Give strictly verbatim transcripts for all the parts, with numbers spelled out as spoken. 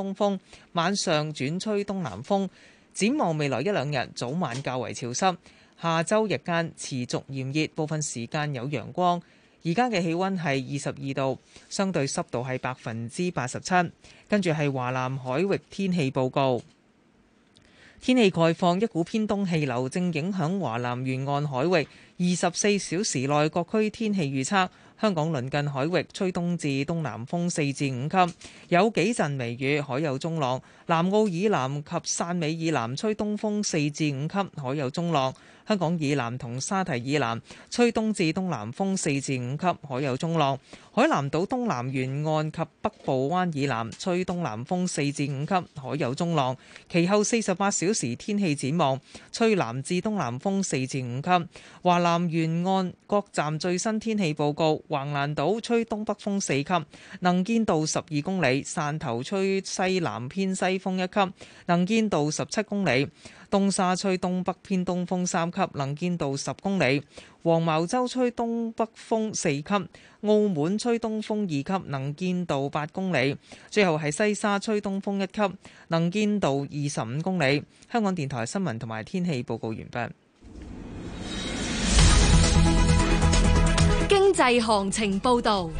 東風，晚上轉吹東南風。展望未來一兩日，早晚較為潮濕，下週日間持續炎熱，部分時間有陽光。而家嘅氣溫係二十二度，相對濕度係百分之八十七。跟住係華南海域天氣報告。天氣概況，一股偏東氣流正影響華南沿岸海域，二十四小時內各區天氣預測。香港鄰近海域吹東至東南風四至五級，有幾陣微雨，海有中浪。南澳以南及汕尾以南吹東風四至五級，海有中浪。香港以南同沙堤以南吹東至東南風四至五級，海有中浪。海南島東南沿岸及北部灣以南吹東南風四至五級，海有中浪。其後四十八小時天氣展望，吹南至東南風四至五級。華南沿岸各站最新天氣報告：橫瀾島吹東北風四級，能見度十二公里；汕頭吹西南偏西風一級，能見度十七公里；東沙吹東北偏東風三級，能見度十公里；黃茅洲吹東北風四級；澳門吹東風二級，能見度八公里；最後係西沙吹東風一級，能見度二十五公里。香港電台新聞同埋天氣報告完畢。 經濟行情報導。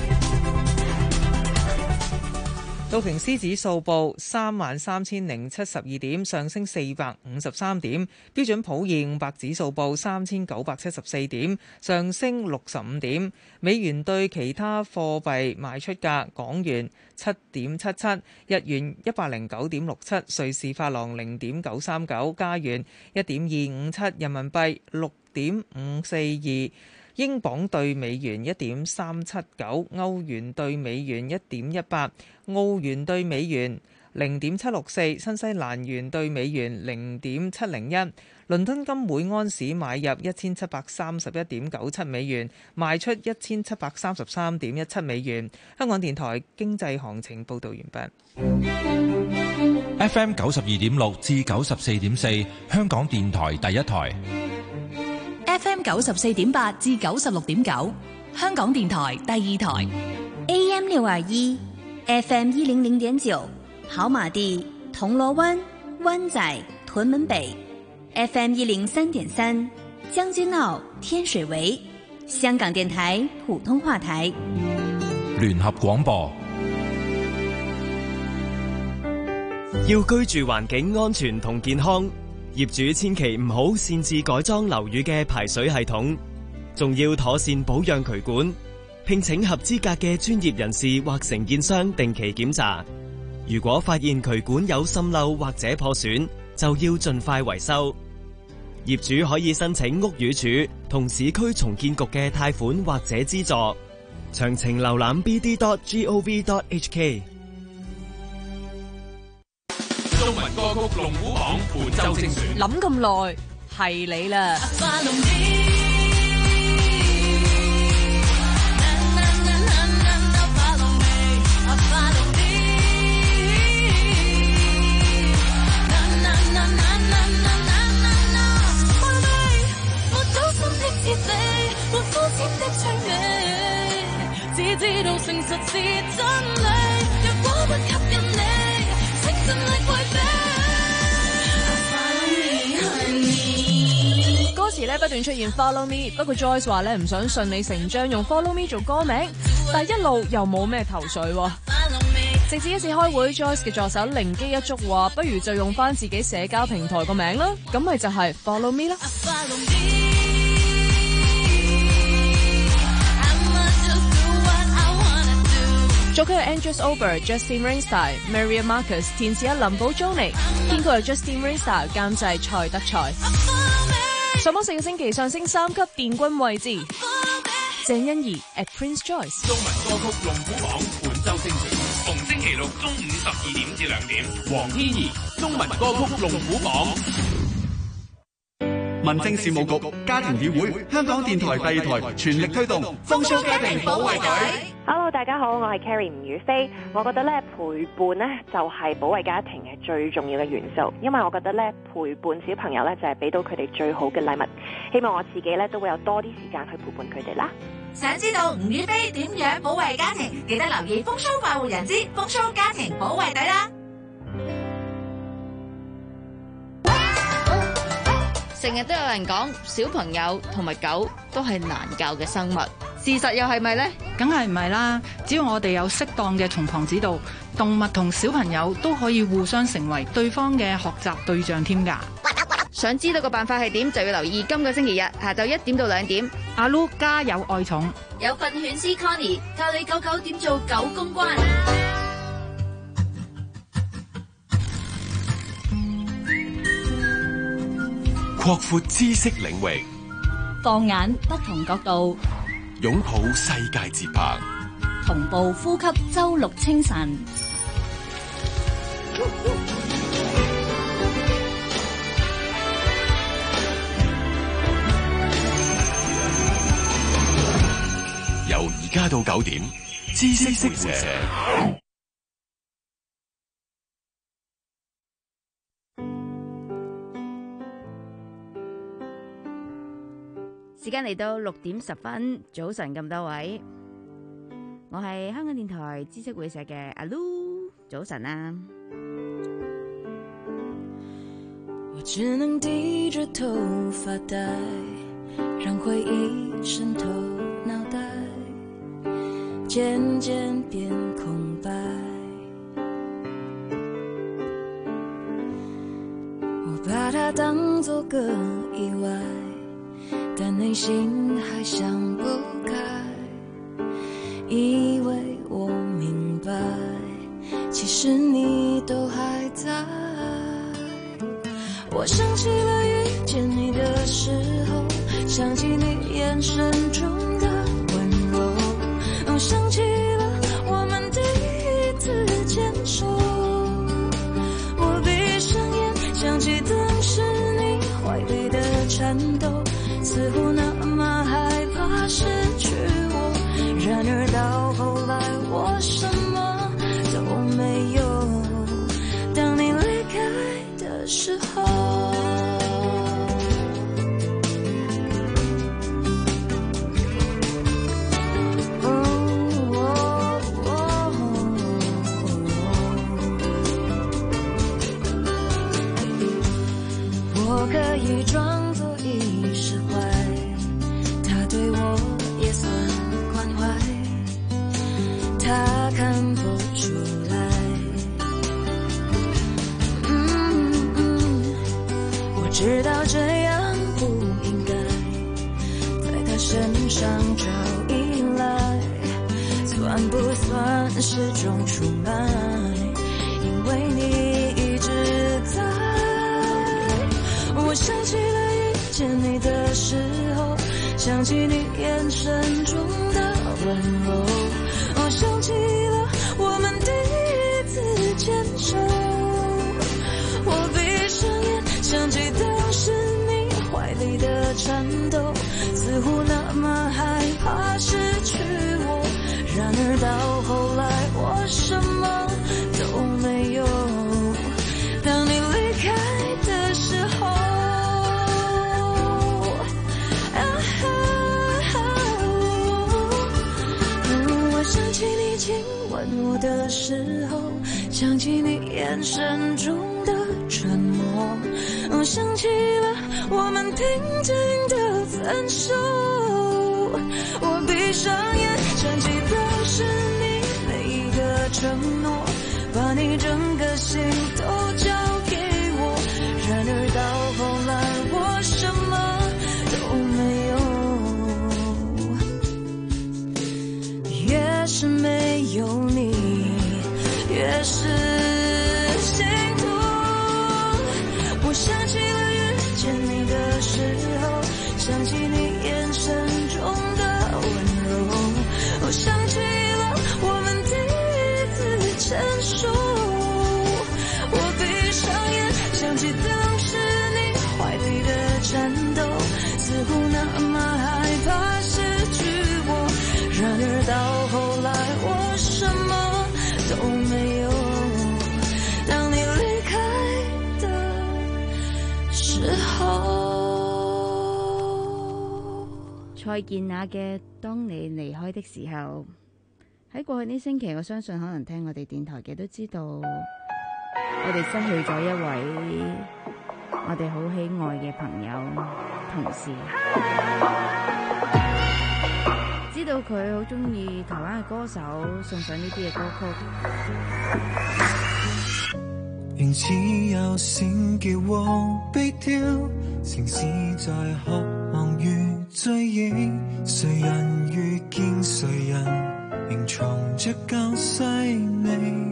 道瓊斯指數報三萬三千零七十二點，上升四百五十三點。標準普爾五百指數報三千九百七十四點，上升六十五點。美元對其他貨幣賣出價：港元七點七七，日元一百零九點六七，瑞士法郎零點九三九，加元一點二五七，人民幣六點五四二。英鎊對美元一點三七九，歐元對美元一點一八，澳元對美元零點七六四，新西蘭元對美元零點七零一。倫敦金每安士買入一千七百三十一點九七美元，賣出一千七百三十三點一七美元。香港電台經濟行情報導完畢。 F M 九十二點六至九十四點四，香港電台第一台。 F M 九十四點八至九十六點九，香港電台第二台。 A M 六二一 ，F M 一零零點九，跑馬地、銅鑼灣、灣仔、屯門北 ，F M 一零三點三，將軍澳、天水圍，香港電台普通話台。 聯合廣播。 要居住環境安全同健康，業主千祈唔好擅自改裝樓宇嘅排水系統，仲要妥善保養渠管，聘請合資格嘅專業人士或承建商定期檢查。如果發現渠管有滲漏或者破損，就要盡快維修。業主可以申請屋宇署同市區重建局嘅貸款或者資助。詳情瀏覽 b d dot gov dot h k。 中文歌曲龍虎榜本周精選， 諗咁耐係你啦。 只知道誠實是真理，若果不吸引你，請盡力回避。 歌詞咧不斷出現 Follow Me， 不過 Joyce 話咧唔想順理成章用 Follow Me 做歌名，但一路又冇咩頭緒喎。直至一次開會 ，Joyce 嘅助手靈機一觸話，不如就用翻自己社交平台個名啦，咁咪就係 Follow Me 啦。作曲係 Andrew Ober、Justin Rainstyle、Maria Marcus， 填詞係林寶 Johnny， 編曲係 Justin Rainstyle， 監製蔡德才。上榜四個星期上升三級，殿軍位置。鄭欣宜 at Prince Joyce。 中文歌曲龍虎榜本周精選，逢星期六中午十二點至兩點。黃天怡中文歌曲龍虎榜。 民政事務局家庭議會，香港電台第二台全力推動風騷家庭保衛隊。 Hello， 大家好，我係 Carrie 吳雨霏。我覺得咧陪伴咧就係保衛家庭嘅最重要嘅元素，因為我覺得咧陪伴小朋友咧就係俾到佢哋最好嘅禮物。希望我自己咧都會有多啲時間去陪伴佢哋啦。 想知道吳雨霏點樣保衛家庭，記得留意風騷快活人之風騷家庭保衛隊啦。 成日都有人講小朋友同埋狗都係難教嘅生物，事實又係咪呢？ 梗係唔係啦！只要我哋有適當嘅從旁指導，動物同小朋友都可以互相成為對方嘅學習對象添㗎。 想知道個辦法係點，就要留意今個星期日下晝一點到兩點。 阿 Lu 家有愛寵， 有訓犬師 Connie 教你狗狗點做狗公關。 擴闊知識領域， 放眼不同角度， 擁抱世界節拍， 同步呼吸周六清晨。 由而家到九點，知識會社。 時間嚟到六點十分，早晨咁多位，我係香港電台知識會社嘅阿 Lu， 早晨啊！ 我只能低着頭發呆，讓回憶滲透腦袋，漸漸變空白。我把它當作個意外，但內心還想不開，以為我明白，其實你都還在。我想起了遇見你的時候，想起你眼神中的溫柔，我想起了我們第一次牽手，我閉上眼，想起當時你懷裡的顫抖，似乎那麼害怕失去我，然而到後來我什麼都沒有，當你離開的時候，我可以裝作已釋懷，他對我也算關懷，他看不出來。嗯嗯，我知道這樣不應該在他身上找依賴，算不算是種出賣？因為你一直在。我想起了遇見你的時候，想起你眼神中的溫柔，我想起了我們第一次牽手，我閉上眼，想起當時你懷裡的顫抖，似乎那麼害怕失去我，然而到後來我什麼都沒有，當你離開的時候，想起你親吻我的時候，想起你眼神中的沉默，我想起了我們聽見的分手，我閉上眼，想起當時你每一個承諾，把你整個心都交給我，然而到後來我什麼都沒有，越是沒有你，越是心痛。我想起了遇見你的時候，想起你眼神中的溫柔，我想起了我們第一次牽手，我閉上眼，想起當時你懷裡的顫抖，似乎那麼害怕失去我，然而到後來我什麼都沒有，當你離開的時候。 蔡健雅嘅當你離開的時候，喺過去呢星期，我相信可能聽我哋電台嘅都知道，我哋失去咗一位我哋好喜愛嘅朋友同事，知道佢好中意台灣嘅歌手，送上呢啲嘅歌曲。 仍似有閃叫我悲調，城市在渴望與追憶，誰人遇見誰人，仍藏着教細膩。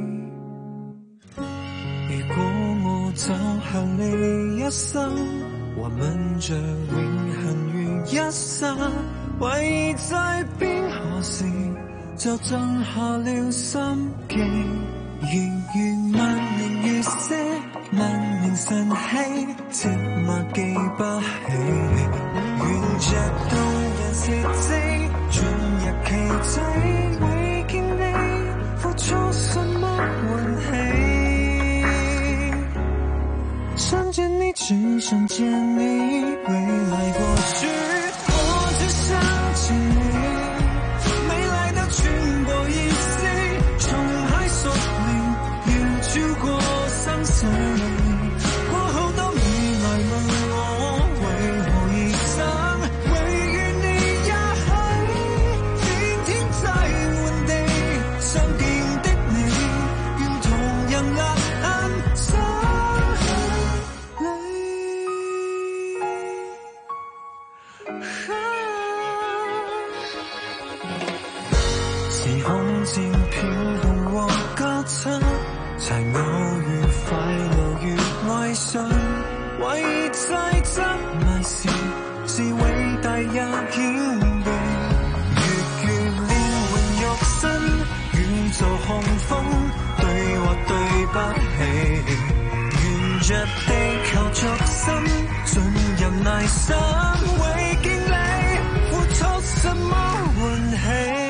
如果我走向你一生，還吻着永恆如一剎，唯在邊何時就震下了心境。如如萬年月色，萬年晨曦，寂寞記不起，沿着動人事跡，進入奇蹟，未見你付出什麼運氣，想見你只想見你，未來過去我只想見你，沒來的全部意思，從海索靈要超過生死，過後都未來問我為何而生，唯願你也喺天天際換地相見的你，願同樣勒痕心裏。時空漸飄動和交叉，才偶遇快樂與愛上，唯在執迷時是偉大也謙卑，月月靈魂肉身願做紅楓，對或對不起，沿着地球逐心進入內心，為見你付出什麼運氣，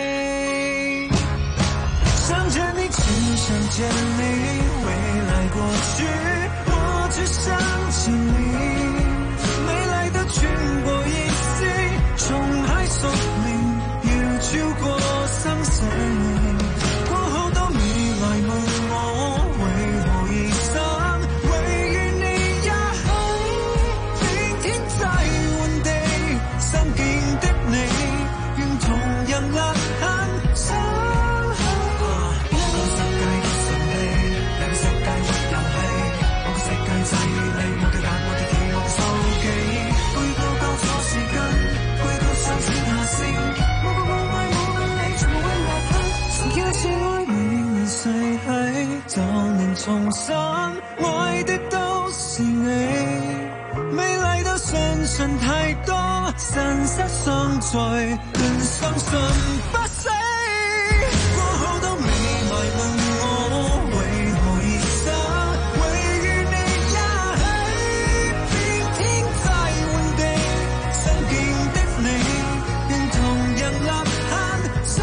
想見你只想見你，未來過去我只想見你，沒來的全部意思，從海索靈要超過生死，過後都未來問我為何而生，唯願你也喺天天際換地相見的你，願同樣勒痕心。就能重新愛的都是你，未來都相信太多，神失相隨，更相信不死，過後都未來問我為何而生，唯願你也喺天天際換地相見的你，願同樣勒痕心。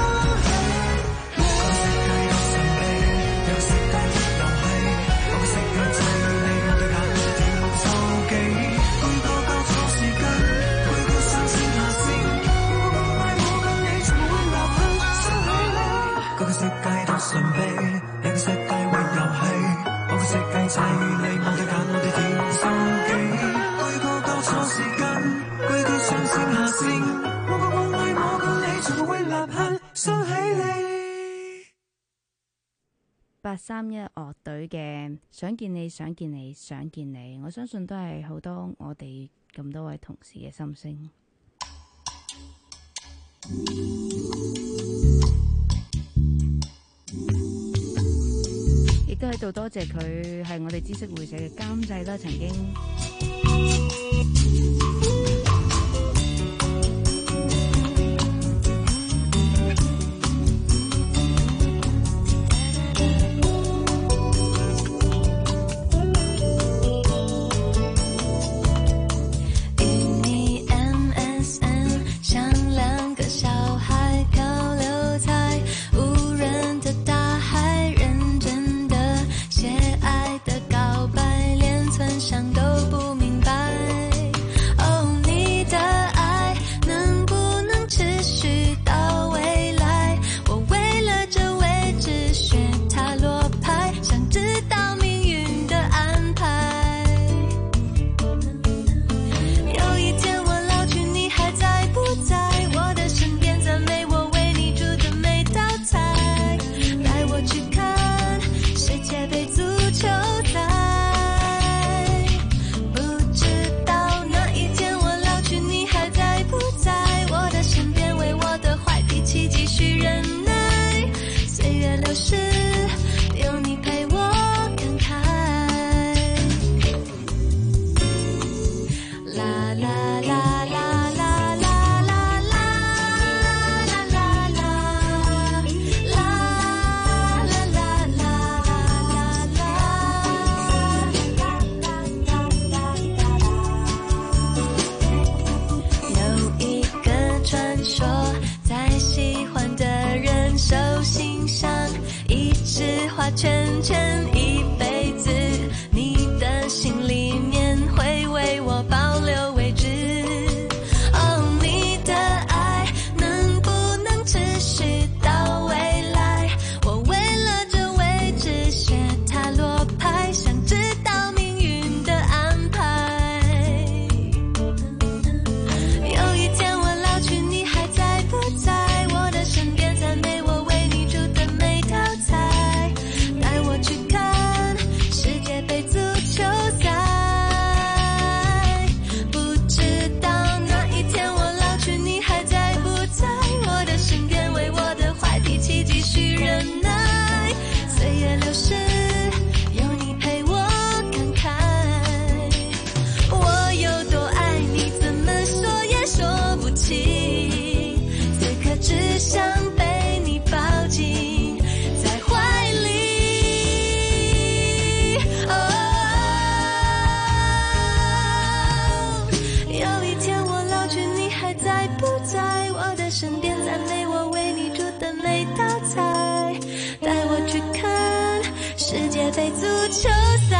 神秘，你嘅世界為遊戲，我嘅世界就係你，我哋揀，我哋跳手機，每個交錯時間，每個上線下線，我個我愛我個你，全部會立刻想起你。 八三一樂隊嘅想見你，想見你，想見你，我相信都係好多我哋咁多位同事嘅心聲。亦都喺度多謝佢係我哋知識會社嘅監製啦，曾經。 爱的告白，连村上都不明白。 圈圈一辈子，你的心里面会为我保留位置。哦，你的爱能不能持续到未来？我为了这位置学塔罗牌，想知道命运的安排。有一天我老去，你还在不在我的身边，赞美我为你煮的每道菜，带我去看世界杯足球赛。不知道那一天我老去，你还在不在我的身边，为我的坏脾气继续忍耐。岁月流逝，有你陪我感慨。我有多爱你，怎么说也说不清，此刻只想被你抱紧在怀里。哦，有一天我老去，你还在不在我的身边，赞美我为你煮的每道菜，带我去看世界杯足球赛。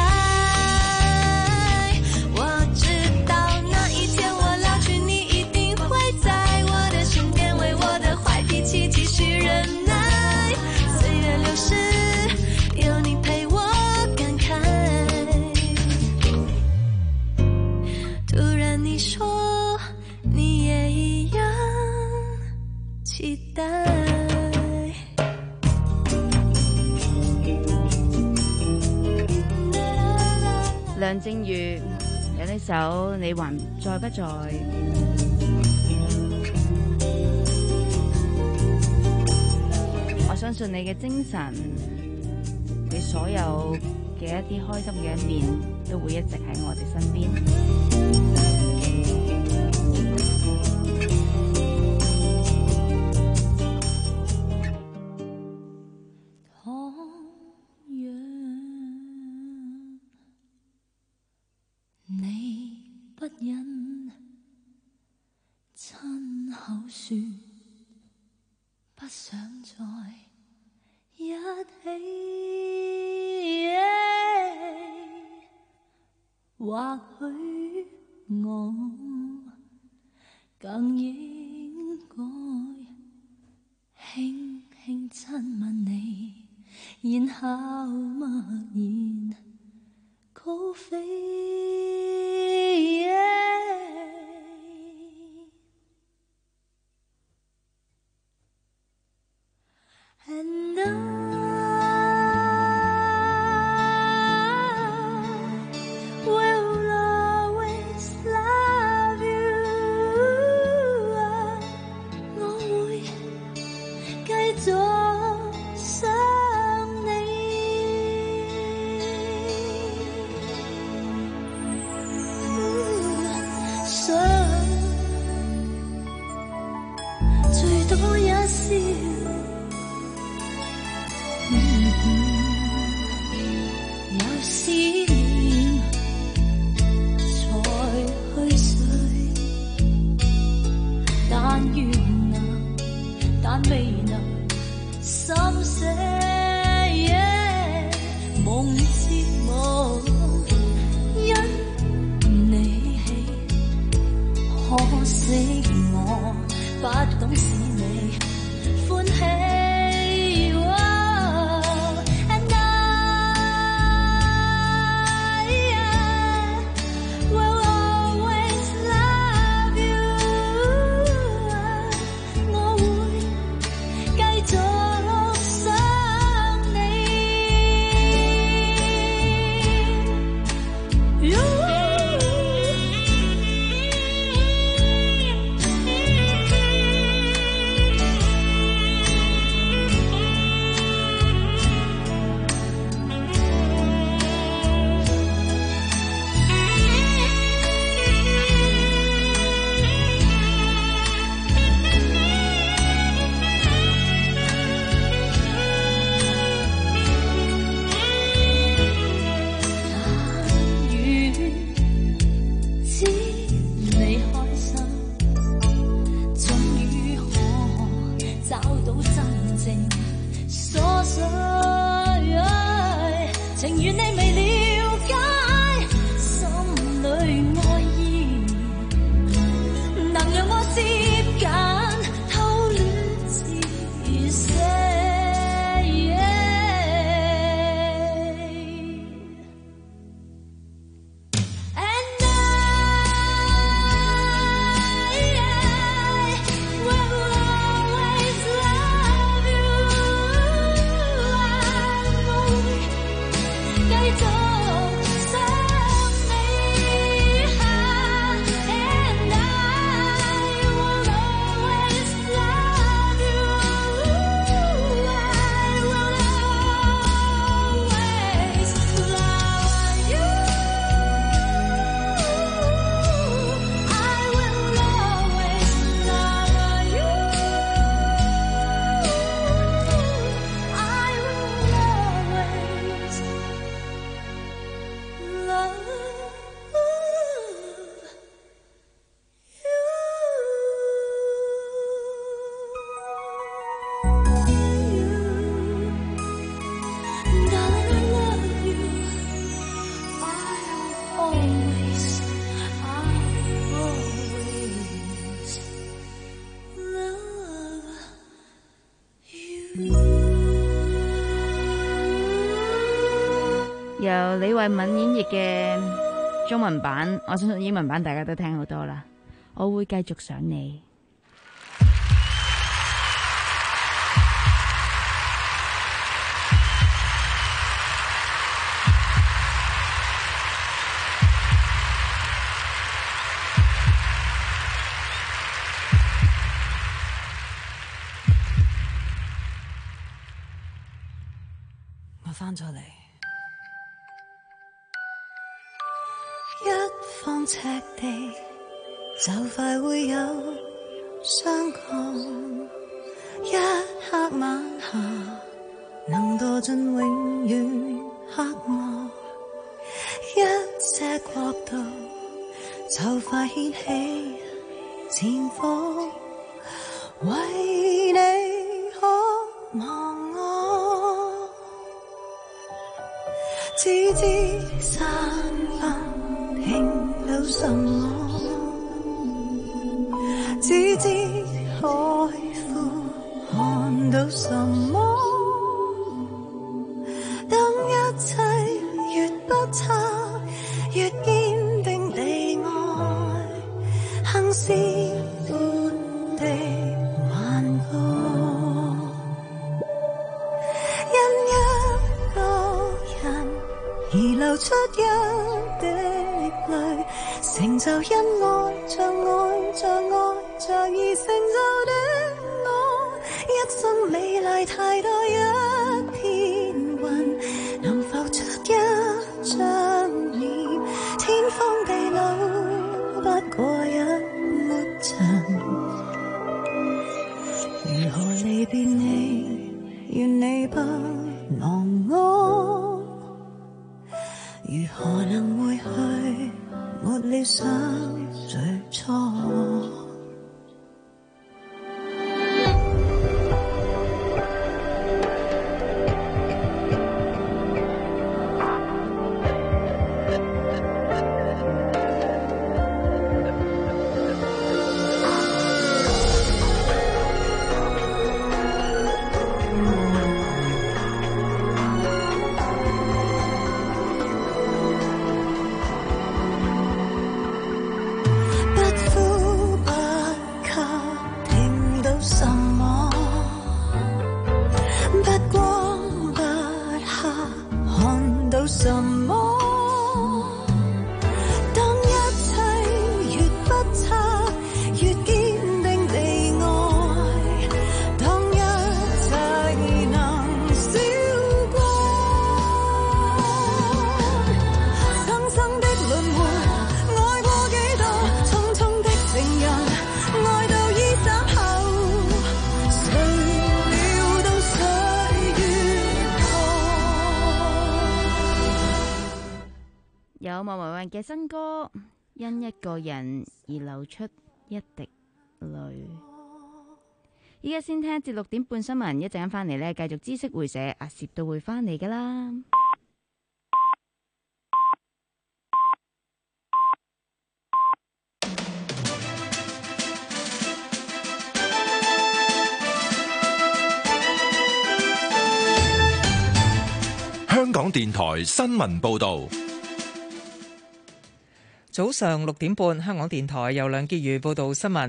我知道那一天我老去，你一定会在我的身边，为我的坏脾气继续忍耐。岁月流逝，有你陪我感慨。突然你说你也一样期待。 梁靜茹有呢首你還在不在？我相信你嘅精神，你所有嘅一啲開心嘅一面，都會一直喺我哋身邊。 親口說不想再一起，或許我更應該輕輕親吻你，然後默然高飛。And I will always love you， 我會繼續想你。想最多一笑。有思念才去睡，但願能，但未能心死。夢折磨，因你起，可惜我不懂使你歡喜。 由李慧敏演繹嘅中文版，我相信英文版大家都聽好多啦。我會繼續想你。 我返咗嚟。一方赤地就快會有霜降，一刻晚霞能墮進永遠黑暗，一些國度就快掀起戰火，為你可望我，只知散發聽到什麼，只知海闊看到什麼，當一切越不差，越堅定地愛，行屍般的幻覺，因一個人而流出一滴淚，成就因愛像愛像愛像而成就的我，一生美麗太多，一片雲能浮出一張臉，天荒地老不過一抹塵，如何離別你，願你不忘我，如何能回去，沒了想最初。有莫文蔚嘅新歌《因一個人而流出一滴淚》。依家先聽一節六點半新聞，一陣間翻嚟呢，繼續知識會社，阿攝都會翻嚟噶啦。 香港電台新聞報道。 早上六點半，香港電台由梁潔如報道新聞。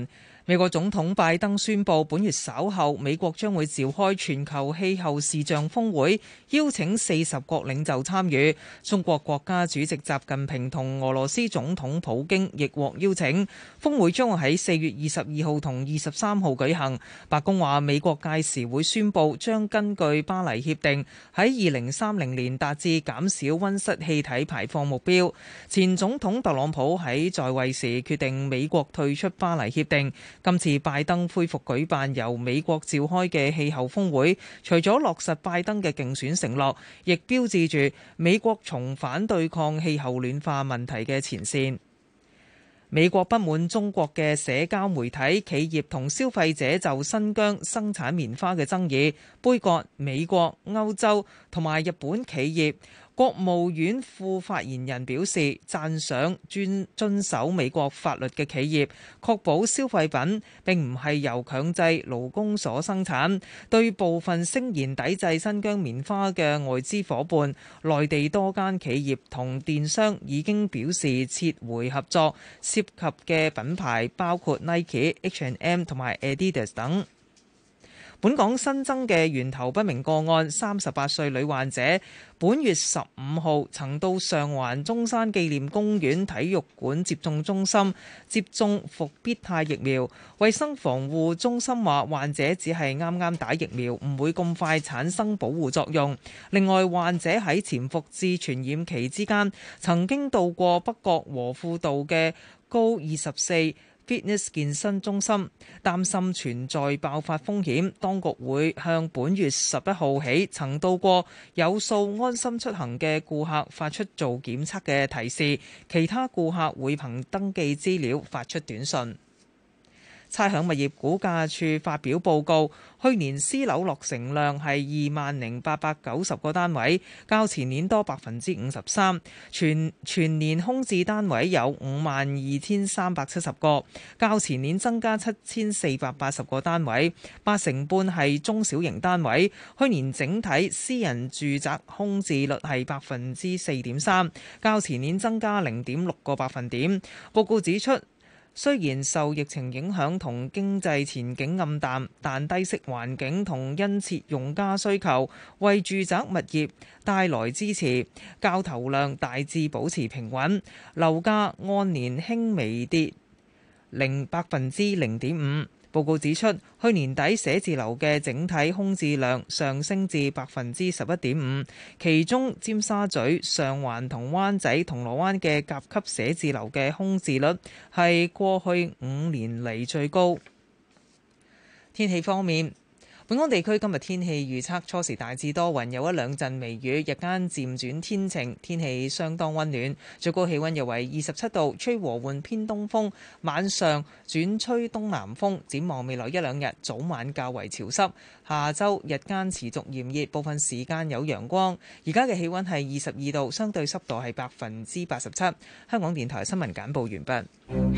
美國總統拜登宣布，本月稍後美國將會召開全球氣候視像峰會，邀請四十國領袖參與。中國國家主席習近平同俄羅斯總統普京亦獲邀請。峰會將會喺四月二十二號同二十三號舉行。白宮話，美國屆時會宣布將根據巴黎協定喺二零三零年達至減少溫室氣體排放目標。前總統特朗普喺在位時決定美國退出巴黎協定。今次拜登恢復舉辦由美國召開嘅氣候峰會，除咗落實拜登嘅競選承諾，亦標誌住美國重返對抗氣候暖化問題嘅前線。美國不滿中國嘅社交媒體、企業同消費者就新疆生產棉花嘅爭議，杯葛美國、歐洲同埋日本企業。國務院副發言人表示，讚賞遵遵守美國法律嘅企業，確保消費品並唔係由強制勞工所生產。對部分聲言抵制新疆棉花嘅外資夥伴，內地多間企業同電商已經表示撤回合作，涉及嘅品牌包括 Nike、H and M 同埋 Adidas 等。本港新增嘅源頭不明個案，三十八歲女患者本月十五號曾到上環中山紀念公園體育館接種中心接種復必泰疫苗。衛生防護中心話，患者只係啱啱打疫苗，唔會咁快產生保護作用。另外，患者喺潛伏至傳染期之間曾經到過北角和富道嘅高二十四Fitness 健身中心，擔心存在爆發風險，當局會向本月十一號起曾到過有數安心出行嘅顧客發出做檢測嘅提示，其他顧客會憑登記資料發出短信。差餉物業估價署發表報告，去年私樓落成量係二萬零八百九十個單位，較前年多百分之五十三。全全年空置單位有五萬二千三百七十個，較前年增加七千四百八十個單位，八成半係中小型單位。去年整體私人住宅空置率係百分之四點三，較前年增加零點六個百分點。報告指出，雖然受疫情影響同經濟前景暗淡，但低息環境同殷切用家需求為住宅物業帶來支持，交投量大致保持平穩，樓價按年輕微跌零百分之零點五。報告指出，去年底寫字樓嘅整體空置量上升至百分之十一點五，其中尖沙咀、上環同灣仔、銅鑼灣嘅甲級寫字樓嘅空置率係過去五年嚟最高。天氣方面，本港地區今日天氣預測，初時大致多雲，有一兩陣微雨，日間漸轉天晴，天氣相當溫暖，最高氣溫約為二十七度，吹和緩偏東風，晚上轉吹東南風。展望未來一兩日，早晚較為潮濕，下週日間持續炎熱，部分時間有陽光。而家嘅氣溫係二十二度，相對濕度係百分之八十七。香港電台新聞簡報完畢。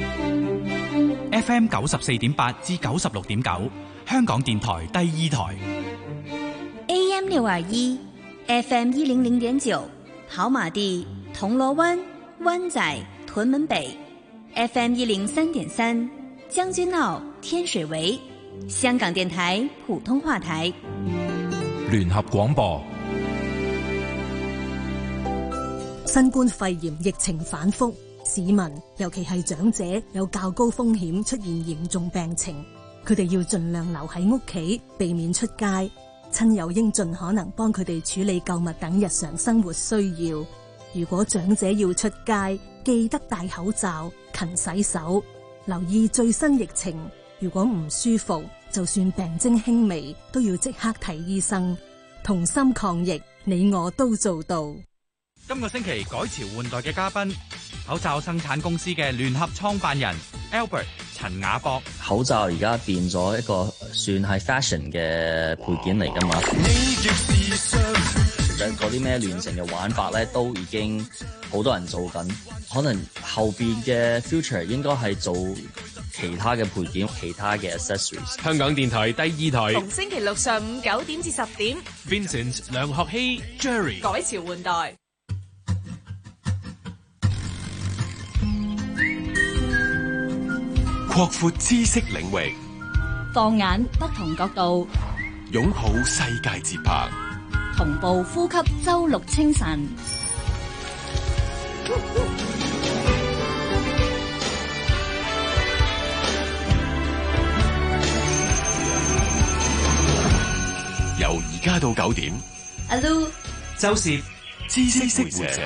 F M 九十四點八至九十六點九。香港電台第二台 A M 六二一 F M 一零零點九，跑馬地、銅鑼灣、灣仔、屯門北 F M 一零三點三，將軍澳、天水圍，香港電台普通話台聯合廣播。 新冠肺炎疫情反覆，市民尤其係長者有較高風險出現嚴重病情。佢哋要盡量留喺屋企，避免出街。親友應盡可能幫佢哋處理購物等日常生活需要。如果長者要出街，記得戴口罩、勤洗手，留意最新疫情。如果唔舒服，就算病徵輕微，都要即刻睇醫生。同心抗疫，你我都做到。 今個星期改朝換代嘅嘉賓，口罩生產公司嘅聯合創辦人 Albert 陳雅博。 口罩而家變咗一個算係 fashion 嘅配件嚟㗎嘛，其實嗰啲咩亂成嘅玩法咧，都已經好多人做緊。可能後邊嘅 future 應該係做其他嘅配件，其他嘅 accessories。 香港電台第二台， 逢星期六上午九點至十點 ，Vincent 梁學希 Jerry 改朝換代。 擴闊知識領域， 放眼不同角度， 擁抱世界節拍， 同步呼吸周六清晨。 由而家到九點， 阿 Lu 周涉知識活者。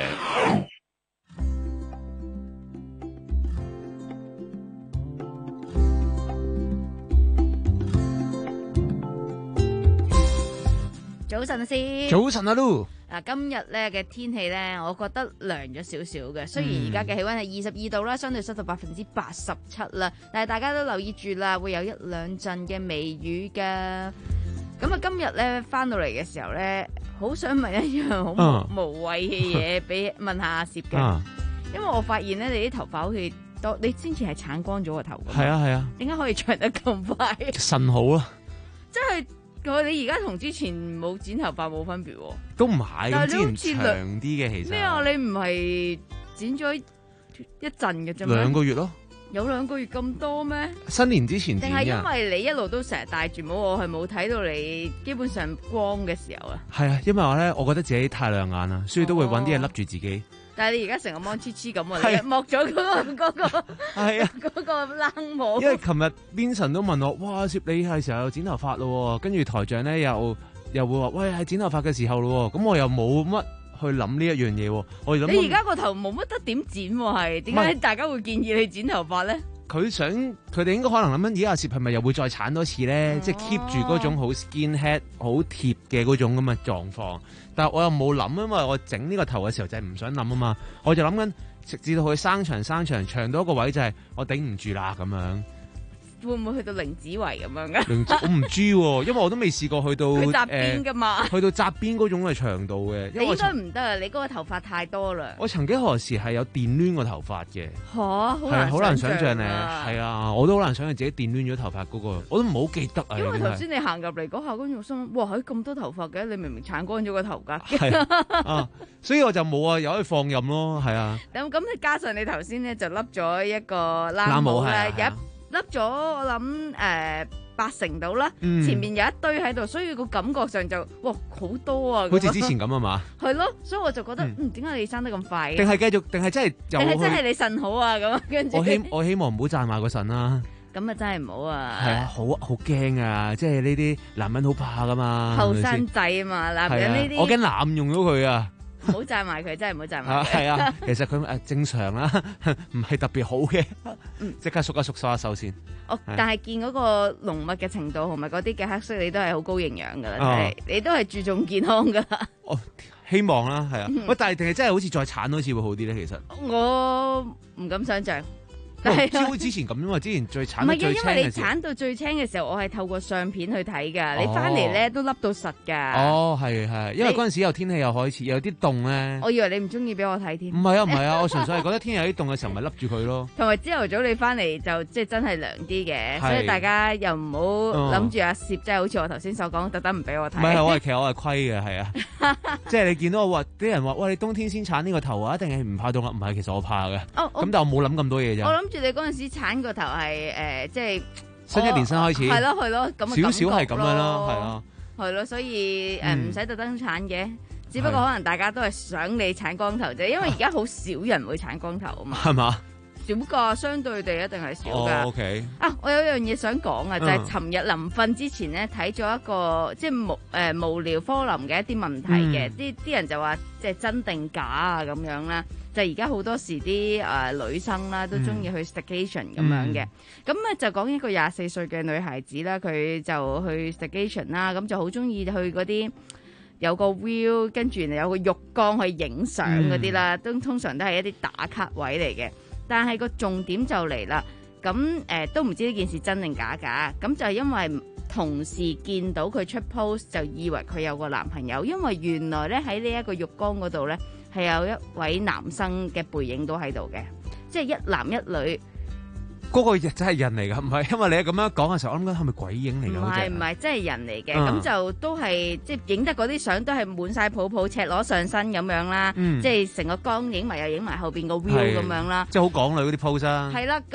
早晨先， 早晨啊 Lu。 嗱，今日咧嘅天氣咧，我覺得涼咗少少嘅。雖然而家嘅氣溫係二十二度啦，相對濕度百分之八十七啦，但係大家都留意住啦，會有一兩陣嘅微雨㗎。咁啊，今日咧翻到嚟嘅時候咧，好想問一樣好無無謂嘅嘢，俾問下阿攝嘅，因為我發現咧你啲頭髮好似多，你之前係鏟光咗個頭㗎嘛？ 係啊係啊， 點解可以長得咁快？ 腎好啊！ 即係。你而家同之前冇剪頭髮冇分別喎， 都唔係，咁之前長啲嘅其實。 咩啊？你唔係剪咗一陣嘅啫咩？ 兩個月咯。 有兩個月咁多咩？ 新年之前剪嘅。 定係因為你一路都成日戴住帽，我係冇睇到你基本上光嘅時候啊。係啊，因為我咧，我覺得自己太亮眼啦，所以都會揾啲嘢笠住自己。 但係你而家成個芒黐黐咁啊！你剝咗嗰個嗰個係啊嗰個冷帽。 因為琴日 Vincent 都問我，哇，攝你係時候剪頭髮咯，跟住台長咧又又會話，喂，係剪頭髮嘅時候咯，咁我又冇乜去諗呢一樣嘢。我諗你而家個頭冇乜得點剪喎，係點解大家會建議你剪頭髮咧？ 佢想佢哋應該可能諗緊，咦，阿攝係咪又會再鏟多次咧？哦、即係 keep 住嗰種好 skin head 好貼嘅嗰種咁嘅狀況。但係我又冇諗，因為我整呢個頭嘅時候就係唔想諗啊嘛。我就諗緊，直至到佢生長生長長到一個位就係我頂唔住啦咁樣。 會唔會去到凌子維咁樣噶？ 我唔知喎，因為我都未試過去到佢紮辮噶嘛、呃， 去到紮辮嗰種嘅長度嘅。 你應該唔得啊！你嗰個頭髮太多啦。 我曾幾何時係有電攣個頭髮嘅。 嚇，係好難想像咧。係啊，我都好難想象自己電攣咗頭髮嗰、那個，我都唔好記得啊。 因為頭先你行入嚟嗰下，跟住我心諗，哇，喺咁多頭髮嘅，你明明鏟乾咗個頭㗎。 係啊，所以我就冇啊，由佢放任咯，係啊。 咁咁，加上你頭先咧就笠咗一個冷帽咧，有笠咗我諗誒、呃、八成到啦，嗯、前面有一堆喺度，所以個感覺上就哇好多啊！ 好似之前咁啊嘛， 係咯，所以我就覺得嗯點解、嗯、你生得咁快嘅？ 定係繼續？定係真係？定係真係你腎好啊？咁跟住我希我希望唔好賺埋個腎啦。 咁啊真係唔好啊！ 係啊，好好驚啊！即係呢啲男人好怕噶嘛， 後生仔啊嘛，男人呢啲、啊、 我驚濫用咗佢啊！ 唔好讚埋佢，真係唔好讚埋佢。 係啊，其實佢誒正常啦，唔係特別好嘅。即刻縮一縮，收一收先。 哦，但係見嗰個濃密嘅程度同埋嗰啲嘅黑色，你都係好高營養噶啦，你都係注重健康噶啦。 哦，希望啦，係啊。喂、嗯，但係定係真係好似再鏟多次會好啲咧？其實我唔敢想象。 但係好似之前咁啫嘛，之前最鏟到最青嘅時候。唔係，因為你鏟到最青嘅時候，我係透過相片去睇㗎。你翻嚟咧都笠到實㗎。哦， 係係，因為嗰陣時又天氣又開始有啲凍咧。 我以為你唔中意俾我睇添。 唔係啊唔係啊，我純粹係覺得天氣有啲凍嘅時候，咪笠住佢咯。 同埋朝頭早你翻嚟就即係真係涼啲嘅，所以大家又唔好諗住阿攝，即係好似我頭先所講，特登唔俾我睇。 唔係，我係其實我係虧嘅，係啊。即係你見到我話啲人話，喂，你冬天先鏟呢個頭啊，一定係唔怕凍啊？唔係，其實我怕嘅。哦。咁但係我冇諗咁多嘢啫。 我諗住你嗰陣時鏟個頭係誒、呃，即係新一年新開始， 係咯係咯，咁少少係咁樣咯，係啊， 係咯，所以誒唔使特登鏟嘅，只不過可能大家都係想你鏟光頭啫，因為而家好少人會鏟光頭啊嘛， 係嘛？ 少噶，相對地一定係少噶。 哦 okay、 啊，我有樣嘢想講啊，就係尋日臨瞓之前咧睇咗一個即係無誒、呃、無聊科林嘅一啲問題嘅，啲啲、嗯、人就話即係真定假啊咁樣啦。就而家好多時啲誒、呃、女生啦都中意去 staycation 咁、嗯、樣嘅，咁咧就講一個廿四歲嘅女孩子啦，佢就去 staycation 啦，咁就好中意去嗰啲有個 view， 跟住有個浴缸去影相嗰啲啦，都、嗯、通常都係一啲打卡位嚟嘅。但係個重點就嚟啦，咁誒、呃、都唔知呢件事真定假㗎，咁就係因為同事見到佢出 post 就以為佢有個男朋友，因為原來咧喺呢一個浴缸嗰度咧係有一位男生嘅背影都喺度嘅，即係一男一女。 嗰、那個真係人嚟㗎，唔係因為你咁樣講嘅時候，我諗緊係咪鬼影嚟㗎？ 唔係唔係，真係人嚟嘅，咁、嗯、就都係即係影得嗰啲相都係滿晒泡泡、赤裸上身咁樣啦，嗯、即係成個缸影埋又影埋後邊個 view 咁樣啦， 即係好港女嗰啲 pose 啊。 係啦，咁樣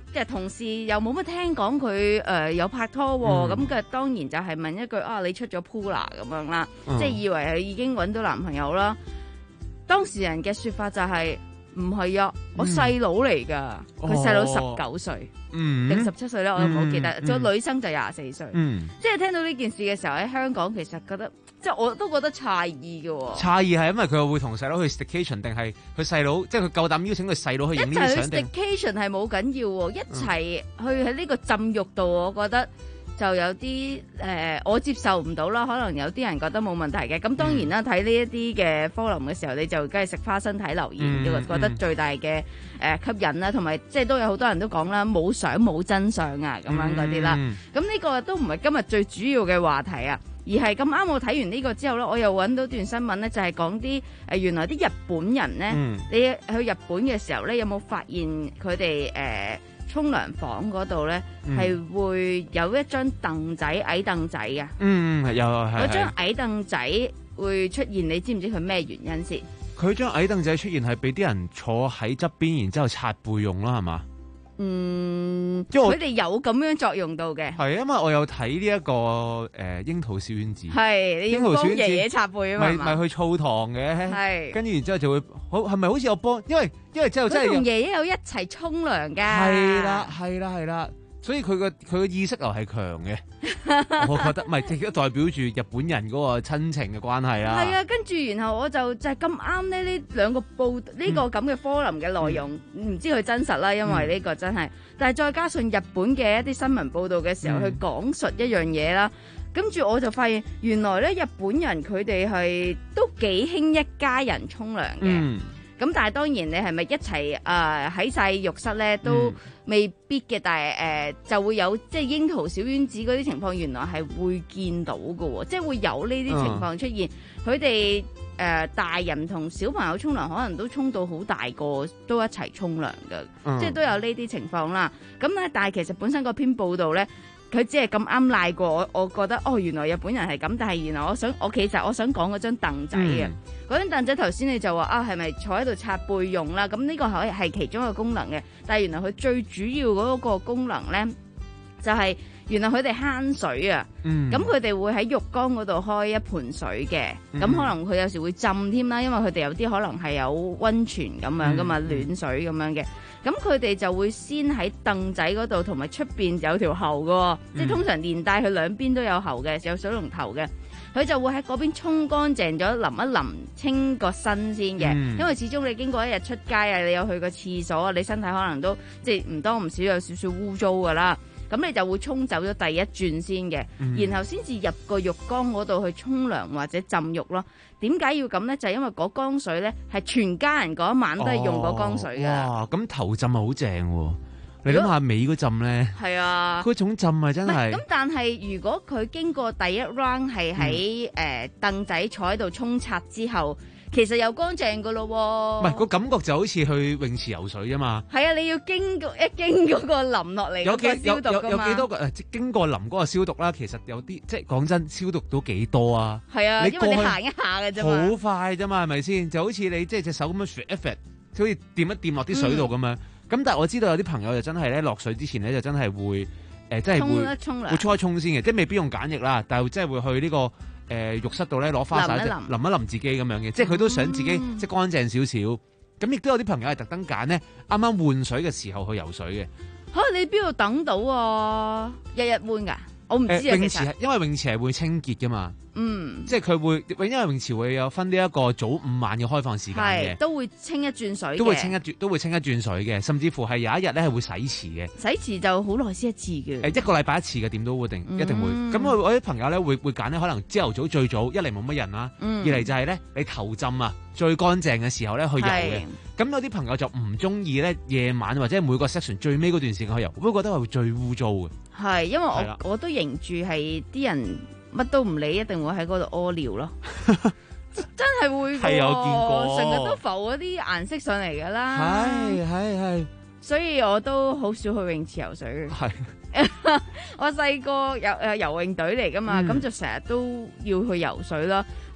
即係同事又冇乜聽講佢誒有拍拖喎，咁嘅、嗯、當然就係問一句啊，你出咗 pool 啦咁樣啦，嗯、即係以為佢已經揾到男朋友啦。當事人嘅説法就係唔係啊，我細佬嚟㗎，佢細佬十九歲。定十七歲咧，我都唔好記得。仲有、嗯、女生就廿四歲，嗯、即係聽到呢件事嘅時候喺香港，其實覺得即係我都覺得詫異嘅、哦。詫異係因為佢會同細佬去 staycation，定係佢細佬即係佢夠膽邀請佢細佬去影呢啲相？一齊去 staycation 係冇緊要喎，一齊去喺呢個浸浴度，我覺得就有啲誒、呃，我接受唔到啦。可能有啲人覺得冇問題嘅。咁當然啦，睇呢一啲嘅科林嘅時候，你就梗係食花生睇留言，嗯、覺得最大嘅誒、呃、吸引啦，同埋即係都有好多人都講啦，冇相冇真相啊咁樣嗰啲啦。咁呢、嗯、個都唔係今日最主要嘅話題啊，而係咁啱我睇完呢個之後咧，我又揾到段新聞咧，就係講啲誒原來啲日本人咧，嗯、你去日本嘅時候咧，有冇發現佢哋誒？呃沖涼房嗰度咧，係、嗯、會有一張凳仔，矮凳仔嘅。嗯，有係。嗰張矮凳仔會出現，你知唔知佢咩原因先？佢張矮凳仔出現係俾啲人坐喺側邊，然之後擦背用啦，係嘛？嗯，因為佢哋有咁樣作用到嘅。係，因為我有睇呢一個誒櫻桃小丸子。係，你要幫爺爺擦背啊嘛。咪咪去澡堂嘅。係。跟住然之後就會好，係咪好似有幫？因為因為之後真係。佢同爺爺有一齊沖涼㗎。係啦，係啦，係啦。所以佢個佢個意識流係強嘅，我覺得，唔係亦都代表住日本人嗰個親情嘅關係啦。係啊，跟住然後我就就係咁啱咧，呢兩個報呢、呢個咁嘅科林嘅內容，唔、嗯、知佢真實啦，因為呢個真係，嗯、但係再加上日本嘅一啲新聞報導嘅時候，去講述一樣嘢啦，跟住我就發現原來咧日本人佢哋係都幾興一家人沖涼嘅。嗯咁但係當然你係咪一齊誒喺晒浴室咧都未必嘅，嗯、但係誒、呃、就會有即係櫻桃小丸子嗰啲情況，原來係會見到嘅喎，即係會有呢啲情況出現。佢哋誒大人同小朋友沖涼，可能都沖到好大個，都一齊沖涼嘅，嗯、即係都有呢啲情況啦。咁咧，但係其實本身嗰篇報道咧，佢只係咁啱賴過我，我覺得哦，原來日本人係咁，但係原來我想我其實我想講嗰張凳仔嘅。嗯嗰張凳仔頭先你就話啊，係咪坐喺度擦背用啦？咁呢個係係其中一個功能嘅，但係原來佢最主要嗰個功能咧，就係、是、原來佢哋慳水啊。咁佢哋會喺浴缸嗰度開一盆水嘅，咁、嗯、可能佢有時會浸添啦，因為佢哋有啲可能係有溫泉咁樣噶嘛，嗯、暖水咁樣嘅。咁佢哋就會先喺凳仔嗰度，同埋出邊有條喉嘅，嗯、即係通常連帶佢兩邊都有喉嘅，有水龍頭嘅。佢就會喺嗰邊沖乾淨咗，淋一淋清個身先嘅，嗯、因為始終你經過一日出街啊，你有去過廁所啊，你身體可能都即係唔多唔少有少少污糟噶啦，咁你就會沖走咗第一轉先嘅，嗯、然後先至入個浴缸嗰度去沖涼或者浸浴咯。點解要咁咧？就係、是、因為嗰缸水咧係全家人嗰一晚都係用嗰缸水噶。哇！咁頭浸係好正喎。你諗下尾嗰浸咧，係啊，嗰種浸啊真係。咁但係如果佢經過第一 round 係喺誒凳仔坐喺度沖刷之後，其實又乾淨噶咯喎。唔係個感覺就好似去泳池游水啊嘛。係啊，你要經過一經嗰個淋落嚟嗰個消毒噶嘛。有有有幾多個誒？經過淋嗰個消毒啦，其實有啲即係講真，消毒都幾多啊。係啊，因為你行一下嘅啫嘛。好快啫嘛，係咪先？就好似你即係隻手咁樣 shake 一 shake，好似掂一掂落啲水度咁樣。咁但係我知道有啲朋友就真係咧落水之前咧就真係會誒，即係會會沖一沖先嘅，即係未必用梘液啦，但係即係會去呢、這個誒、呃、浴室度咧攞花灑淋，淋一淋自己咁樣嘅，即係佢都想自己、嗯、即係乾淨少少。咁亦都有啲朋友係特登揀咧，啱啱換水嘅時候去游水嘅。嚇、啊！你邊度等到啊？日日換㗎？我唔知啊。呃、泳池係因為泳池係會清潔㗎嘛。嗯，即係佢會，因為泳池會有分呢一個早午晚嘅開放時間嘅，都會清一轉水，都會清一轉，都會清一轉水嘅，甚至乎係有一日咧係會洗池嘅。洗池就好耐先一次嘅，誒一個禮拜一次嘅，點都會定，嗯、一定會。咁我我啲朋友咧會會揀咧，可能朝頭早最早，一嚟冇乜人啦，嗯、二嚟就係咧你頭浸啊最乾淨嘅時候咧去游嘅。咁是有啲朋友就唔中意咧夜晚或者每個 section 最尾嗰段時間去游，會覺得係會最污糟嘅。係，因為我的我都認住係啲人。乜都唔理，一定會喺嗰度屙尿咯，真係會係有見過，成日都浮嗰啲顏色上嚟噶啦，係係係，所以我都好少去泳池游水嘅。係我細個游誒游泳隊嚟噶嘛，咁、嗯、就成日都要去游水啦。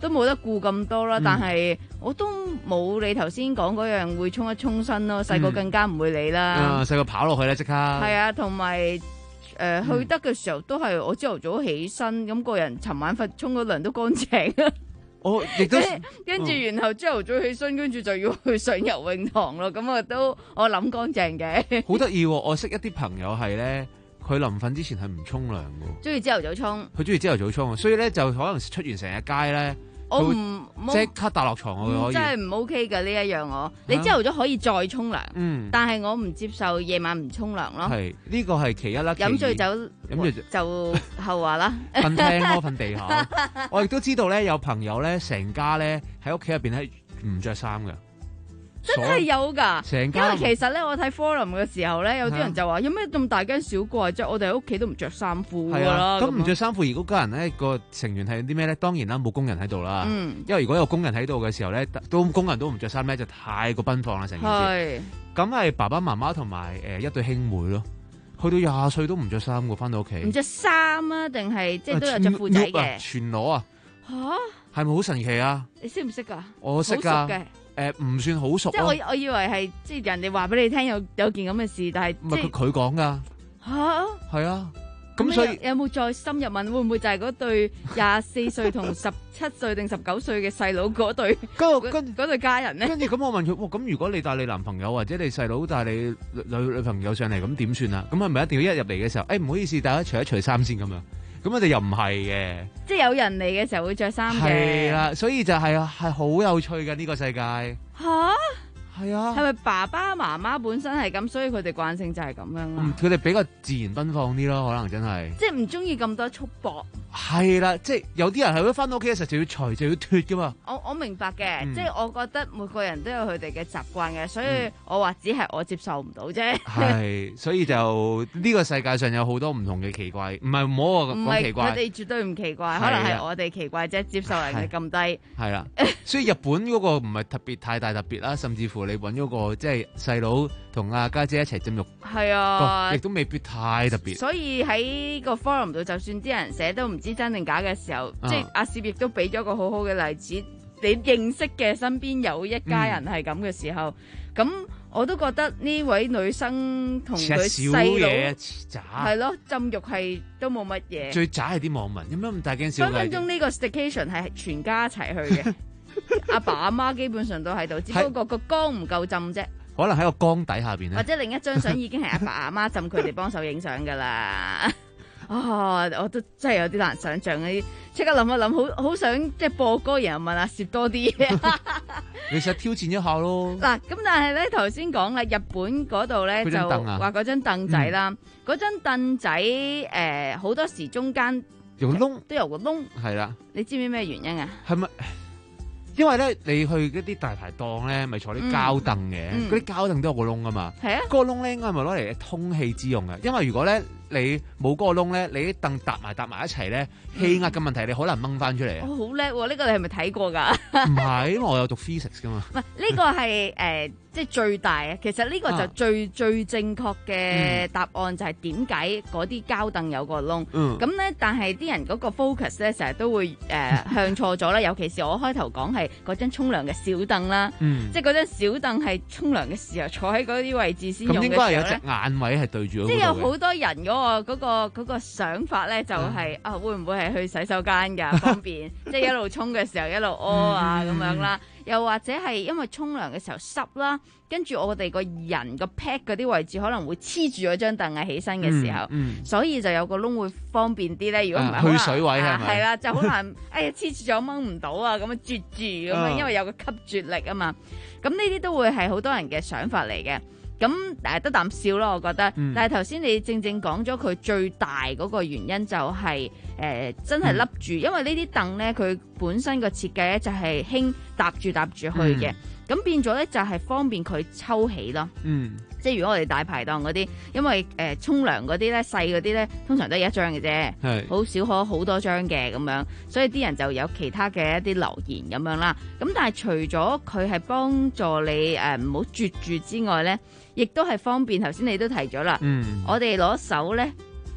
都冇得顧咁多啦。 嗯但係我都冇你頭先講嗰樣會沖一沖身咯，細個更加唔會理啦。 啊，細個跑落去咧即刻。 係啊，同埋誒去得嘅時候都係我朝頭早起身，咁、個人尋晚瞓沖咗涼都乾淨啊。 我亦都跟住，然後朝頭早起身，跟住就要去上游泳堂咯。咁啊，都我諗乾淨嘅。 好得意喎！我識一啲朋友係咧，佢臨瞓之前係唔沖涼嘅。 中意朝頭早沖。 佢中意朝頭早沖，所以咧就可能出完成日街咧， 我唔即刻搭落床我可以。 真係唔 OK 嘅呢一樣我。你朝頭早可以再沖涼， 嗯， 但係我唔接受夜晚唔沖涼咯。 係呢個係其一啦。 飲醉酒飲醉酒就後話啦。 瞓廳咯，瞓地下。我亦都知道咧，有朋友咧，成家咧喺屋企入邊係唔着衫嘅。 真係有㗎， 成家因為其實咧，我睇 forum 嘅時候咧，有啲人就話：有咩咁大驚小怪啫？我哋喺屋企都唔着衫褲㗎啦。 咁唔着衫褲，而嗰家人咧個成員係啲咩咧？當然啦，冇工人喺度啦。 嗯、 因為如果有工人喺度嘅時候咧，都工人都唔着衫咧，就太過奔放啦成件事。咁係爸爸媽媽同埋誒一對兄妹咯，去到廿歲都唔着衫㗎，翻到屋企。 唔着衫啊？定係即係都有着褲仔嘅？ 全裸啊！ 嚇， 係咪好神奇啊？ 你識唔識㗎？ 我識㗎。誒唔、呃、算好熟， 即係我我以為係即係人哋話俾你聽有有件咁嘅事，但係唔係佢佢講㗎嚇， 係啊，咁所以有冇再深入問？會唔會就係嗰對廿四歲同十七歲定十九歲嘅細佬嗰對跟跟嗰對家人咧？ 跟住咁我問佢，哇！咁如果你帶你男朋友或者你細佬帶你女女朋友上嚟，咁點算啊？咁係咪一定要一入嚟嘅時候，誒、哎、唔好意思，大家除一除衫先咁樣？咁我哋又唔係嘅， 即係有人嚟嘅時候會着衫嘅， 係啦，所以就係係好有趣嘅呢、呢個世界。 吓？ 係啊， 係咪爸爸媽媽本身係咁，所以佢哋慣性就係咁樣啦？ 佢哋比較自然奔放啲咯，可能真係。 即係唔中意咁多束縛。 係啦，即係有啲人係會翻到屋企嘅時候就要除就要脫噶嘛。 我我明白嘅， 嗯、 即係我覺得每個人都有佢哋嘅習慣嘅，所以我話只係我接受唔到啫。 係，所以就呢、呢個世界上有好多唔同嘅奇怪，唔係唔好我講奇怪。 佢哋絕對唔奇怪，可能係我哋奇怪啫，接受能力咁低。 係啦，所以日本嗰個唔係特別太大特別啦，甚至乎你揾嗰、嗰個即係細佬同阿家姐一齊浸浴， 係啊， 亦都未必太特別。 所以喺個 forum 度，就算啲人寫都唔知真定假嘅時候，啊、即係阿攝亦都俾咗個好好嘅例子。你認識嘅身邊有一家人係咁嘅時候，咁、嗯、我都覺得呢位女生同佢細佬係咯，浸浴係都冇乜嘢。 最渣係啲網民，有咩咁大驚小怪？ 分分鐘呢個 staycation 係全家一齊去嘅，阿爸阿媽基本上都喺度，只不過個缸唔夠浸啫。 可能喺個缸底下邊咧， 或者另一張相已經係阿爸阿媽浸佢哋幫手影相噶啦。啊、哦！我都真係有啲難想像嗰啲，即刻諗一諗，好好想即係播歌，然後問阿攝多啲嘢。 你實挑戰一下咯。 嗱，咁但係咧頭先講啦，日本嗰度咧就話嗰張凳仔啦，嗰張凳仔誒好多時中間有個窿， 都有個窿。係啦， 你知唔知咩原因啊？ 係咪？因為咧，你去嗰啲大排檔咧，咪坐啲膠凳嘅，嗰啲膠凳都有個窿啊嘛。係啊，嗰個窿咧應該係咪攞嚟通氣之用嘅？因為如果咧你冇嗰個窿咧，你啲凳搭埋搭埋一齊咧，氣壓嘅問題你好難掹翻出嚟啊！ 哦，好叻喎！呢個你係咪睇過㗎？ 唔係，因為我有讀 physics 㗎嘛。 唔係呢個係誒，即係最大啊！其實呢個就最最正確嘅答案就係點解嗰啲膠凳有個窿？嗯。咁咧，但係啲人嗰個 focus 咧，成日都會誒向錯咗啦。尤其是我開頭講係嗰張沖涼嘅小凳啦，即係嗰張小凳係沖涼嘅時候坐喺嗰啲位置先用嘅時候咧。咁應該係有隻眼位係對住。即係有好多人嗰個嗰個嗰個想法咧，就係啊，會唔會係去洗手間㗎方便？即係一路沖嘅時候一路屙啊咁樣啦。又或者係因為沖涼嘅時候濕啦，跟住我哋個人個 pad 嗰啲位置可能會黐住嗰張凳啊，起身嘅時候，嗯嗯、所以就有個窿會方便啲咧。如果唔係， 去水位係咪？ 係啦，就好難。哎呀，黐住咗掹唔到啊，咁樣啜住咁樣，因為有個吸啜力啊嘛。咁呢啲都會係好多人嘅想法嚟嘅。咁誒得啖笑咯，我覺得。嗯、但係頭先你正正講咗佢最大嗰個原因就係、是、誒、呃、真係笠住，嗯、因為呢啲凳咧佢本身個設計咧就係輕搭住搭住去嘅，咁、嗯、變咗咧就係方便佢抽起咯。嗯，即係如果我哋大排檔嗰啲，因為誒沖涼嗰啲咧細嗰啲咧，通常都係一張嘅啫，係好少可好多張嘅咁樣，所以啲人就有其他嘅一啲留言咁樣啦。咁但係除咗佢係幫助你誒唔好啜住之外咧，亦都係方便，頭先你都提咗啦。嗯，我哋攞手咧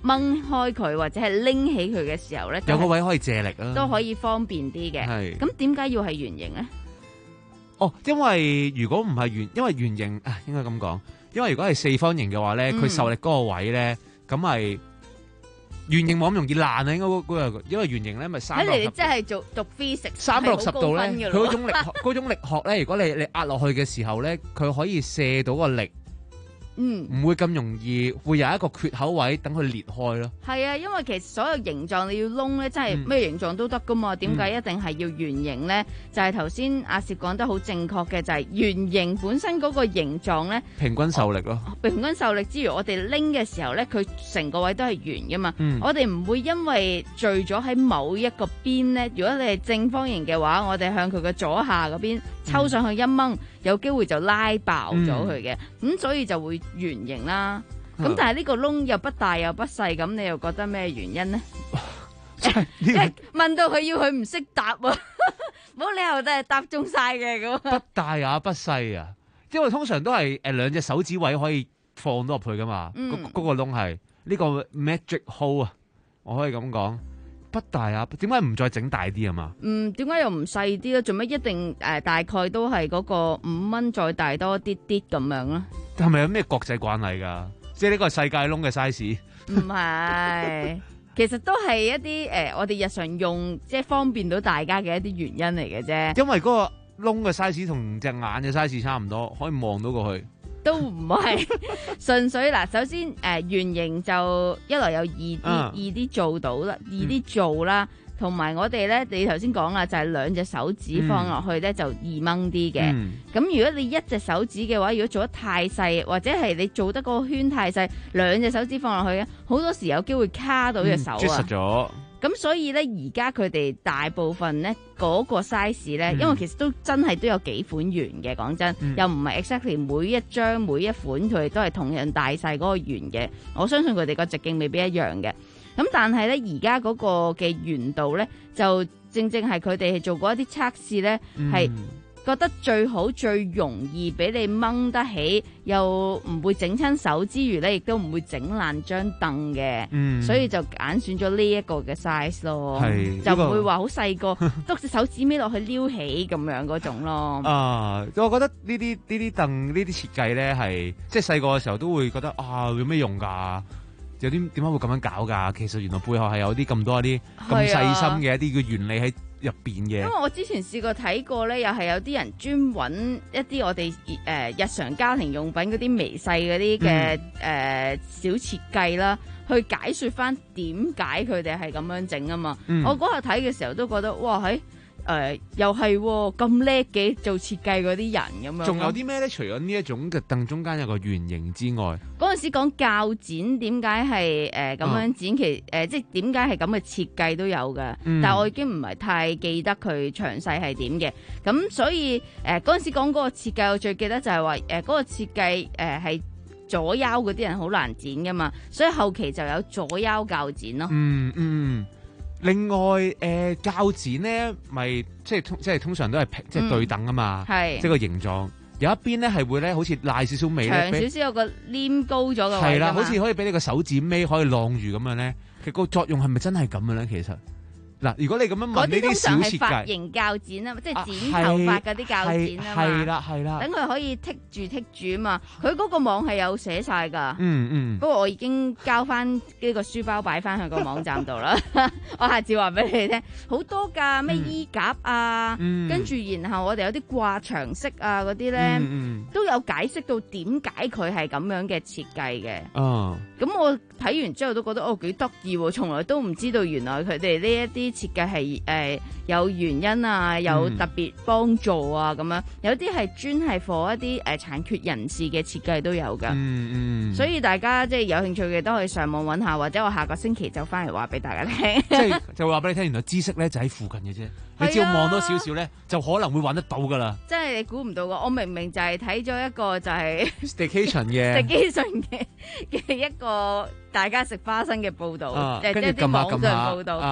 掹開佢或者係拎起佢嘅時候咧， 有個位可以借力啊， 都可以方便啲嘅。 係咁點解要係圓形咧？ 哦，因為如果唔係圓，因為圓形啊，應該咁講，因為如果係四方形嘅話咧，佢、嗯、受力嗰個位咧，咁係圓形冇咁容易爛啊。應該嗰個，因為圓形咧咪三百六十度。睇嚟你真係做讀 physics 三百六十度咧，佢嗰種力嗰種力學咧，如果你你壓落去嘅時候咧，佢可以射到個力。 嗯， 唔會咁容易會有一個缺口位等佢裂開咯。 係啊，因為其實所有形狀你要窿咧，真係咩形狀都得噶嘛。點解、嗯、一定係要圓形咧？就係頭先阿攝講得好正確嘅，就係、是、圓形本身嗰個形狀咧， 平均受力咯。 平均受力之餘，我哋拎嘅時候咧，佢成個位都係圓噶嘛。 嗯、 我哋唔會因為聚咗喺某一個邊咧。如果你係正方形嘅話，我哋向佢嘅左下嗰邊抽上去一掹。嗯有機會就拉爆咗佢嘅，咁、嗯、所以就會圓形啦。咁、嗯、但係呢個窿又不大又不細，咁你又覺得咩原因呢？即係問到佢要佢唔識答喎，冇理由都係答中晒嘅咁。 不大也不細啊，因為通常都係誒兩隻手指位可以放到入去噶嘛。嗰、嗯、嗰、嗰個窿係呢個 magic hole 啊，我可以咁講。不大啊，點解唔再整大啲啊嘛？ 嗯，點解又唔細啲咧？做咩一定誒、呃、大概都係嗰個五蚊再大多啲啲咁樣咧？ 係咪有咩國際慣例㗎？即係呢個係世界窿嘅 size？ 唔係，其實都係一啲誒、呃，我哋日常用即係方便到大家嘅一啲原因嚟嘅啫。 因為嗰個窿嘅 size 同隻眼嘅 size 差唔多，可以望到過去。 都唔係純粹嗱，首先誒、呃、圓形就一來有易啲、啊、易啲做到啦，易啲做啦，同埋、嗯、我哋咧，你頭先講啦，就係、是、兩隻手指放落去咧、嗯、就易掹啲嘅。咁、嗯、如果你一隻手指嘅話，如果做得太細，或者係你做得嗰個圈太細，兩隻手指放落去咧，好多時有機會卡到隻手啊。 實咗。 咁所以咧，而家佢哋大部分咧嗰、那個 size 咧、嗯，因為其實都真係都有幾款圓嘅，講真，嗯、又唔係 exactly 每一張每一款佢哋都係同樣大細嗰個圓嘅。我相信佢哋個直徑未必一樣嘅。咁但係咧，而家嗰個嘅圓度咧，就正正係佢哋係做過一啲測試咧，係、嗯、覺得最好最容易俾你掹得起，又唔會整親手之餘咧，亦都唔會整爛張凳嘅，所以就揀選咗呢一個嘅 size 咯，就唔會話好細個，篤隻手指尾落去撩起咁樣嗰種咯。 啊，我覺得呢啲呢啲凳呢啲設計咧，係即係細個嘅時候都會覺得啊，有咩用㗎？有啲點解會咁樣搞㗎？其實原來背後係有啲咁多一啲咁細心嘅一啲嘅原理喺入邊嘅。因為我之前試過睇過咧，又係有啲人專揾一啲我哋誒、呃、日常家庭用品嗰啲微細嗰啲嘅誒小設計啦，去解説翻點解佢哋係咁樣整啊嘛。嗯、我嗰日睇嘅時候都覺得哇，喺、呃、誒又係咁叻嘅做設計嗰啲人咁樣。 仲有啲咩咧？除咗呢一種嘅凳中間有個圓形之外， 嗰陣時講鉸剪點解係誒咁樣剪，其誒、呃、即係點解係咁嘅設計都有嘅、嗯，但係我已經唔係太記得佢詳細係點嘅。咁所以誒嗰陣時講嗰個設計，我最記得就係話誒嗰個設計誒係左腰嗰啲人好難剪噶嘛，所以後期就有左腰鉸剪咯。 嗯嗯。另外誒鉸剪咧，咪即係通即係通常都係平即係對等啊嘛，嗯、即係個形狀。有一邊咧係會咧，好似賴少少尾咧， 長少少有個黏高咗嘅位。 係啦，好似可以俾你個手指尾可以晾住咁樣咧。其實個作用係咪真係咁嘅咧？其實嗱，如果你咁樣問呢啲小設計，嗰啲通常係髮型鉸剪啊，即係剪頭髮嗰啲鉸剪啊嘛。係啦係啦，等佢可以剔住剔住啊嘛。佢嗰個網係有寫晒㗎。嗯嗯。不過我已經交翻呢個書包擺翻去個網站度啦。我下次話俾你聽，好多㗎，咩衣夾啊，嗯、跟住然後我哋有啲掛牆式啊嗰啲咧，嗯、都有解釋到點解佢係咁樣嘅設計嘅。哦。咁我睇完之後都覺得哦幾得意喎，從來都唔知道原來佢哋呢一啲設計係誒有原因啊，有特別幫助啊咁樣，有啲係專係 for 一啲誒殘缺人士嘅設計都有㗎。嗯嗯。所以大家即係有興趣嘅都可以上網揾下，或者我下個星期就翻嚟話俾大家聽。 即係就話俾你聽，原來知識咧就喺附近嘅啫，你只要望多少少咧，就可能會揾得到㗎啦。 真係你估唔到㗎，我明明就係睇咗一個就係 staycation 嘅 staycation 嘅嘅一個大家食花生嘅報導，即係即係啲網上報導。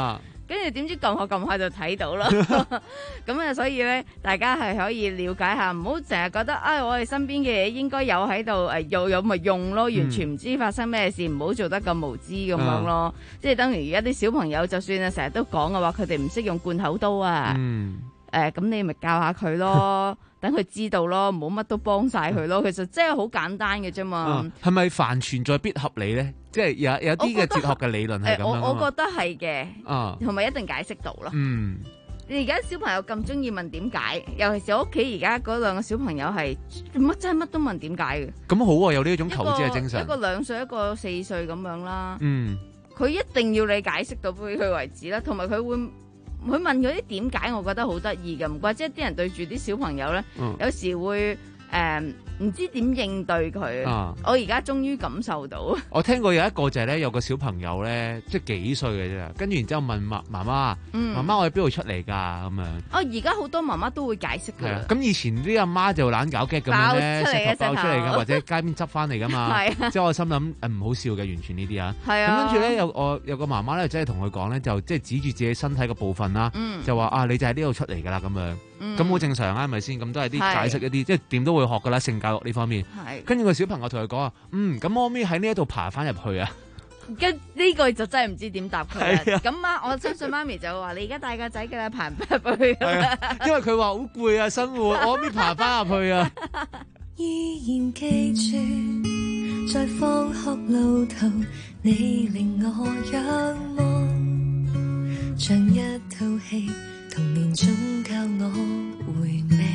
跟住點知撳下撳下就睇到啦。咁啊，所以咧，大家係可以了解下，唔好成日覺得啊、哎，我哋身邊嘅嘢應該有喺度誒，有有咪用咯，完全唔知發生咩事，唔好、嗯、做得咁無知咁樣咯。嗯、即係等於而家啲小朋友，就算啊成日都講嘅話，佢哋唔識用罐頭刀啊。嗯誒，咁、呃、你咪教下佢咯，等佢知道咯，唔好乜都幫晒佢咯。其實真係好簡單嘅啫嘛。 係咪、嗯、凡存在必合理咧？即係有有啲嘅哲學嘅理論係咁樣。 我我覺得係嘅，同埋、 啊、 一定解釋到咯。 嗯， 你而家小朋友咁中意問點解，尤其是我屋企而家嗰兩個小朋友係乜真係乜都問點解嘅。咁好啊，有呢一種投資嘅精神。 一個兩歲，一個四歲咁樣啦。 嗯， 佢一定要你解釋到俾佢為止啦，同埋佢會。佢問佢啲點解，我覺得好得意嘅，唔怪之啲人對住啲小朋友咧，嗯、有時會誒唔、呃、知點應對佢。啊、我而家終於感受到。 我聽過有一個就係咧，有個小朋友咧，即係幾歲嘅啫，跟住然之後問媽媽媽，嗯、媽媽我喺邊度出嚟㗎咁樣。哦， 而家好多媽媽都會解釋㗎。係啊， 咁以前啲阿媽就懶搞 gag 咁樣咧，石頭爆出嚟㗎，或者街邊執翻嚟㗎嘛。係啊，即係我心諗誒唔好笑嘅，完全呢啲啊。係啊。咁跟住咧，有我有個媽媽咧，即係同佢講咧，就即係指住自己身體嘅部分啦，嗯、就話啊，你就喺呢度出嚟㗎啦咁樣。咁好、嗯、正常啊，係咪先？咁都係啲解釋一啲，是即係點都會學㗎啦，性教育呢方面。係是。跟住個小朋友同佢講啊，嗯，咁可唔可以喺呢一度爬翻入去啊？ 跟呢個就真係唔知點答佢啦。咁媽，我相信媽咪就會話：你而家大個仔㗎啦，爬唔入去。 因為佢話好攰啊，生活，我可唔可以爬翻入去啊？ 依然記住，在放學路途，你令我仰望，像一套戲，童年中教我回味。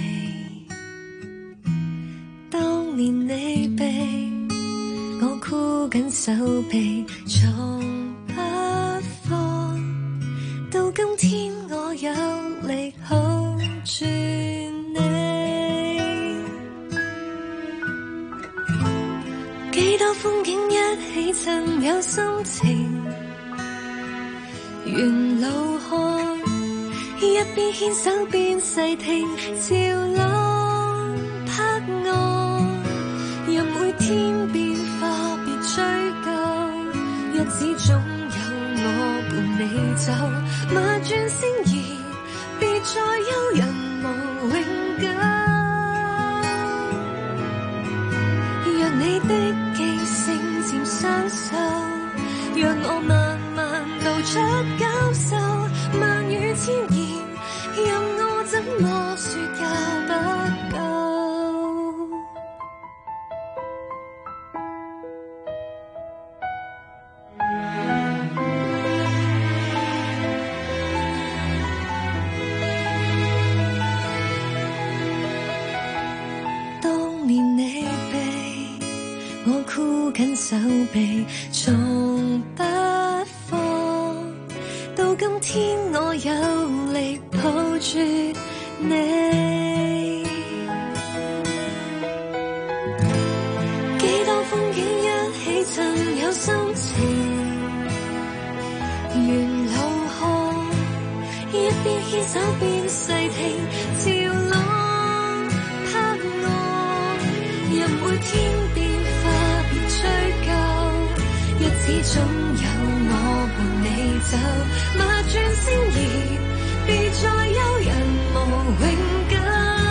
當年你被我箍緊手臂，從不放，到今天我有力 hold 住你。幾多風景一起曾有心情，沿路看，一邊牽手邊細聽，潮浪拍岸，任每天變化別追究，日子總有我伴你走，勿轉星移，別再憂人無永久，讓你的記性漸生鏽，讓我慢慢道出感受，萬語千言，任我怎麼說也不夠。當年你被我箍緊手臂，從不放，到今天我有力抱住你。幾多風景一起曾有心情，沿路看，一邊牽手邊細聽，潮浪拍岸，任每天變化別追究，日子總有我伴你走，勿轉星移，別再憂人無永久，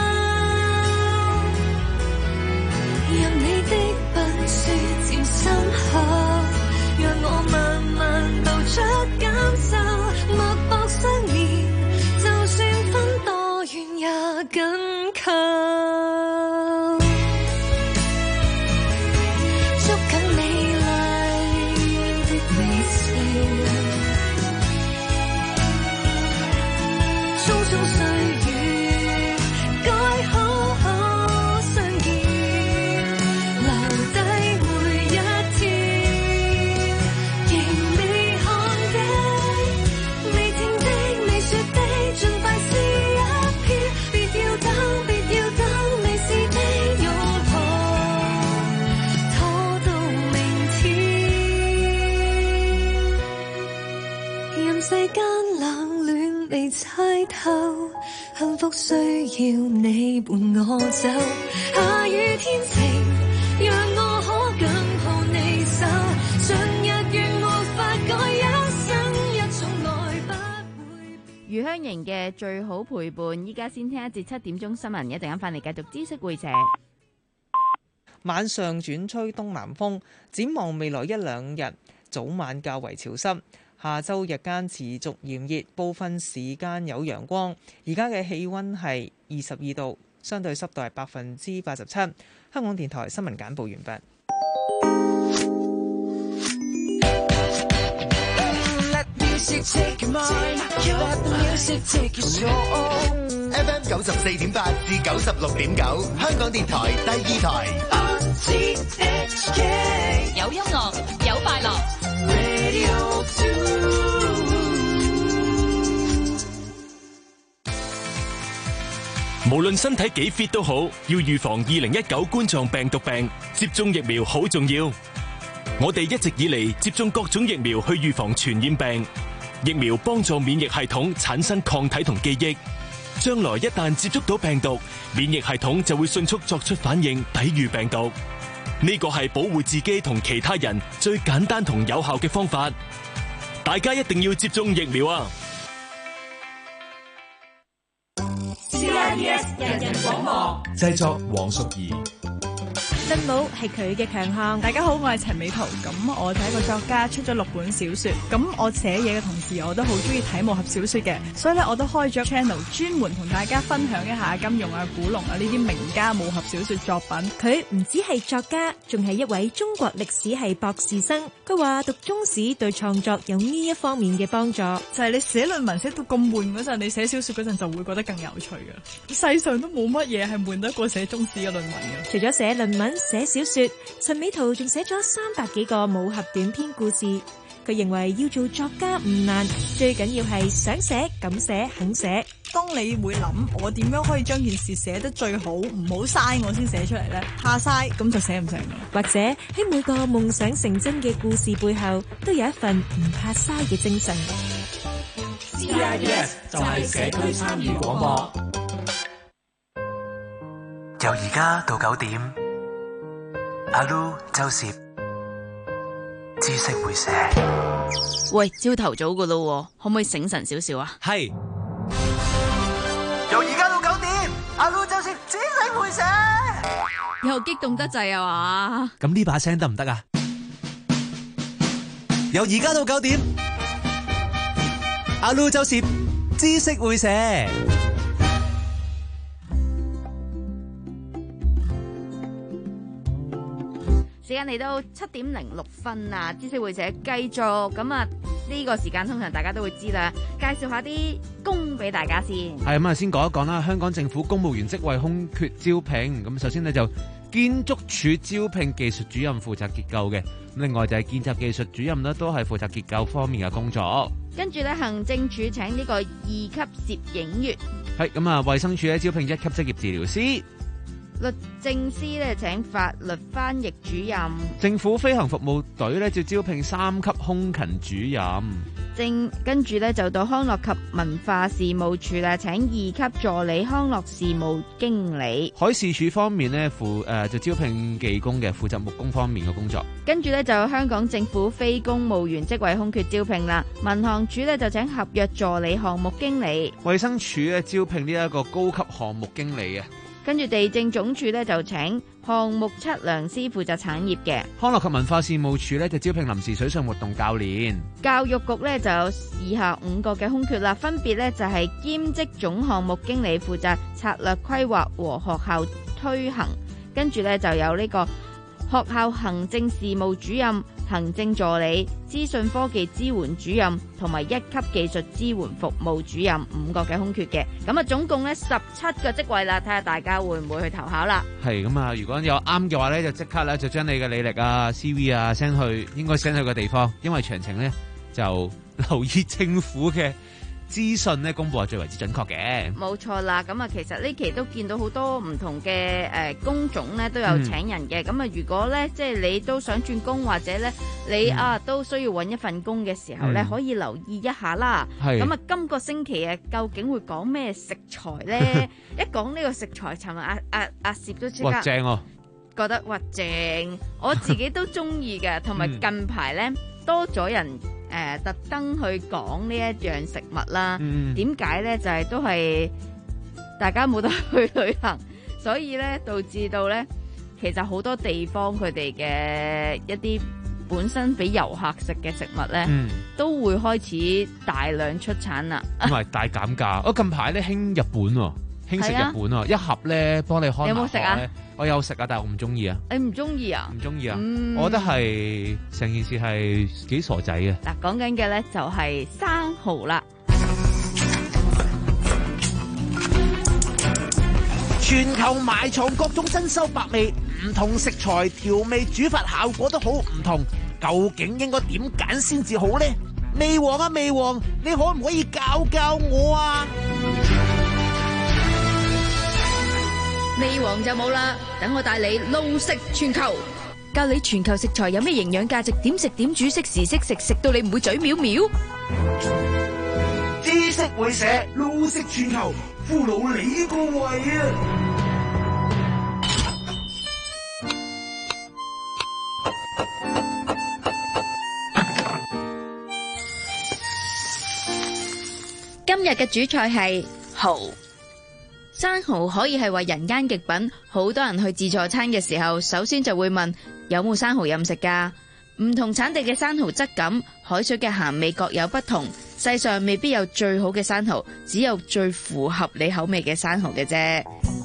任你的笨說漸深刻，讓我慢慢道出感受，脈搏相連，就算分多遠也緊扣，捉緊美麗的微笑，匆匆歲月該好好相見，留低每一天，仍未看的、未聽的、未說的，盡快試一遍，別要等，別要等，未試的擁抱，拖到明天，任世間冷暖未猜透，幸福需要你伴我走，下雨天晴，讓我可緊抱你手，盡日願無法改，一生一種愛不香凝嘅最好陪伴。依家先聽一節七點鐘新聞，一陣間翻嚟繼續知識會社。 晚上轉吹東南風，展望未來一兩日早晚較為潮濕，下週日間持續炎熱，部分時間有陽光。而家嘅氣温係二十二度，相對濕度係百分之八十七。香港電台新聞簡報完畢。 F M 九十四點八至九十六點九，香港電台第二台。 有音樂，有快樂。 無論身體幾 fit 都好，要預防二零一九冠狀病毒病，接種疫苗好重要。我哋一直以嚟接種各種疫苗去預防傳染病，疫苗幫助免疫系統產生抗體同記憶。將來一旦接觸到病毒，免疫系統就會迅速作出反應，抵禦病毒。呢個係保護自己同其他人最簡單同有效嘅方法。大家一定要接種疫苗啊 ！C I B S 人人廣播製作黃淑儀。 振舞係佢嘅強項。 大家好，我係陳美圖。咁我就係一個作家，出咗六本小說。咁我寫嘢嘅同時，我都好中意睇武俠小說嘅，所以咧我都開咗 channel，專門同大家分享一下金庸啊、古龍啊呢啲名家武俠小說作品。 佢唔止係作家，仲係一位中國歷史系博士生。佢話讀中史對創作有呢一方面嘅幫助， 就係你寫論文寫到咁悶嗰陣，你寫小說嗰陣就會覺得更有趣嘅。世上都冇乜嘢係悶得過寫中史嘅論文嘅。 除咗寫論文、寫小說，陳美圖仲寫咗三百幾個武俠短篇故事。佢認為要做作家唔難，最緊要係想寫、敢寫、肯寫。 當你會諗我點樣可以將件事寫得最好，唔好嘥我先寫出嚟呢？怕嘥咁就寫唔成。 或者喺每個夢想成真嘅故事背後，都有一份唔怕嘥嘅精神。 C I B S 就係社區參與廣播。 由而家到九點，阿 Lu 周攝知識會社。 喂，朝頭早噶咯，可唔可以醒神少少啊？ 係。由而家到九點，阿 Lu 周攝知識會社。 又激動得滯啊嘛？ 咁呢把聲得唔得啊？由而家到九點，阿 Lu 周攝知識會社。 時間嚟到七點零六分啊！知識會社繼續咁啊，呢個時間通常大家都會知啦。介紹下啲工俾大家先。 係咁啊，先講一講啦。香港政府公務員職位空缺招聘，咁首先呢，就建築署招聘技術主任負責結構嘅，另外就係見習技術主任呢，都係負責結構方面嘅工作。 跟住咧，行政署請呢個二級攝影員。係咁啊，衛生署咧招聘一級職業治療師。 律政司咧請法律翻譯主任， 政府飛行服務隊咧就招聘三級空勤主任， 正跟住咧就到康樂及文化事務處啦，請二級助理康樂事務經理。 海事處方面咧負誒就招聘技工嘅，負責木工方面嘅工作。 跟住咧就香港政府非公務員職位空缺招聘啦，民航處咧就請合約助理項目經理， 衛生署咧招聘呢一個高級項目經理嘅。 跟住地政總署咧就請項目測量師負責產業嘅。 康樂及文化事務署咧就招聘臨時水上活動教練。 教育局咧就有以下五個嘅空缺啦，分別咧就係兼職總項目經理負責策略規劃和學校推行，跟住咧就有呢個學校行政事務主任、行政助理、資訊科技支援主任同埋一級技術支援服務主任五個嘅空缺嘅，咁啊總共咧十七個職位啦，睇下大家會唔會去投考啦。 係咁啊，如果有啱嘅話咧，就即刻咧就將你嘅履歷啊、C V 啊 send 去，應該 send 去個地方，因為詳情咧就留意政府嘅資訊咧公布係最為之準確嘅。 冇錯啦，咁啊其實呢期都見到好多唔同嘅誒工種咧都有請人嘅，咁啊、嗯、如果咧即係你都想轉工或者咧你、嗯、啊都需要揾一份工嘅時候咧、嗯，可以留意一下啦。咁啊今個星期啊究竟會講咩食材咧？一講呢個食材，尋日阿阿阿攝都即刻哇正哦， 覺得哇正，我自己都中意嘅，同埋近排咧多咗人誒特登去講呢一樣食物啦。 嗯點解咧？就係、是、都係大家冇得去旅行，所以咧導致到咧，其實好多地方佢哋嘅一啲本身俾遊客食嘅食物咧， 嗯都會開始大量出產啦。 咁係大減價。我近排咧興日本喎，興食日本喎，一盒咧幫你開你有冇食啊？ 我有食啊，但係我唔中意啊。 你唔中意啊？ 唔中意啊！ 嗯我覺得係成件事係幾傻仔嘅。 嗱，講緊嘅咧就係生蠔啦。 全球埋藏各種珍饈百味，唔同食材調味煮法效果都好唔同，究竟應該點揀先至好呢？味王啊味王，你可唔可以教教我啊？ 味王就冇啦，等我帶你路食全球，教你全球食材有咩營養價值，點食點煮，適時適食，食到你唔會嘴藐藐。 知識會社路食全球，俘虜你個胃啊！ 今日嘅主菜係蠔。生蠔可以係為人間極品，好多人去自助餐嘅時候，首先就會問有冇生蠔任食㗎。唔同產地嘅生蠔質感、海水嘅鹹味各有不同，世上未必有最好嘅生蠔，只有最符合你口味嘅生蠔嘅啫。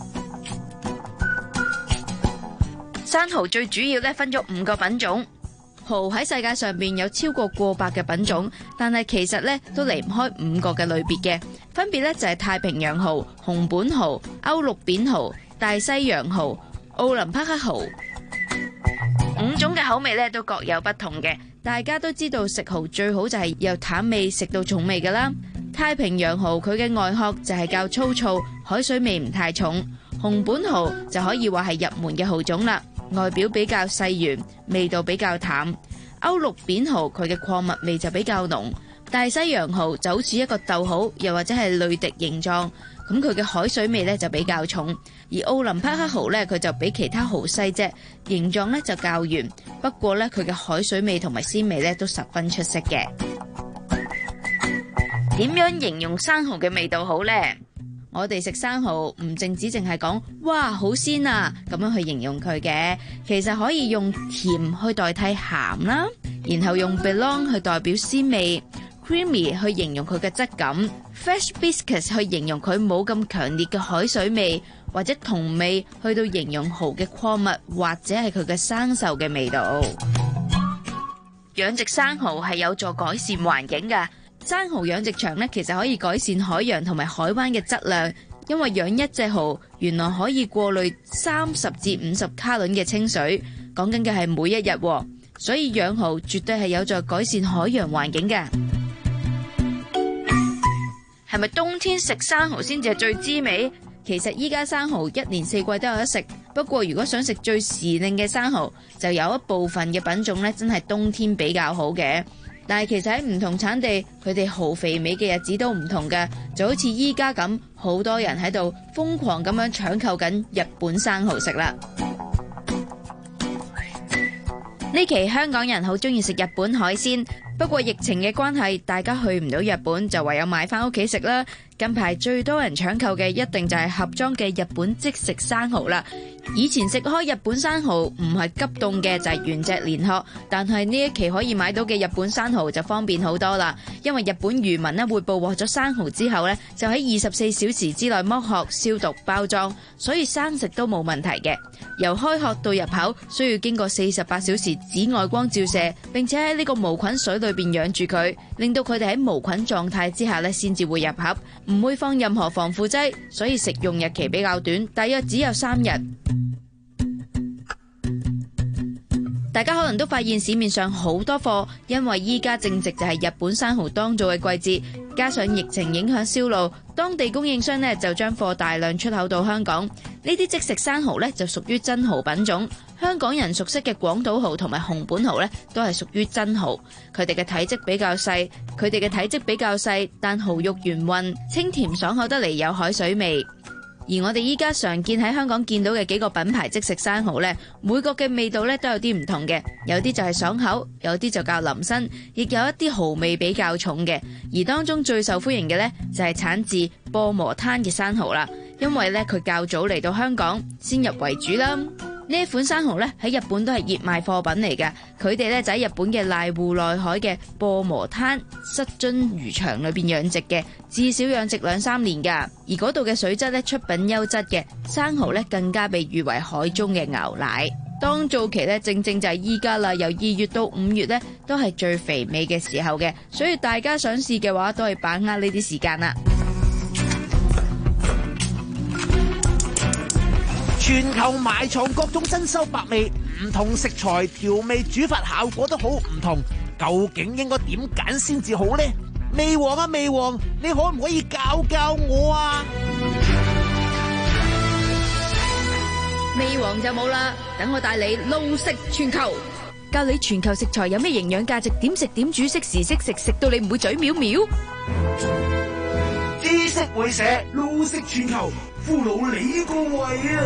生蠔最主要咧分咗五個品種。蠔喺世界上邊有超過過百嘅品種，但係其實咧都離唔開五個嘅類別嘅，分別咧就係太平洋蠔、熊本蠔、歐陸扁蠔、大西洋蠔、奧林匹克蠔。五種嘅口味咧都各有不同嘅，大家都知道食蠔最好就係由淡味食到重味噶啦。太平洋蠔佢嘅外殼就係較粗糙，海水味唔太重。熊本蠔就可以話係入門嘅蠔種啦。外表比較細圓，味道比較淡。歐陸扁蠔佢嘅礦物味就比較濃。大西洋蠔就好似一個逗號，又或者係淚滴形狀，咁佢嘅海水味呢就比較重。而奧林匹克蠔呢，佢就比其他蠔細隻，形狀呢就較圓，不過呢，佢嘅海水味同埋鮮味呢都十分出色嘅。點樣形容生蠔嘅味道好呢？我哋食生蠔唔淨止淨係講哇好鮮啊咁樣去形容佢嘅，其實可以用甜去代替鹹啦，然後用 belong 去代表鮮味， creamy 去形容佢嘅質感， fresh biscuits 去形容佢冇咁強烈嘅海水味，或者同味去到形容蠔嘅礦物或者係佢嘅生鏽嘅味道。養殖生蠔係有助改善環境㗎。生蠔養殖場咧，其實可以改善海洋同埋海灣嘅質量，因為養一隻蠔原來可以過濾三十至五十卡侖嘅清水，講緊嘅係每一日，所以養蠔絕對係有助改善海洋環境嘅。係咪冬天食生蠔先至係最滋味？其實依家生蠔一年四季都有得食，不過如果想食最時令嘅生蠔，就有一部分嘅品種咧，真係冬天比較好嘅。但係其實喺唔同產地，佢哋蠔肥美嘅日子都唔同嘅，就好似依家咁，好多人喺度瘋狂咁樣搶購緊日本生蠔食啦。呢期香港人好中意食日本海鮮，不過疫情嘅關係，大家去唔到日本，就唯有買翻屋企食啦。近排最多人搶購嘅一定就係盒裝嘅日本即食生蠔啦。以前食開日本生蠔唔係急凍嘅，就係原隻連殼，但係呢一期可以買到嘅日本生蠔就方便好多啦。因為日本漁民呢會捕獲咗生蠔之後呢，就喺二十四小時之內剝殼、消毒、包裝，所以生食都冇問題嘅。由開殼到入口需要經過四十八小時紫外光照射，並且喺呢個無菌水裏邊養住佢，令到佢哋喺無菌狀態之下呢先至會入盒，唔會放任何防腐劑，所以食用日期比較短，大約只有三日。大家可能都發現市面上好多貨，因為依家正值就係日本生蠔當造嘅季節，加上疫情影響銷路，當地供應商呢就將貨大量出口到香港。呢啲即食生蠔呢就屬於真蠔品種，香港人熟悉嘅廣島蠔同埋熊本蠔呢都係屬於真蠔。佢哋嘅體積比較細，佢哋嘅體積比較細，但蠔肉圓潤，清甜爽口得嚟，有海水味。 而我哋依家常見喺香港見到嘅幾個品牌即食生蠔呢，每個嘅味道呢都有啲唔同嘅，有啲就係爽口，有啲就較腍身，亦有一啲蠔味比較重嘅。而當中最受歡迎嘅呢，就係產自播磨灘嘅生蠔啦，因為呢，佢較早嚟到香港，先入為主啦。呢一款生蠔咧喺日本都係熱賣貨品嚟嘅，佢哋咧就喺日本嘅瀨戶內海嘅播磨灘室津漁場裏邊養殖嘅，至少養殖兩三年噶。而嗰度嘅水質咧出品優質嘅生蠔咧，更加被譽為海中嘅牛奶。當造期咧正正就係依家啦，由二月到五月咧都係最肥美嘅時候嘅，所以大家想試嘅話都係把握呢啲時間啦。 全球埋藏各種珍饈百味，唔同食材調味煮法效果都好唔同，究竟應該點揀先至好呢？味王啊味王，你可唔可以教教我啊？ 味王就冇啦，等我帶你路食全球，教你全球食材有咩營養價值，點食點煮，適時適食，食到你唔會嘴藐藐。 知識會社路食全球，俘虜你個胃啊！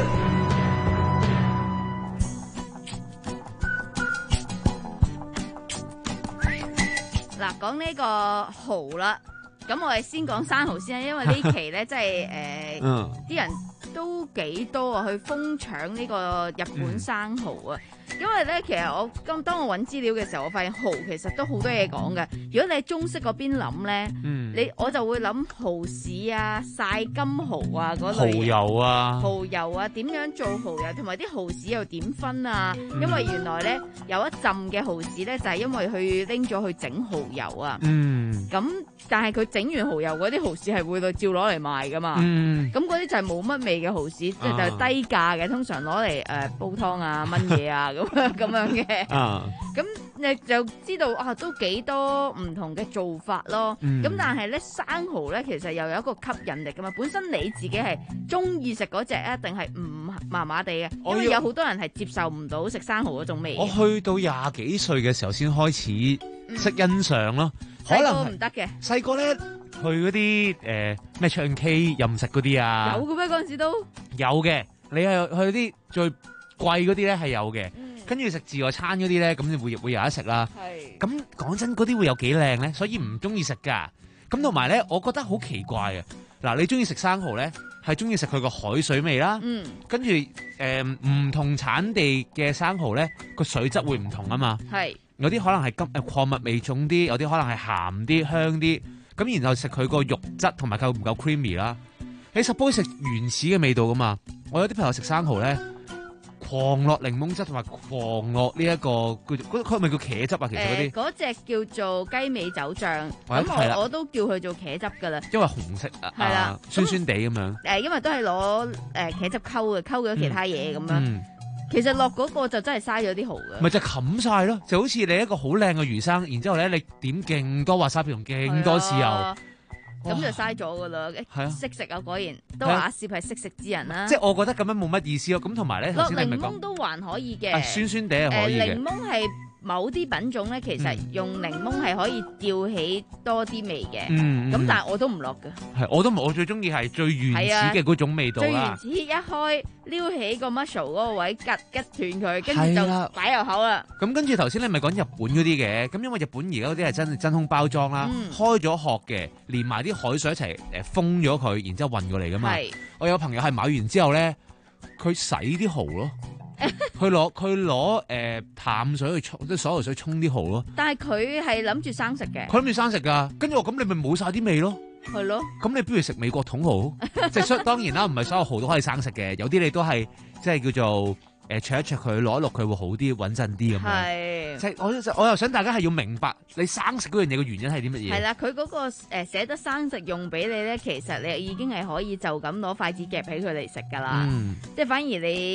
嗱，講呢個蠔啦，咁我哋先講生蠔先啦，因為呢期咧真係誒，啲人都幾多啊，去瘋搶呢個日本生蠔啊！因為咧，其實我咁當我揾資料嘅時候，我發現蠔其實都好多嘢講嘅。如果你喺中式嗰邊諗咧，嗯、你我就會諗蠔豉啊、曬金蠔啊嗰類。蠔油啊， 蠔油啊，點樣做蠔油，同埋啲蠔豉又點分啊？嗯、因為原來咧有一浸嘅蠔豉咧，就係、是、因為佢拎咗去整蠔油啊。嗯。咁但係佢整完蠔油嗰啲蠔豉係會到照攞嚟賣噶嘛？嗯。咁嗰啲就係冇乜味嘅蠔豉，即係、啊、就低價嘅，通常攞嚟誒煲湯啊、炆嘢啊咁。咁樣嘅，咁你就知道啊，都幾多唔同嘅做法咯。咁、嗯、但係咧，生蠔咧其實又有一個吸引力噶嘛。本身你自己係中意食嗰隻啊，定係唔麻麻地嘅？因為有好多人係接受唔到食生蠔嗰種味。 我去到廿幾歲嘅時候先開始識欣賞咯。 細個唔得嘅， 細個咧去嗰啲誒咩唱 K 任食嗰啲啊， 有嘅咩嗰陣時都有嘅。你係去啲最貴嗰啲咧係有嘅。嗯跟住食自助餐嗰啲咧，咁你會會有得食啦。係。咁講真，嗰啲會有幾靚咧？所以唔中意食噶。咁同埋咧，我覺得好奇怪啊！嗱，你中意食生蠔咧，係中意食佢個海水味啦。嗯。跟住誒唔同產地嘅生蠔咧，個水質會唔同啊嘛。係。有啲可能係金誒礦物味重啲，有啲可能係鹹啲、香啲。咁然後食佢個肉質同埋夠唔夠 creamy 啦。你 suppose 食原始嘅味道噶嘛？我有啲朋友食生蠔咧。狂落檸檬汁同埋狂落呢、這、一個佢佢係咪叫茄汁啊？其實嗰啲嗰隻叫做雞尾酒醬，咁我我都叫佢做茄汁噶啦， 因為紅色啊，係啦了，酸酸地咁樣。誒，因為都係攞誒茄汁溝嘅，溝咗其他嘢咁樣。嗯、其實落嗰個就真係嘥咗啲蠔嘅。咪就冚晒咯，就好似你一個好靚嘅魚生，然之後咧你點勁多滑沙皮同勁多豉油。 咁就嘥咗噶啦，識食啊！果然都話阿攝係識食之人啦。 即係我覺得咁樣冇乜意思咯。咁同埋咧， 落檸檬都還可以嘅， 酸酸地係可以嘅。 檸檬係某啲品種咧，其實用檸檬係可以吊起多啲味嘅。嗯，咁但係我都唔落嘅。係，我都我最中意係最原始嘅嗰種味道啦。最原始一開撩起個 mussel 嗰個位，吉吉斷佢，跟住就擺入口啦。咁跟住頭先你咪講日本嗰啲嘅，咁因為日本而家嗰啲係真係真空包裝啦，開咗殼嘅，連埋啲海水一齊誒封咗佢，然之後運過嚟噶嘛。我有朋友係買完之後咧，佢洗啲蠔咯。佢攞佢攞誒淡水去沖，即係所有水沖啲蠔咯。但係佢係諗住生食嘅。佢諗住生食噶，跟住我咁你咪冇晒啲味咯。係咯。咁你不如食美國桶蠔，即係當然啦，唔係所有蠔都可以生食嘅，有啲你都係即係叫做誒灼一灼佢，攞一落佢會好啲，穩陣啲咁樣。係。即係我我又想大家係要明白你生食嗰樣嘢嘅原因係啲乜嘢？係啦，佢嗰個誒寫得生食用俾你咧，其實你已經係可以就咁攞筷子夾起佢嚟食噶啦。嗯。即係反而你。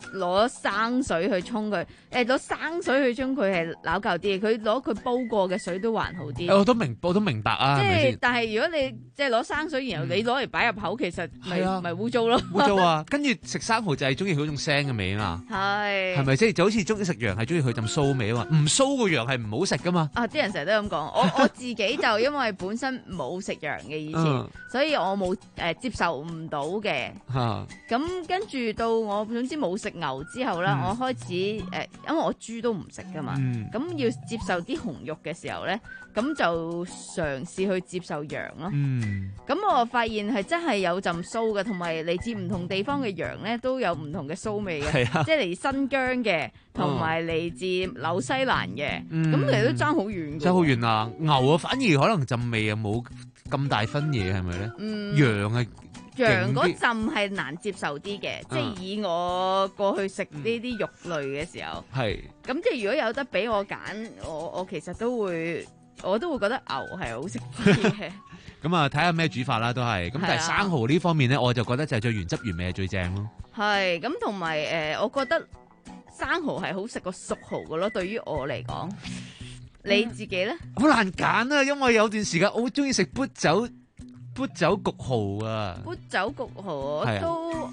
攞生水去沖佢，誒攞生水去沖佢係撈舊啲，佢攞佢煲過嘅水都還好啲。 我都明，我都明白啊， 即係係咪先？ 但係如果你即係攞生水，然後你攞嚟擺入口，其實咪係啊咪污糟咯。 污糟啊！跟住食生蠔就係中意佢嗰種腥嘅味啊嘛， 係係咪先？就好似中意食羊係中意佢陣酥味啊嘛，唔酥個羊係唔好食噶嘛。 啊！啲人成日都咁講，我我自己就因為本身冇食羊嘅以前， 嗯所以我冇誒、呃、接受唔到嘅。 嚇咁跟住到我總之冇食牛之後咧， 嗯我開始誒、呃，因為我豬都唔食噶嘛， 嗯咁、要接受啲紅肉嘅時候咧，咁就嘗試去接受羊咯。 嗯， 咁我發現係真係有陣酥嘅，同埋嚟自唔同地方嘅羊咧都有唔同嘅酥味嘅， 係啊即係嚟新疆嘅，同埋嚟自紐西蘭嘅，咁、 嗯其實都爭好遠嘅。 真係好遠啊！牛啊，反而可能陣味又冇咁大分嘢，係咪咧？ 嗯羊係羊嗰勁啲陣係難接受啲嘅，即係以我過去食呢啲肉類嘅時候， 係咁即係如果有得俾我揀，我我其實都會，我都會覺得牛係好食啲嘅。 咁啊，睇下咩煮法啦，都係。咁但係係啊生蠔呢方面咧，我就覺得就係最原汁原味係最正咯。 係咁，同埋誒，我覺得生蠔係好食過熟蠔嘅咯。對於我嚟講，你自己咧？ 好難揀啊，因為有段時間我好中意食砵酒砵酒焗蠔啊。 砵酒焗蠔係啊都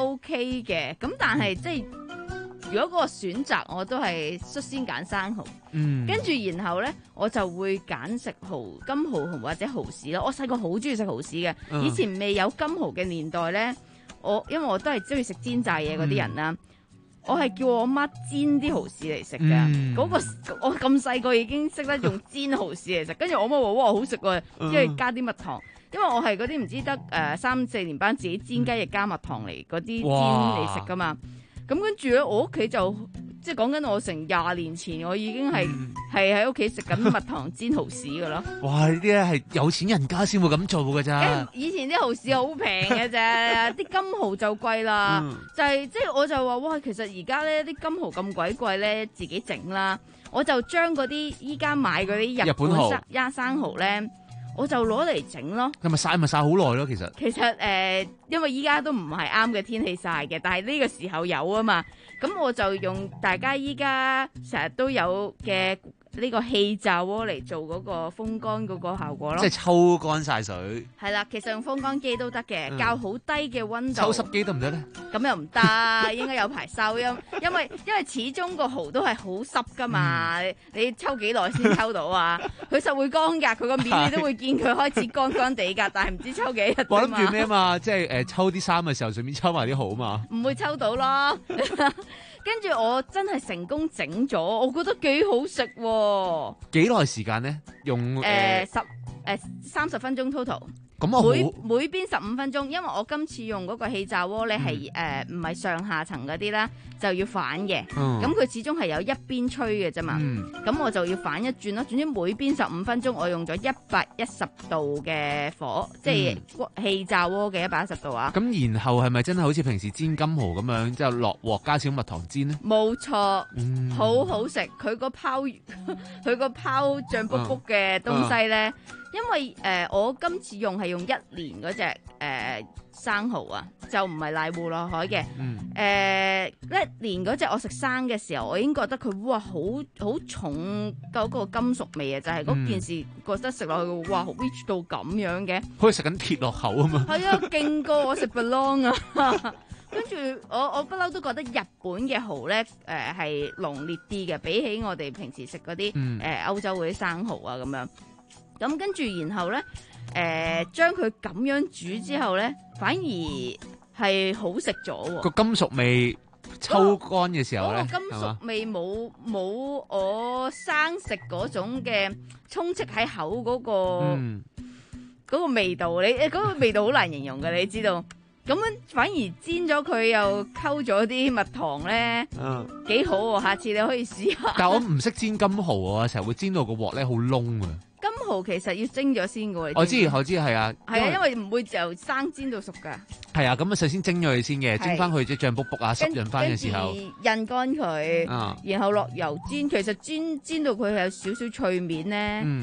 OK 嘅，咁但係即係如果嗰個選擇，我都係率先揀生蠔。 嗯跟住然後咧，我就會揀食蠔金蠔或者蠔豉咯。我細個好中意食蠔豉嘅， 嗯以前未有金蠔嘅年代咧，我因為我都係中意食煎炸嘢嗰啲人啦。我係叫我媽煎啲蠔豉嚟食㗎， 嗯嗰、個我咁細個已經識得用煎蠔豉嚟食，跟住我媽話哇好食喎， 嗯即係加啲蜜糖，因為我係嗰啲唔知得誒三四年班自己煎雞翼加蜜糖嚟嗰啲煎嚟食㗎嘛，咁跟住咧我屋企就即係講緊我成廿年前，我已經係係喺屋企食緊蜜糖煎蠔豉㗎咯。 哇！呢啲咧係有錢人家先會咁做㗎咋。 以前啲蠔豉好平嘅啫，啲金蠔就貴啦。 嗯就係即係我就話哇，其實而家咧啲金蠔咁鬼貴咧，自己整啦。我就將嗰啲依家買嗰啲日日本蠔本生鴨生蠔咧，我就攞嚟整咯。 咁咪曬咪曬好耐咯，其實。 其實誒、呃，因為依家都唔係啱嘅天氣曬嘅，但係呢個時候有啊嘛。咁我就用大家依家成日都有嘅呢個氣炸鍋嚟做嗰個風乾嗰個效果咯。 即係抽乾晒水。 係啦，其實用風乾機都得嘅， 嗯較好低嘅溫度。 抽濕機得唔得咧？ 咁又唔得，應該有排收音，因為因為始終個蠔都係好濕噶嘛， 嗯你你抽幾耐先抽到啊？佢實會乾㗎，佢個面你都會見佢開始乾乾地㗎，但係唔知抽幾日啫嘛。 我諗住咩嘛？即係誒抽啲衫嘅時候，順便抽埋啲蠔嘛。 唔會抽到咯。跟住我真係成功整咗，我覺得幾好食喎。 幾耐時間咧？用誒誒十誒三十分鐘 total。 咁我好每每邊十五分鐘，因為我今次用嗰個氣炸鍋咧係誒唔係上下層嗰啲啦，就要反嘅。 嗯咁佢、始終係有一邊吹嘅啫嘛。咁、 嗯我就要反一轉咯。總之每邊十五分鐘，我用咗一百一十度嘅火，即係鍋氣炸鍋嘅一百一十度啊。 咁然後係咪真係好似平時煎金蠔咁樣，之後落鑊加少蜜糖煎咧？ 冇錯， 嗯好好食。佢個泡佢個泡醬卜卜嘅東西咧，因為誒、呃、我今次用係用一年嗰隻誒生蠔啊，就唔係瀨戶內海嘅。誒、 嗯一年嗰隻我食生嘅時候，我已經覺得佢哇好好重嗰個金屬味啊！就係、嗰件事覺得食落去哇 rich 到咁樣嘅。 好似食緊鐵落口啊嘛。 係啊，勁過我食 belong 啊！跟住我我不嬲都覺得日本嘅蠔咧，誒係濃烈啲嘅，比起我哋平時食嗰啲嗯誒歐洲嗰啲生蠔啊咁樣。咁跟住然後咧，誒將佢咁樣煮之後咧，反而係好食咗喎。 個金屬味抽乾嘅時候咧， 嗰個金係嘛屬味冇冇我生食嗰種嘅充斥喺口嗰、個嗰、 嗯個味道，你誒嗰、個味道好難形容嘅，你知道。咁樣反而煎咗佢又溝咗啲蜜糖咧， 嗯幾好喎！下次你可以試下。 但係我唔識煎金蠔啊，成日會煎到個鑊咧好燶啊。 金蠔其實要蒸咗先嘅喎。 我知你唔我知係啊， 係啊，因為唔會就生煎到熟㗎。 係啊，咁啊首先蒸咗佢先嘅， 係蒸翻佢即係醬卜卜啊，濕潤翻嘅時候跟，住印乾佢， 啊然後落油煎。其實煎煎到佢係有少少脆面咧。 嗯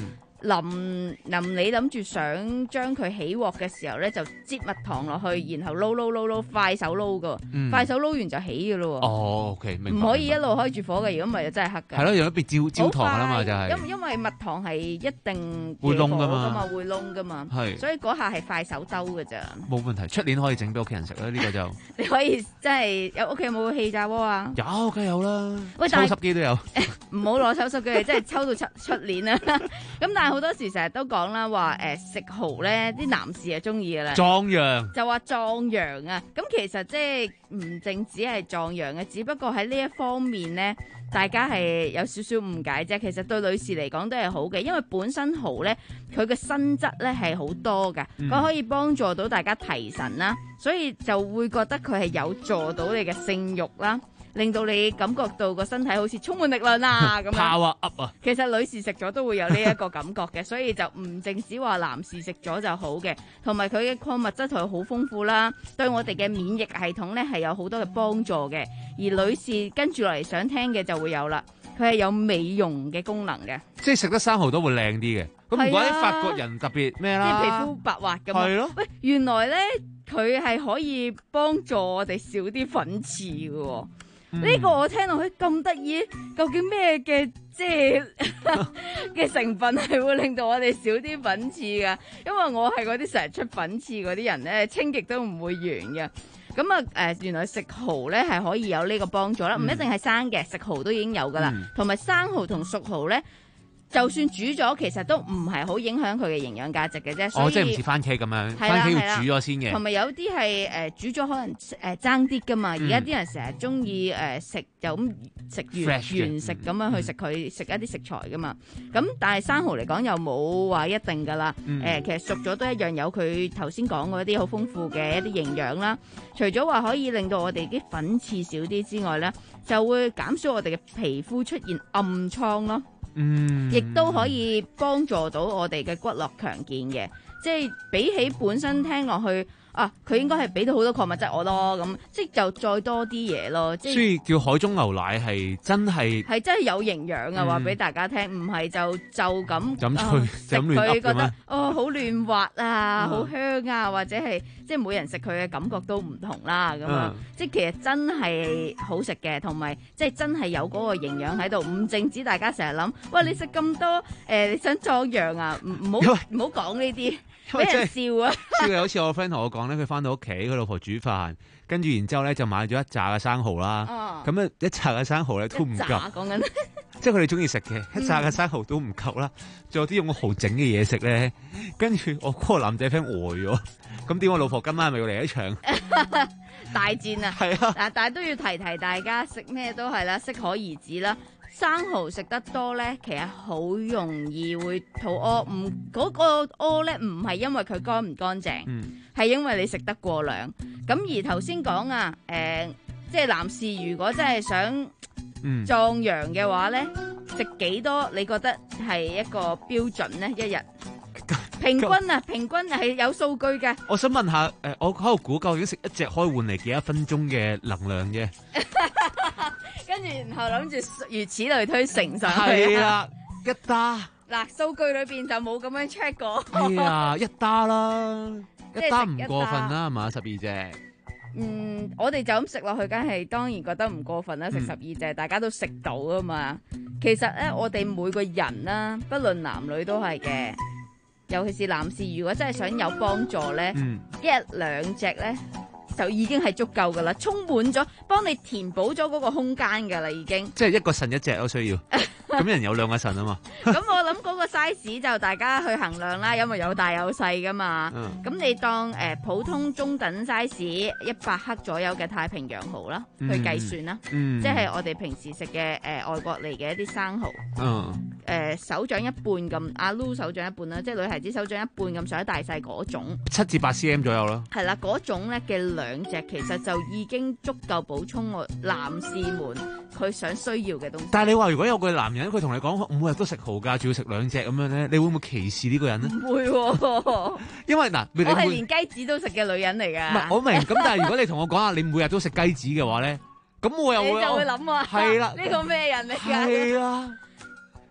臨臨你諗住想將佢起鑊嘅時候咧，就擠蜜糖落去，然後撈撈撈撈，快手撈噶， 嗯快手撈完就起噶咯。 哦，OK，明白。 唔可以一路開住火嘅，如果唔係就真係黑㗎。 係咯，有一別焦焦糖㗎啦嘛，就係。 因因為蜜糖係一定會燶㗎㗎嘛嘛，會燶㗎嘛。 係所以嗰下係快手兜㗎咋。 冇問題，出年可以整俾屋企人食啦，呢個就。 你可以真係有屋企有冇氣炸鍋啊？ 有，梗係有啦。 喂， 抽濕機都有。 唔好攞抽濕機，真係抽到出出年啦。咁但係好多時成日都講啦，話誒食蠔咧，啲男士係中意㗎啦。 壯陽。 就話壯陽啊！咁其實即係唔淨止係壯陽嘅，只不過喺呢一方面咧，大家係有少少誤解啫。其實對女士嚟講都係好嘅，因為本身蠔咧佢嘅鋅質咧係好多㗎，佢、 嗯、 可以幫助到大家提神啦，所以就會覺得佢係有助到你嘅性慾啦。令到你感覺到個身體好似充滿力量啊咁樣 Power up 啊！ 其實女士食咗都會有呢一個感覺嘅，所以就唔淨止話男士食咗就好嘅，同埋佢嘅礦物質同佢好豐富啦，對我哋嘅免疫系統咧係有好多嘅幫助嘅。而女士跟住落嚟想聽嘅就會有啦，佢係有美容嘅功能嘅， 即係食得生蠔都會靚啲嘅。咁唔怪啲法國人特別咩啦？ 即係皮膚白滑咁嘛。係咯。喂，原來咧佢係可以幫助我哋少啲粉刺嘅喎。呢、嗯，這個我聽落去咁得意，究竟咩嘅即係嘅成分係會令到我哋少啲粉刺㗎？因為我係嗰啲成日出粉刺嗰啲人咧，清極都唔會完嘅。咁啊誒，原來食蠔咧係可以有呢個幫助啦，唔、嗯、一定係生嘅，食蠔都已經有㗎啦。同、嗯、埋生蠔同熟蠔咧，就算煮咗，其實都唔係好影響佢嘅營養價值嘅啫。 哦，即係唔似番茄咁樣，番茄要煮咗先嘅。 同埋有啲係誒煮咗可能誒爭啲噶嘛。而家啲人成日中意誒食就咁食原原食咁樣去食佢食一啲食材噶嘛。咁但係生蠔嚟講又冇話一定噶啦。誒、嗯呃、其實熟咗都一樣有佢頭先講嗰啲好豐富嘅一啲營養啦。除咗話可以令到我哋啲粉刺少啲之外咧，就會減少我哋嘅皮膚出現暗瘡咯。嗯，亦都可以幫助到我哋嘅骨骼強健嘅，即係比起本身聽落去啊，佢應該係俾到好多礦物質我咯，咁即係就再多啲嘢咯。即係所以叫海中牛奶係真係係真係有營養啊！話、嗯、俾大家聽，唔係就就咁咁食佢覺得哦好嫩滑啊，好、嗯、香啊，或者係即係每人食佢嘅感覺都唔同啦咁樣。即係其實真係好食嘅，同埋即係真係有嗰個營養喺度，唔淨止大家成日諗，喂你食咁多誒、呃，你想壯陽啊？唔唔好唔好講呢啲。俾人笑啊！ 笑嘅好似我 friend 同我講咧，佢翻到屋企，佢老婆煮飯，跟住然之後咧就買咗一紮嘅生蠔啦。咁、哦、一紮嘅生蠔咧都唔夠。講緊，即係佢哋中意食嘅一紮嘅生蠔都唔夠啦。仲、嗯、有啲用個蠔整嘅嘢食咧，跟住我嗰個男仔 friend 呆咗。咁點？我老婆今晚係咪要嚟一場大戰啊？係啊！嗱，但係都要提提大家，食咩都係啦，適可而止啦。生蠔食得多咧，其實好容易會肚屙。唔嗰、嗰個屙咧，唔係因為佢乾唔乾淨，係、嗯、因為你食得過量。咁而頭先講啊，誒、呃，即係男士如果真係想壯陽嘅話咧，食、嗯、幾多？你覺得係一個標準咧？一日平均啊，平均係有數據嘅。 我想問下，誒、呃，我喺度估究竟食一隻可以換嚟幾多分鐘嘅能量啫？ 跟住然後諗住如此類推乘上去。 係啦，一打嗱，數據裏邊就冇咁樣 check 過。 係啊，一打啦，一打唔過分啦，係嘛？十二隻。 嗯，我哋就咁食落去，梗係當然覺得唔過分啦。食十二隻，大家都食到啊嘛。其實咧，我哋每個人啦，不論男女都係嘅。尤其是男士，如果真係想有幫助咧，嗯、一日兩隻咧就已經係足夠噶啦，充滿咗，幫你填補咗嗰個空間噶啦，已經。 即係一個腎一隻都需要，咁人有兩個腎啊嘛。 咁我諗嗰個 size 就大家去衡量啦，因為有大有細噶嘛。咁、嗯、你當誒、呃、普通中等 size 一百克左右嘅太平洋蠔啦，嗯、去計算啦，嗯、即係我哋平時食嘅誒外國嚟嘅一啲生蠔。嗯。誒、呃、手掌一半咁，阿 Lu 手掌一半啦，即係女孩子手掌一半咁上下大細嗰種， 七至八 cm 左右啦。 係啦，嗰種咧嘅兩隻其實就已經足夠補充我男士們佢想需要嘅東西。 但係你話如果有個男人佢同你講每日都食蠔㗎，仲要食兩隻咁樣咧，你會唔會歧視呢個人咧？ 唔會、哦， 因為嗱， 我係連雞子都食嘅女人嚟㗎。 唔係，我明。咁但係如果你同我講下你每日都食雞子嘅話咧，咁我又會你就會諗啊， 係啦， 呢個咩人嚟㗎？ 係啊。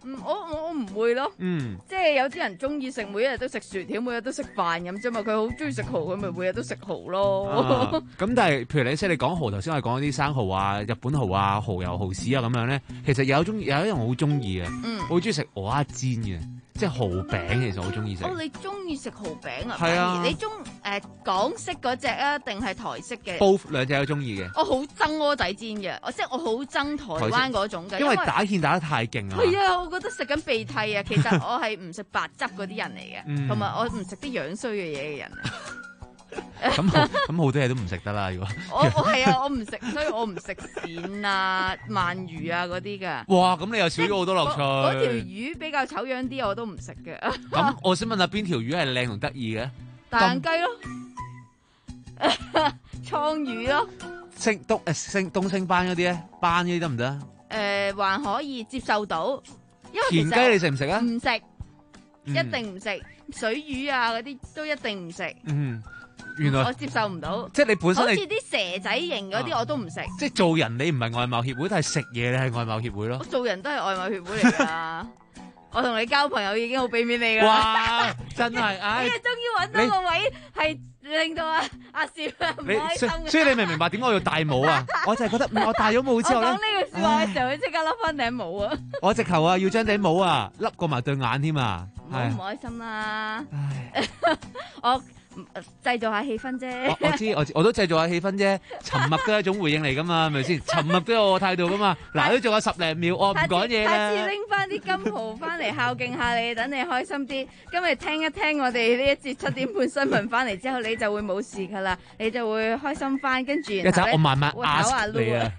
嗯，我我我唔會咯。 嗯， 即係有啲人中意食，每一日都食薯條，每日都食飯咁啫嘛。佢好中意食蠔，佢咪每日都食蠔咯。 咁、啊、但係，譬如你即係你講蠔，頭先我哋講嗰啲生蠔啊、日本蠔啊、蠔油、蠔豉啊咁樣咧，其實有中有一樣我好中意嘅， 嗯， 我好中意食蚵仔煎嘅，即係蠔餅，其實我好中意食。 哦，你中意食蠔餅啊？ 係啊， 你中誒、呃、港式嗰只啊，定係台式嘅 ？Both 兩隻都中意嘅。 我好憎蚵仔煎嘅，我即係我好憎台灣嗰種嘅， 因為打芡打得太勁啊。 係啊，我覺得食緊鼻涕啊。其實我係唔食白汁嗰啲人嚟嘅，同埋、嗯、我唔食啲樣衰嘅嘢嘅人啊。 咁咁好多嘢都唔食得啦，如果我我係啊，我唔食，所以我唔食鱔啊、鰻魚啊嗰啲噶。 哇，咁你又少咗好多樂趣。 嗰條魚比較醜樣啲，我都唔食嘅。 咁我想問下邊條魚係靚同得意嘅？ 大眼雞咯，倉魚咯。 星東誒星東星斑嗰啲咧，斑嗰啲得唔得？誒、 呃，還可以接受到，因為田雞你食唔食啊？ 唔食， 嗯、 一定唔食。水魚啊嗰啲都一定唔食。 嗯。原來我接受唔到， 即係你本身你好似啲蛇仔型嗰啲我都唔食。 即係做人你唔係外貌協會，但係食嘢你係外貌協會咯。 我做人都係外貌協會嚟㗎。我同你交朋友已經好俾面你㗎。 哇！真係，唉！ 你終於揾到個位係令到阿阿少唔開心。 所以你明唔明白點解我要戴帽啊？我就係覺得我戴咗帽之後咧， 我講呢句説話嘅時候，佢即刻笠翻頂帽啊！ 我直頭啊要將頂帽啊笠過埋對眼添啊！ 唔好唔開心啦！我。製造下氣氛啫， 我知我知，我都製造下氣氛啫。沉默都係一種回應嚟噶嘛，係咪先？沉默都有我態度噶嘛。嗱，都仲有十零秒，我唔講嘢啦。 下次拎翻啲金蠔翻嚟孝敬下你，等你開心啲。今日聽一聽我哋呢一節七點半新聞翻嚟之後，你就會冇事噶啦，你就會開心翻。跟住，一陣我慢慢壓下你啊。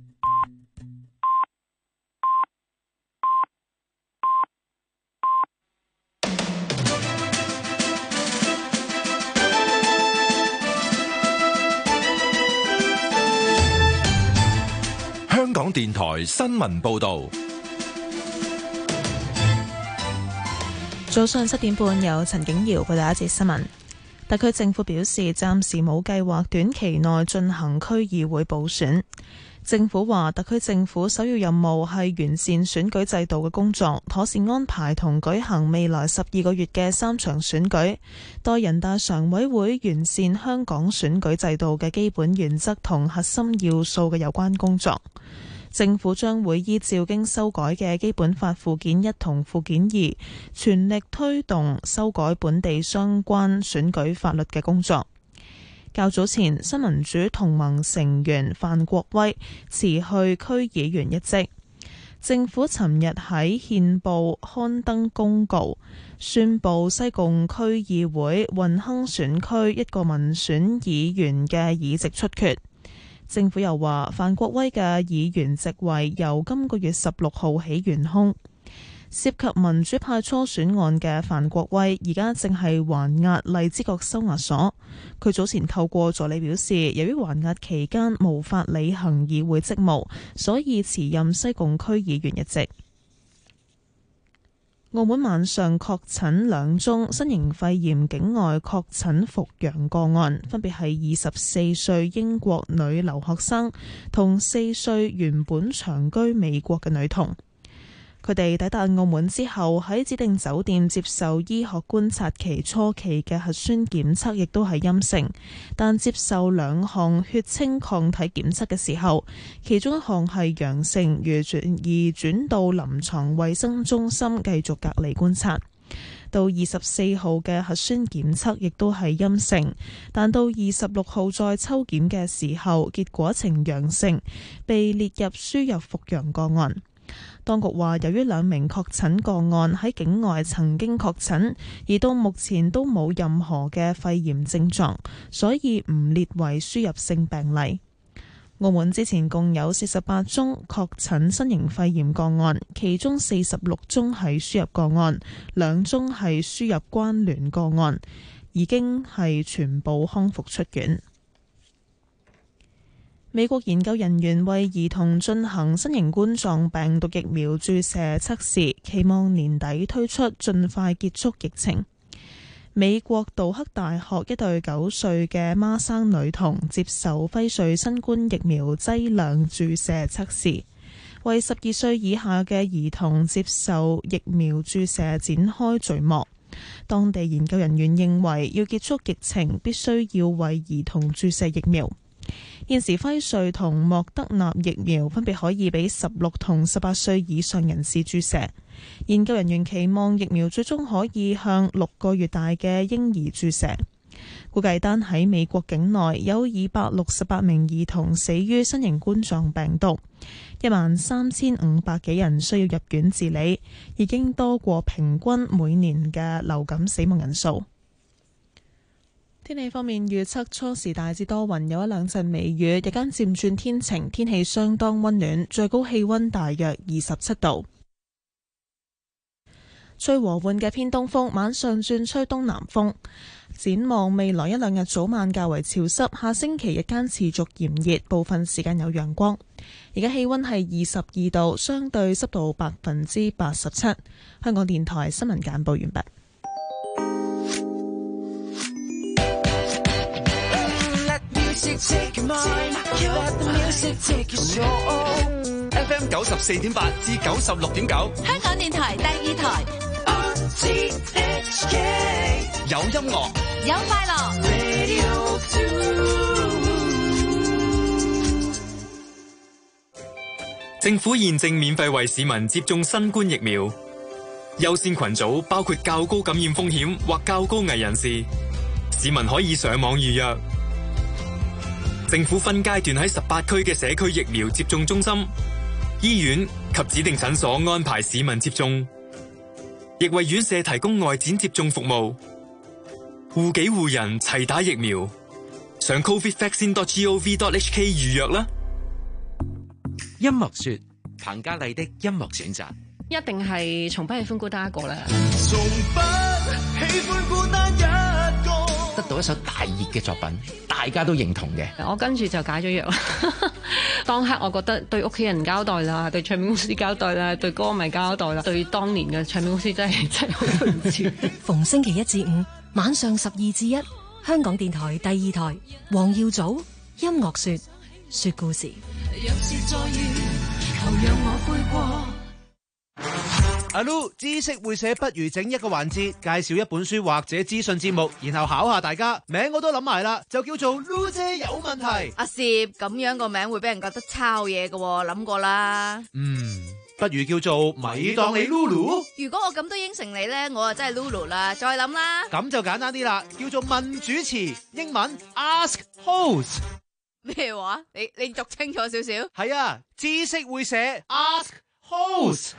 香港電台新聞報道， 早上七點半由陳景瑤報道一節新聞。特區政府表示，暫時冇計劃短期內進行區議會補選。政府話，特區政府首要任務係完善選舉制度嘅工作，妥善安排同舉行未來十二個月嘅三場選舉，待人大常委會完善香港選舉制度嘅基本原則同核心要素嘅有關工作。政府將會依照經修改嘅基本法附件一同附件二，全力推動修改本地相關選舉法律嘅工作。較早前，新民主同盟成員范國威辭去區議員一職。政府尋日喺憲報刊登公告，宣布西貢區議會運亨選區一個民選議員嘅議席出缺。政府又話，范國威嘅議員席位由今個月十六號起懸空。涉及民主派初選案嘅范國威，而家正係還押荔枝角收押所。佢早前透過助理表示，由於還押期間無法履行議會職務，所以辭任西貢區議員一職。澳門晚上確診兩宗新型肺炎境外確診復陽個案，分別係二十四歲英國女留學生同四歲原本長居美國嘅女童。佢哋抵達澳門之後，喺指定酒店接受醫學觀察期初期嘅核酸檢測亦都係陰性，但接受兩項血清抗體檢測嘅時候，其中一項係陽性，而轉而轉到臨床衛生中心繼續隔離觀察。到二十四號嘅核酸檢測亦都係陰性，但到二十六號再抽檢嘅時候，結果呈陽性，被列入輸入復陽個案。當局話，由於兩名確診個案喺境外曾經確診，而到目前都冇任何嘅肺炎症狀，所以唔列為輸入性病例。澳門之前共有四十八宗確診新型肺炎個案，其中四十六宗係輸入個案，兩宗係輸入關聯個案，已經係全部康復出院。美國研究人員為兒童進行新型冠狀病毒疫苗注射測試，期望年底推出，盡快結束疫情。美國杜克大學一對九歲嘅孖生女童接受輝瑞新冠疫苗劑量注射測試， 為十二歲以下嘅兒童接受疫苗注射展開序幕。當地研究人員認為，要結束疫情，必須要為兒童注射疫苗。現時輝瑞同莫德納疫苗分別可以俾十六同十八歲以上人士注射。研究人員期望疫苗最終可以向六個月大嘅嬰兒注射。估計單喺美國境內有二百六十八名兒童死於新型冠狀病毒，一萬三千五百幾人需要入院治理，已經多過平均每年嘅流感死亡人數。天氣方面預測，初時大致多雲，有一兩陣微雨，日間漸轉天晴，天氣相當溫暖，最高氣溫大約二十七度。吹和緩嘅偏東風，晚上轉吹東南風。展望未來一兩日早晚較為潮濕，下星期日間持續炎熱，部分時間有陽光。而家氣溫係二十二度，相對濕度百分之八十七。香港電台新聞簡報完畢。 F M 九十四點八至九十六點九， 香港電台第二台。 有音樂， 有快樂。 政府現正免費為市民接種新冠疫苗，優先群組包括較高感染風險或較高危人士，市民可以上網預約。政府分階段喺十八區嘅社區疫苗接種中心、醫院及指定診所安排市民接種，亦為院舍提供外展接種服務。護己護人齊打疫苗，上 covid vaccine dot gov dot h k 預約啦。 音樂說，彭嘉麗的音樂選擇， 一定係從不喜歡孤單一個啦。 從不喜歡孤單一個，得到一首大熱嘅作品，大家都認同嘅。 我跟住就解咗約啦。當刻我覺得對屋企人交代啦，對唱片公司交代啦，對歌迷交代啦，對當年嘅唱片公司真係真係好對唔住。 逢星期一至五晚上十二至一，香港電台第二台，黃耀祖音樂說，說故事。 若是再遇，求讓我悔過。 阿 Lu 知識會寫，不如整一個環節，介紹一本書或者資訊節目，然後考下大家。名我都諗埋啦，就叫做 Lu 姐有問題。 阿攝咁樣個名會俾人覺得抄嘢嘅，諗過啦。 嗯，不如叫做咪當你 Lulu。 如果我咁都應承你呢，我就真係 Lulu 啦。再諗啦。 咁就簡單啲啦，叫做問主持，英文 Ask Host。 咩話？你你讀清楚少少。 係啊，知識會寫 Ask Host。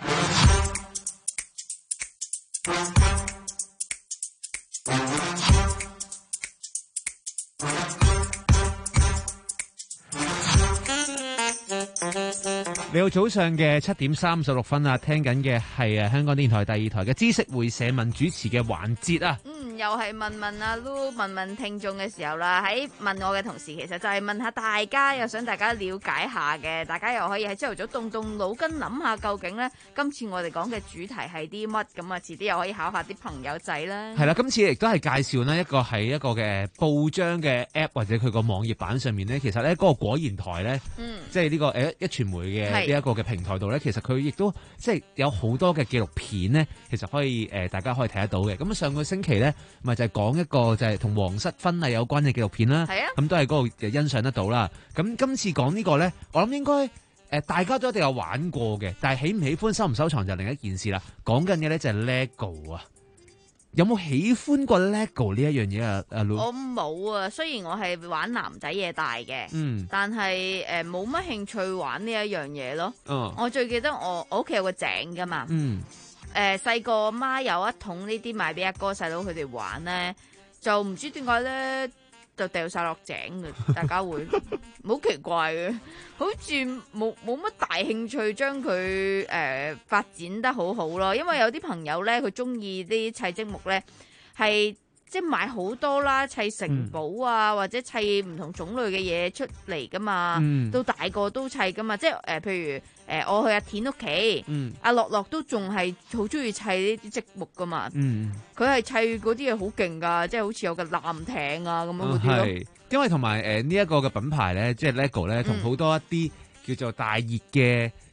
你好，早上嘅七點三十六分啊，聽緊嘅係啊香港電台第二台嘅知識會社問主持嘅環節啊。 嗯，又係問問阿 Lu 問問聽眾嘅時候啦，喺問我嘅同時，其實就係問下大家，又想大家了解下嘅，大家又可以喺朝頭早動動腦筋諗下，究竟呢今次我哋講嘅主題係啲乜？咁啊，遲啲又可以考下啲朋友仔啦。 係啦，今次亦都係介紹呢一個係一個嘅報章嘅 app 或者佢個網頁版上面呢，其實呢嗰個果然台呢，嗯、即係呢、這個誒一傳媒嘅呢一個嘅平台度呢，其實佢亦都即係有好多嘅紀錄片呢，其實可以誒、呃、大家可以睇得到嘅。咁上個星期呢，咪就係、是、講一個就係同皇室婚禮有關嘅紀錄片啦。係啊，咁都係嗰個欣賞得到啦。咁今次講呢個呢，我諗應該誒、呃、大家都一定有玩過嘅，但係喜唔喜歡收唔收藏就另一件事啦。講緊嘅呢就係 LEGO 啊。有冇喜歡過 LEGO 呢一樣嘢啊？阿 Lu， 我冇啊，雖然我係玩男仔嘢大嘅，嗯，但係誒冇乜興趣玩呢一樣嘢咯。嗯，我最記得我我屋企有個井噶嘛，嗯，誒細個阿媽有一桶呢啲賣俾阿哥細佬佢哋玩咧，就唔知點解咧就掉晒落井嘅，大家會好奇怪嘅，好似冇冇乜大興趣將佢誒發展得好好咯。因為有啲朋友咧，佢中意啲砌積木咧，係即係買好多啦，砌城堡啊，嗯、或者砌唔同種類嘅嘢出嚟噶嘛，嗯、到大個都砌噶嘛。即係誒、呃，譬如誒、呃，我去阿田屋企，嗯、阿樂樂都仲係好中意砌呢啲積木噶嘛。佢係、嗯、砌嗰啲嘢好勁噶，即係好似有個艦艇啊咁樣嗰啲咯。係， 因為同埋誒呢一個嘅品牌咧，即係 LEGO 咧，同好多一啲叫做大熱嘅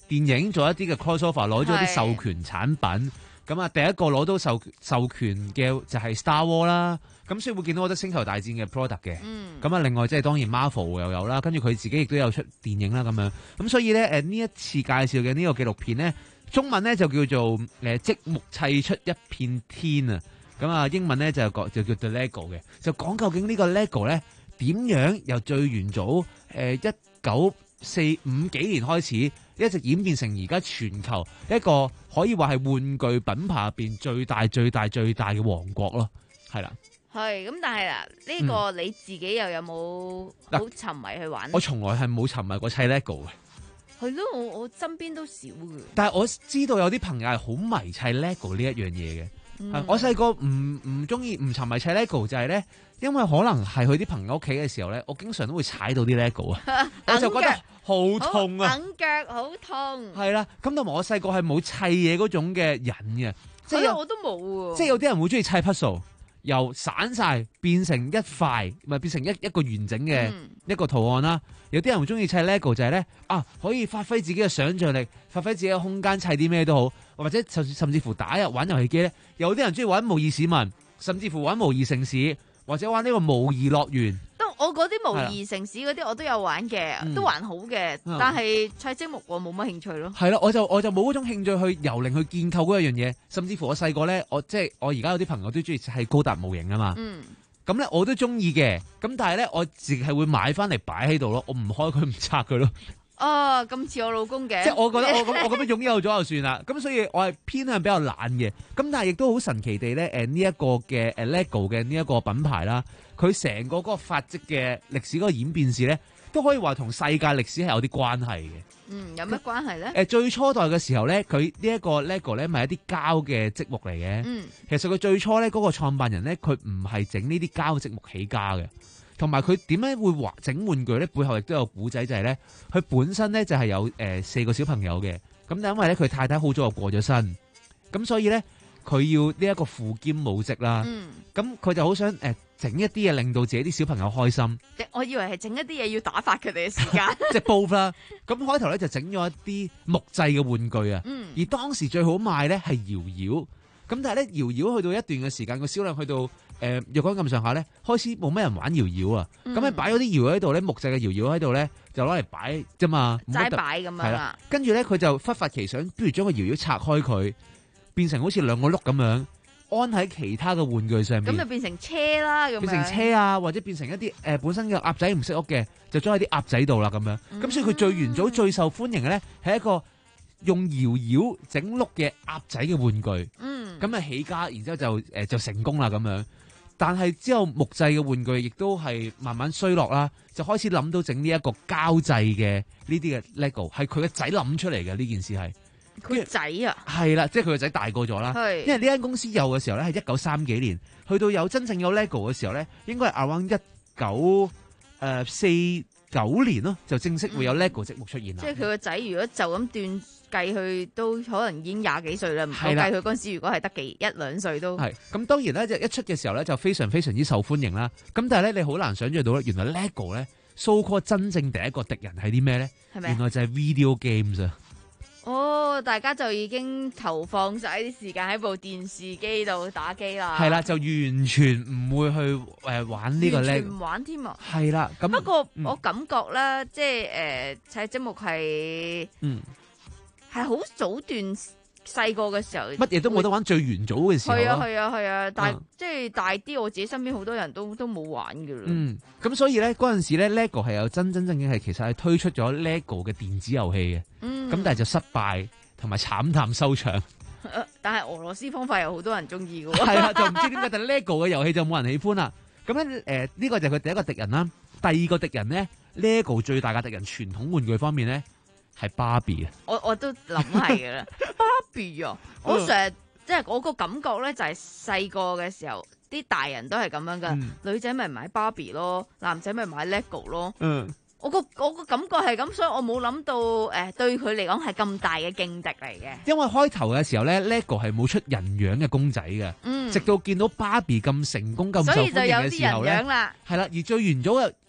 電影做一啲嘅 crossover， 攞咗啲授權產品。咁啊，第一個攞到授授權嘅就係 Star Wars 啦。咁所以會見到好多星球大戰嘅 product 嘅。咁啊、嗯，另外即係當然 Marvel 又有啦，跟住佢自己亦都有出電影啦咁樣。咁所以咧，誒呢一次介紹嘅呢個紀錄片咧，中文咧就叫做誒積木砌出一片天啊。咁啊，英文咧就講就叫 The Lego 嘅，就講究竟呢個 Lego 咧點樣由最元祖誒一九四五幾年開始，一直演變成而家全球一個可以話係玩具品牌入邊最大最大最大嘅王國咯，係啦。 係咁，但係啦，呢個你自己又有冇好沉迷去玩？ 我從來係冇沉迷過砌 Lego 嘅。 係咯，我我身邊都少嘅。 但係我知道有啲朋友係好迷砌 Lego 呢一樣嘢嘅。嗯、我細個唔唔中意唔沉迷砌 Lego 就係咧，因為可能係去啲朋友屋企嘅時候咧，我經常都會踩到啲 Lego 啊，我就覺得好痛啊， 硬腳好痛。 係啦，咁同埋我細個係冇砌嘢嗰種嘅癮嘅，即係我都冇喎。 即係有啲人會中意砌 puzzle，由散晒變成一塊，咪變成一一個完整嘅一個圖案啦。嗯、有啲人會中意砌 Lego 就係咧啊，可以發揮自己嘅想像力，發揮自己嘅空間，砌啲咩都好。或者甚甚至乎打入玩遊戲機咧，有啲人中意玩模擬市民，甚至乎玩模擬城市，或者玩呢個模擬樂園。 都我嗰啲模擬城市嗰啲我都有玩嘅， 嗯、 都還好嘅。嗯、但係砌積木我冇乜興趣咯。係咯，我就我就冇嗰種興趣去由零去建構嗰一樣嘢。甚至乎我細個咧，我即係我而家有啲朋友都中意砌高達模型啊嘛。嗯。咁咧我都中意嘅，咁但係咧我自己係會買翻嚟擺喺度咯，我唔開佢唔拆佢咯。 哦，咁似我老公嘅， 即係我覺得我咁我咁樣擁有咗就算啦，咁所以我係偏向比較懶嘅，咁但係亦都好神奇地咧，誒呢一個嘅誒 LEGO 嘅呢一個品牌啦，佢成個嗰個發跡嘅歷史嗰個演變史咧，都可以話同世界歷史係有啲關係嘅。 嗯，有咩關係咧？ 誒最初代嘅時候咧，佢呢一個 LEGO 咧，咪一啲膠嘅積木嚟嘅。嗯，其實佢最初咧嗰個創辦人咧，佢唔係整呢啲膠積木起家嘅。同埋佢點樣會玩整玩具咧？背後亦都有古仔，就係咧，佢本身咧就係有誒四個小朋友嘅，咁但因為咧佢太太好早就過咗身，咁所以咧佢要呢一個父兼母職啦。咁佢、嗯、就好想誒整、呃、一啲嘢令到自己啲小朋友開心。 我以為係整一啲嘢要打發佢哋嘅時間。 即係 both 啦。咁開頭咧就整咗一啲木製嘅玩具啊。嗯、而當時最好賣咧係搖搖，咁但係咧搖搖去到一段嘅時間，個銷量去到。誒若干咁上下咧，開始冇咩人玩搖搖啊！咁你擺咗啲搖搖喺度咧，木製嘅搖搖喺度咧，就攞嚟擺啫嘛， 齋擺咁樣。係啦， 跟住咧佢就忽發奇想，不如將個搖搖拆開佢，變成好似兩個碌咁樣，安喺其他嘅玩具上面。 咁就變成車啦，咁變成車啊，或者變成一啲誒、呃、本身嘅鴨仔唔識屋嘅，就裝喺啲鴨仔度啦咁樣。咁、嗯、所以佢最元祖、最受歡迎嘅咧，係一個用搖搖整碌嘅鴨仔嘅玩具。嗯，咁啊起家，然之後就誒、呃、就成功啦咁樣。但係之後木製嘅玩具亦都係慢慢衰落啦，就開始諗到整呢一個膠製嘅呢啲嘅 LEGO， 係佢嘅仔諗出嚟嘅呢件事係。 佢仔啊？ 係啦，即係佢個仔大個咗啦。 係。因為呢間公司有嘅時候咧係一九三幾年，去到有真正有 LEGO 嘅時候咧，應該係 around 一九誒四九年咯，就正式會有 LEGO 積木出現啦。 即係佢個仔如果就咁斷計去都可能已經廿幾歲啦，唔好計佢嗰陣時如果係得幾一兩歲都係。咁當然咧，就一出嘅時候咧就非常非常之受歡迎啦。咁但係咧你好難想象到咧，原來 LEGO 咧 so called 真正第一個敵人係啲咩咧？係咪？原來就係 video games 啊！ 哦，大家就已經投放晒啲時間喺部電視機度打機啦。 係啦，就完全唔會去誒玩呢個 LEGO，完全唔玩添啊！ 係啦，咁不過、嗯、我感覺咧，即係誒砌積木係嗯。係好早段細個嘅時候， 乜嘢都冇得玩，最元祖嘅時候。 係啊係啊係啊，但係、嗯、即係大啲，我自己身邊好多人都都冇玩㗎啦。 嗯，咁所以咧嗰陣時咧 ，LEGO 係有真真正正係其實係推出咗 LEGO 嘅電子遊戲嘅。嗯，咁但係就失敗同埋慘淡收場。 呃、但係俄羅斯方塊有好多人中意㗎喎。 係啊，就唔知點解，但係 LEGO 嘅遊戲就冇人喜歡啦。咁咧誒呢個就係佢第一個敵人啦。第二個敵人咧 ，LEGO 最大嘅敵人傳統玩具方面咧。係芭比啊！ 我我都諗係噶啦，芭比啊！我成日即係我個感覺咧，就係細個嘅時候，啲大人都係咁樣噶，嗯、女仔咪買芭比咯，男仔咪買 LEGO 咯。嗯，我個我個感覺係咁，所以我冇諗到誒、呃，對佢嚟講係咁大嘅勁敵嚟嘅。 因為開頭嘅時候咧 ，LEGO 係冇出人樣嘅公仔嘅，嗯、直到見到芭比咁成功咁受歡迎嘅時候咧，係啦，而最元祖嘅。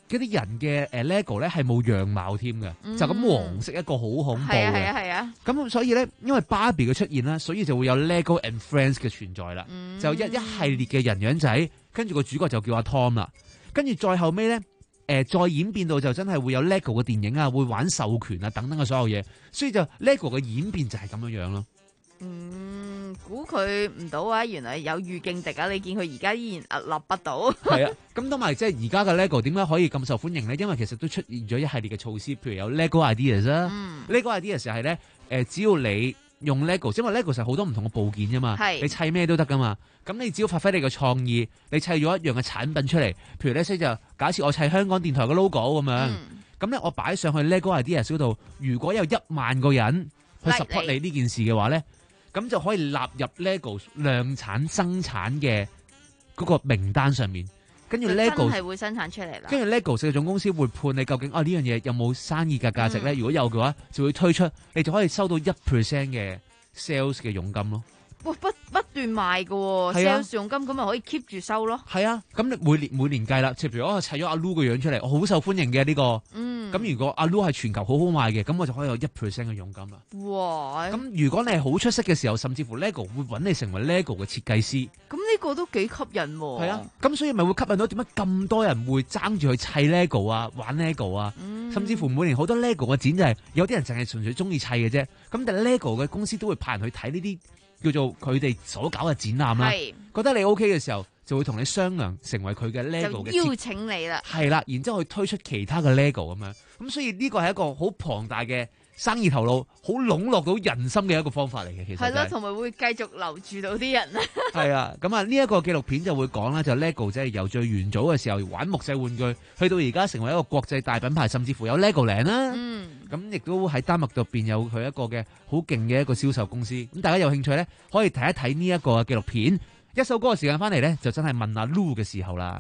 嗰啲人嘅誒 LEGO 咧係冇樣貌添嘅， 嗯就咁黃色一個好恐怖嘅。 係啊係啊係啊！ 咁所以咧，因為芭比嘅出現啦，所以就會有 LEGO and Friends 嘅存在啦。 嗯就一一系列嘅人樣仔，跟住個主角就叫阿 Tom 啦。跟住再後尾咧，誒、呃、再演變到就真係會有 LEGO 嘅電影啊，會玩授權啊等等嘅所有嘢。所以就 LEGO 嘅演變就係咁樣樣咯。 嗯，估佢唔到啊！原來有預勁敵啊！你見佢而家依然屹立不倒。 係啊，咁同埋即係而家嘅 LEGO 點解可以咁受歡迎咧？因為其實都出現咗一系列嘅措施，譬如有 LEGO Ideas 啦、 嗯、 ，LEGO Ideas 就係咧誒，只要你用 LEGO，因為 LEGO 實好多唔同嘅部件啫嘛，你砌咩都得噶嘛。咁你只要發揮你嘅創意，你砌咗一樣嘅產品出嚟，譬如咧，所以就假設我砌香港電台嘅 logo 咁樣，咁咧、嗯、我擺上去 LEGO Ideas 嗰度，如果有一萬個人去 support 你呢件事嘅話咧。咁就可以納入 LEGO 量產生產嘅嗰個名單上面，跟住 LEGO 係會生產出嚟啦。 跟住 LEGO 四種公司會判你究竟啊呢樣嘢有冇生意嘅價值咧？ 嗯、 如果有嘅話，就會推出，你就可以收到一 percent 嘅 sales 嘅佣金咯。 哇！不不斷賣嘅喎 sales 佣金，咁咪可以 keep 住收咯。 係啊，咁你每年每年計啦，譬如我砌咗阿 Lu 個樣出嚟，我好受歡迎嘅呢、呢個。嗯。咁如果阿 Lu 係全球好好賣嘅，咁我就可以有一 percent 嘅佣金啦。哇！咁如果你係好出色嘅時候，甚至乎 LEGO 會揾你成為 LEGO 嘅設計師。 咁呢個都幾吸引喎。 係啊，咁所以咪會吸引到點解咁多人會爭住去砌 LEGO 啊，玩 LEGO 啊，嗯、甚至乎每年好多 LEGO 嘅展就係、是、有啲人淨係純粹中意砌嘅啫。咁但係 LEGO 嘅公司都會派人去睇呢啲。叫做佢哋所搞嘅展覽啦，覺得你 OK 嘅時候，就會同你商量成為佢嘅 LEGO 嘅， 就邀請你啦。 係啦，然之後去推出其他嘅 LEGO 咁樣，咁所以呢個係一個好龐大嘅生意頭腦，好籠絡到人心嘅一個方法嚟嘅。其實係、就、啦、是， 同埋會繼續留住到啲人啊。係啊，咁啊呢一個紀錄片就會講啦，就 LEGO 即係由最元祖嘅時候玩木製玩具，去到而家成為一個國際大品牌，甚至乎有 LEGOland 啦。嗯。咁亦都喺丹麥度邊有佢一個嘅好勁嘅一個銷售公司。咁大家有興趣咧，可以睇一睇呢一個紀錄片。一首歌嘅時間翻嚟咧，就真係問阿 Lu 嘅時候啦。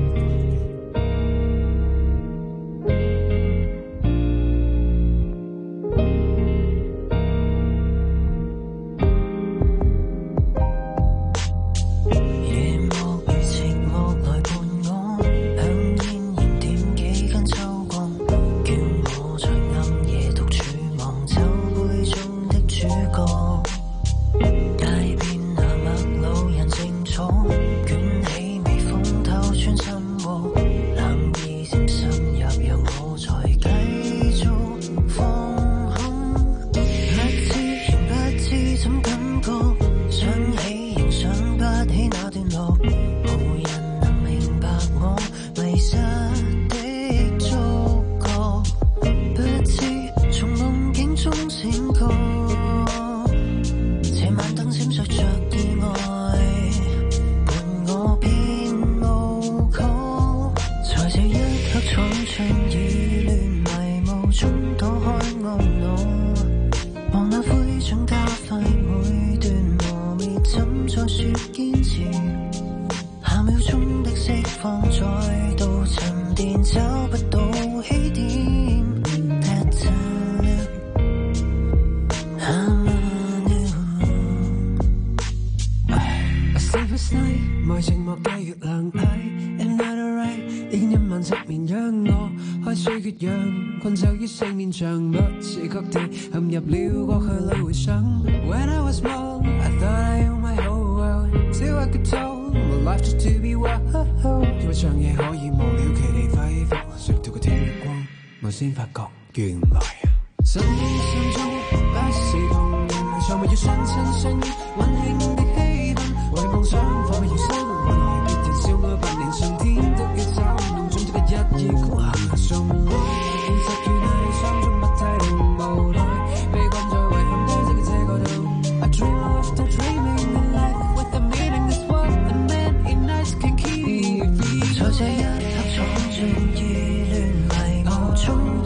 先發覺原來生命中不是同人，從沒要相親相依，溫馨的氣氛，為夢想放棄餘生，換來別人笑我扮年上天都要走，弄盡這個一夜孤行送愛，現實原來相中不太令無奈，被困在遺憾堆積嘅這個度。I dream of the dreaming in life with the meaning is what a man in nice can keep。在這一刻闖進意亂迷霧中。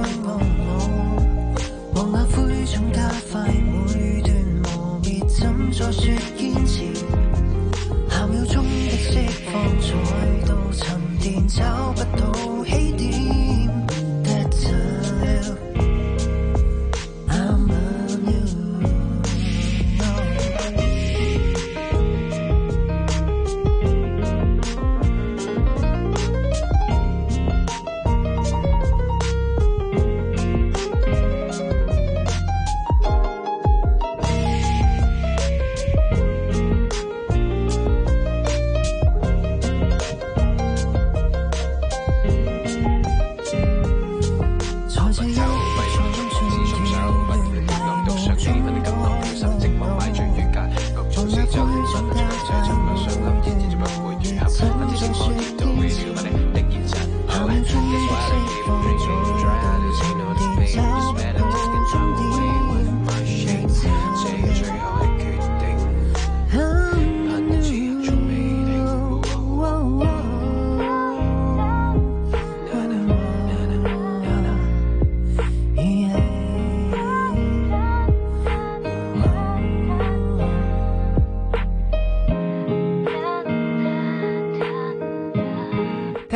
望那灰燼加快每段磨滅，怎再說堅持？下秒鐘的釋放，再度沉澱，找不到起點。That's all I'm on you。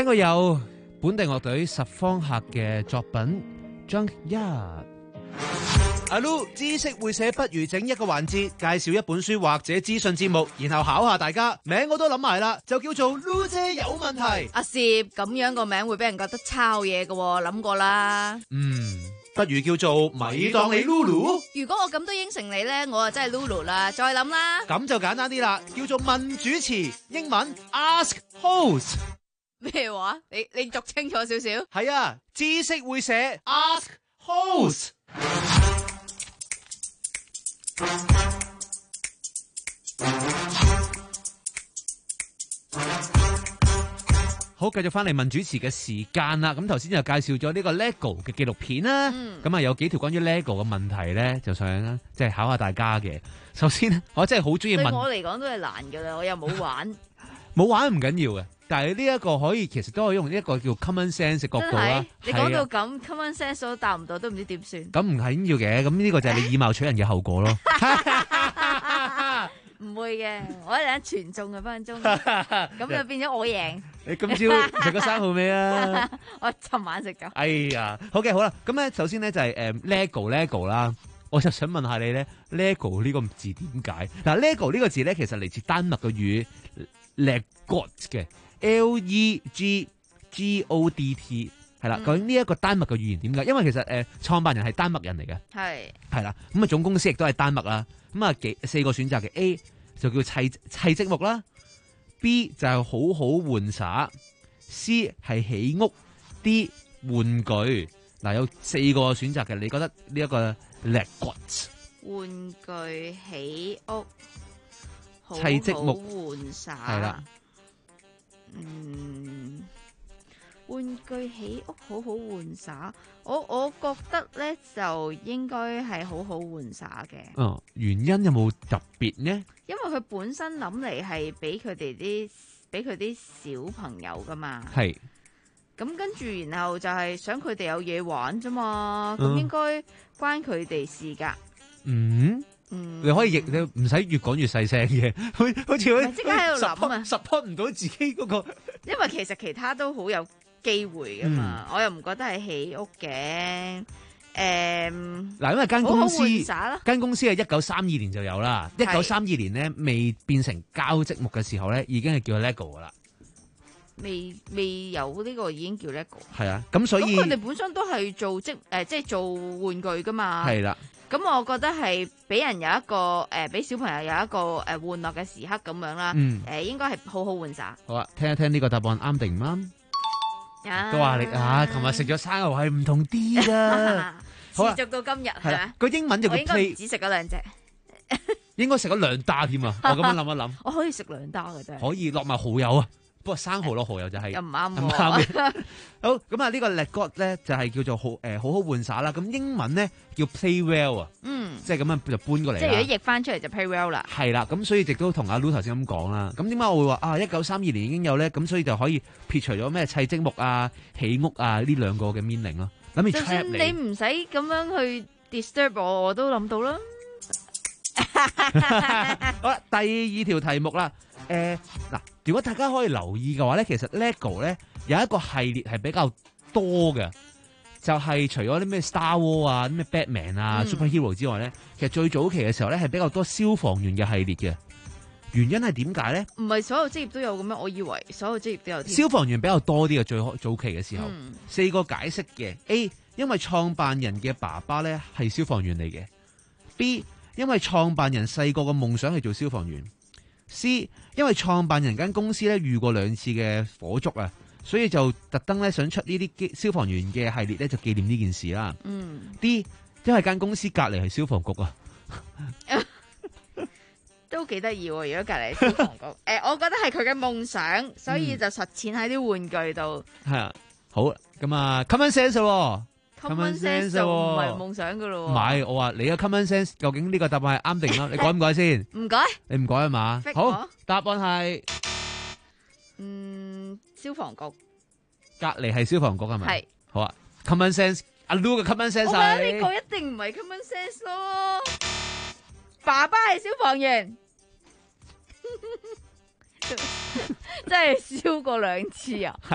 過有本地樂隊十方客嘅作品 Junkyard。阿 Lu 知識會寫，不如整一個環節，介紹一本書或者資訊節目，然後考下大家。名我都諗埋啦，就叫做 Lu 姐有問題。 阿攝咁樣個名會俾人覺得抄嘢嘅，諗過啦。 嗯，不如叫做咪當你 Lulu。 如果我咁都應承你咧，我啊真係 Lulu 啦。再諗啦。 咁就簡單啲啦，叫做問主持，英文 Ask Host。 咩話？你你讀清楚少少。 係啊，知識會寫 Ask Host。好，繼續翻嚟問主持嘅時間啦。咁頭先就介紹咗呢個 LEGO 嘅紀錄片啦。咁啊、嗯、有幾條關於 LEGO 嘅問題咧，就想即係考下大家嘅。首先，我真係好中意問。對我嚟講都係難噶啦，我又冇玩。 冇玩唔緊要嘅，但係呢一個可以，其實都可以用呢一個叫 common sense 嘅角度啦。 你講到咁、啊、common sense 都答唔到，都唔知點算。 咁唔緊要嘅，咁呢個就係你以貌取人嘅後果咯。 唔會嘅，我一陣傳中嘅分鐘，咁就變咗我贏。 你今朝食過生蠔未啊？ 我尋晚食咗。 哎呀，好嘅，好啦，咁咧首先咧就係誒 lego lego 啦，我就想問下你咧 lego 呢個字點解？嗱 lego 呢個字咧其實嚟自丹麥嘅語 legot 嘅 L E G G O D T 係啦。究竟呢一個丹麥嘅語言點解？因為其實誒創辦人係丹麥人嚟嘅，係係啦，咁啊總公司亦都係丹麥啦。咁啊幾四個選擇嘅 A 就叫砌砌積木啦 ，B 就係好好玩耍 ，C 係起屋 ，D 玩具。嗱有四個選擇嘅，你覺得呢一個 legot 玩具起屋好砌積木玩耍係啦， 嗯。玩具起屋好好玩耍，我我覺得咧就應該係好好玩耍嘅。 哦，原因有冇特別呢？ 因為佢本身諗嚟係俾佢哋啲俾佢啲小朋友噶嘛。係。咁跟住然後就係想佢哋有嘢玩啫嘛，咁、嗯、應該關佢哋事噶。嗯。嗯，你可以亦你唔使越講越細聲嘅，好好似好即刻喺度諗啊 support 唔到自己嗰、那個。因為其實其他都好有機會噶嘛，嗯、我又唔覺得係起屋嘅。誒、嗯，嗱，因為間公司間公司係一九三二年就有啦，一九三二年咧未變成膠積木嘅時候咧，已經係叫 LEGO 噶啦。未未有呢個已經叫 LEGO。係啊，咁所以佢哋本身都係做積誒、呃，即係做玩具噶嘛。係啦。咁我覺得係俾人有一個誒，俾、呃、小朋友有一個誒、呃、玩樂嘅時刻咁樣啦。誒、嗯呃，應該係好好玩耍。好啊，聽一聽呢個答案啱定唔啱？都話你啊，琴日食咗生蠔係唔同啲噶。持續到今日係咪？個英文就叫 play，我應該唔止食咗兩隻，應該食咗兩打添啊！我咁樣諗一諗，我可以食兩打嘅啫。可以落埋蠔油啊！不過生蠔落蠔油就係又唔啱，唔啱嘅。好咁啊，呢個 legot 咧就係叫做好誒好好玩耍啦。咁英文咧叫 play well 啊，嗯，即係咁樣就搬過嚟。即係如果譯翻出嚟就 play well 啦。係啦，咁所以亦都同阿 Lu 頭先咁講啦。咁點解我會話啊？一九三二年已經有咧，咁所以就可以撇除咗咩砌積木啊、起屋啊呢兩個嘅 meaning 咯。諗住 trap 你，就算你唔使咁樣去 disturb 我，我都諗到啦。好啦，第二條題目啦。誒、呃、嗱，如果大家可以留意嘅話咧，其實 LEGO 咧有一個系列係比較多嘅，就係、是、除咗啲咩 Star Wars 啊、啲咩 Batman 啊、嗯、Superhero 之外咧，其實最早期嘅時候咧係比較多消防員嘅系列嘅。原因係點解咧？唔係所有職業都有咁樣，我以為所有職業都有。消防員比較多啲嘅，最早期嘅時候，嗯、四個解釋嘅 A， 因為創辦人嘅爸爸咧係消防員嚟嘅 ；B， 因為創辦人細個嘅夢想係做消防員。C， 因為創辦人間公司咧遇過兩次嘅火燭啊，所以就特登咧想出呢啲消防員嘅系列咧，就紀念呢件事啦。嗯。D， 因為間公司隔籬係消防局啊，都幾得意。如果隔籬係消防局，誒、呃，我覺得係佢嘅夢想，所以就實踐喺啲玩具度。係啊、嗯，好咁啊 ，common sense 咯。common sense 就唔係夢想噶咯，唔係我話你嘅 common sense 究竟呢個答案係啱定啦？你改唔改先？唔改，你唔改啊嘛？好，答案係嗯消防局，隔籬係消防局係咪？係，好啊 ，common sense， 阿 Lu 嘅 common sense， 我覺得呢個一定唔係 common sense 咯。爸爸係消防員，真係燒過兩次啊！係啊。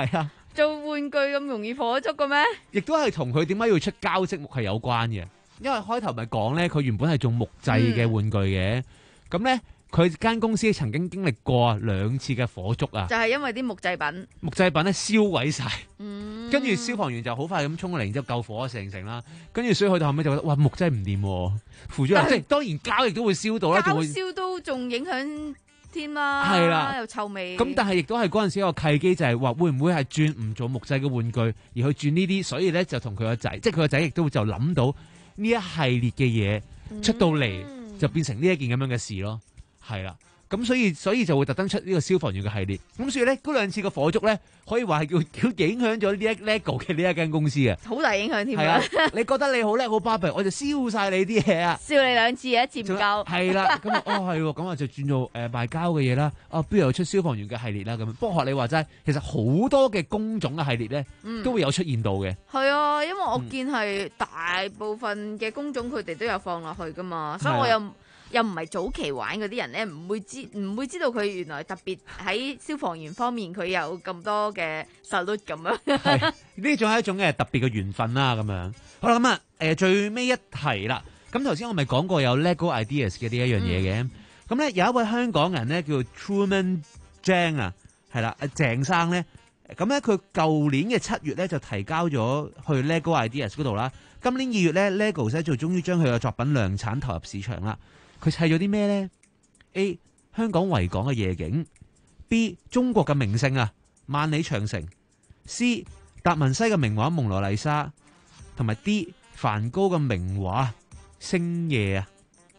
做玩具咁容易火燭嘅咩？ 亦都係同佢點解要出膠積木係有關嘅，因為開頭咪講咧，佢原本係做木製嘅玩具嘅，咁咧佢間公司曾經經歷過兩次嘅火燭啊， 就係因為啲木製品， 木製品咧燒毀晒， 嗯， 跟住消防員就好快咁衝過嚟，然之後救火成成啦，跟住所以佢到後尾就覺得哇木真係唔掂，付咗即係當然膠亦都會燒到啦， 膠燒都仲影響添啦， 係啦， 又臭味。 咁但係亦都係嗰陣時一個契機，就係話會唔會係轉唔做木製嘅玩具，而去轉呢啲，所以咧就同佢個仔，即係佢個仔亦都就諗到呢一系列嘅嘢出到嚟，嗯、就變成呢一件咁樣嘅事咯，係啦。咁所以所以就會特登出呢個消防員嘅系列，咁所以咧嗰兩次嘅火燭咧，可以話係叫叫影響咗呢一 LEGO 嘅呢一間公司啊， 好大影響添。 係啊，你覺得你好叻好巴閉，我就燒晒你啲嘢啊， 燒你兩次一次唔夠。係啦，咁啊哦係喎，咁啊就轉做誒賣膠嘅嘢啦，啊不如又出消防員嘅系列啦咁。不過學你話齋，其實好多嘅工種嘅系列咧，嗯、都會有出現到嘅。 係啊，因為我見係大部分嘅工種佢哋都有放落去噶嘛，所以我又。又唔係早期玩嗰啲人咧，唔會知唔會知道佢原來特別喺消防員方面佢有咁多嘅實力咁樣。 係呢種係一種嘅特別嘅緣分啦，咁樣。好啦，咁啊誒最尾一題啦。咁頭先我咪講過有 LEGO Ideas 嘅呢一樣嘢嘅。咁咧、嗯、有一位香港人咧叫 Truman Zhang 啊，係啦，阿鄭生咧。咁咧佢舊年嘅七月咧就提交咗去 LEGO Ideas 嗰度啦。今年二月咧 LEGO 咧就終於將佢嘅作品量產投入市場啦。佢砌咗啲咩咧 ？A. 香港維港嘅夜景 B. 中國嘅名勝啊，萬里長城 C. 達文西嘅名畫蒙羅麗莎同埋 D. 梵高嘅名畫星夜啊。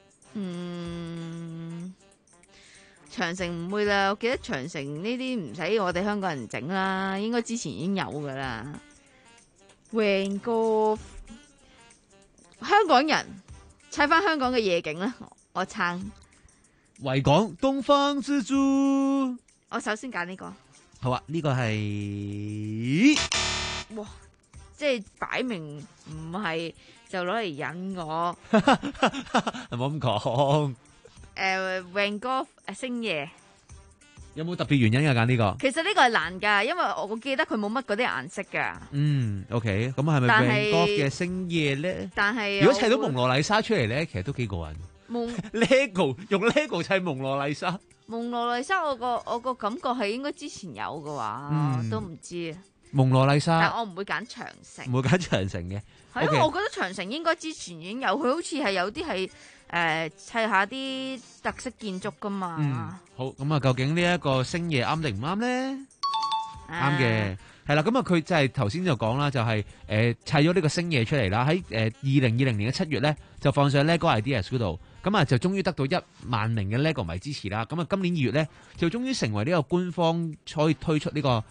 嗯，長城唔會啦，我記得長城呢啲唔使我哋香港人整啦，應該之前已經有噶啦。Van Gogh，香港人砌翻香港嘅夜景啦。我撐維港東方之珠。 我首先揀呢個。 好啊，呢、這個係哇，即係擺明唔係就攞嚟引我。 係冇咁講。 誒 Van Gogh 誒星夜有冇特別原因㗎？揀呢個？ 其實呢個係難㗎，因為我記得佢冇乜嗰啲顏色㗎。 嗯 ，OK，咁係咪 Van Gogh 嘅星夜咧？ 但係如果砌到蒙羅麗莎出嚟咧，其實都幾過癮。蒙 LEGO 用 LEGO 砌蒙羅麗莎， 蒙羅麗莎我個我個感覺係應該之前有嘅話，嗯、都唔知。 蒙羅麗莎， 但我唔會揀長城， 唔會揀長城嘅。 係因為我覺得長城應該之前已經有，佢好似係有啲係誒砌下啲特色建築噶嘛。 嗯，好，咁啊，究竟呢一個星夜啱定唔啱咧？啱嘅。係啦，咁啊，佢就係頭先就講啦，就係誒砌咗呢個星夜出嚟啦。喺誒二零二零年嘅七月咧，就放上 LEGO Ideas 嗰度，咁啊就終於得到一萬名嘅 LEGO 迷支持啦。咁啊，今年二月咧就終於成為呢個官方可以推出呢、這個誒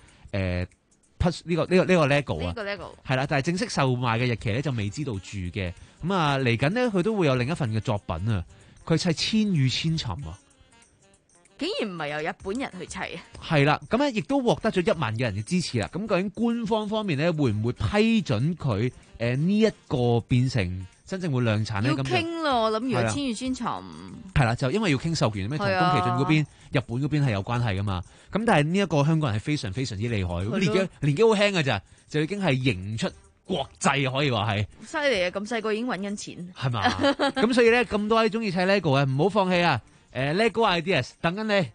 Plus 呢個呢、這個呢、這個 LEGO 啊。呢個 LEGO 係啦，但係正式售賣嘅日期咧就未知道住嘅。咁啊嚟緊咧佢都會有另一份嘅作品啊，佢砌千與千尋啊。 竟然唔係由日本人去砌啊！ 係啦，咁咧亦都獲得咗一萬嘅人嘅支持啦。咁究竟官方方面咧會唔會批准佢誒呢一個變成真正會量產咧？ 要傾咯，我諗如果千與千尋係啦，就因為要傾授權咩，同宮崎駿嗰邊、日本嗰邊係有關係噶嘛。咁但係呢一個香港人係非常非常之厲害，咁年紀年紀好輕㗎咋，就已經係迎出國際，可以話係犀利啊！咁細個已經揾緊錢， 係嘛？咁所以咧咁多位中意砌 LEGO 嘅，唔好放棄啊！誒 LEGO Ideas 等緊你。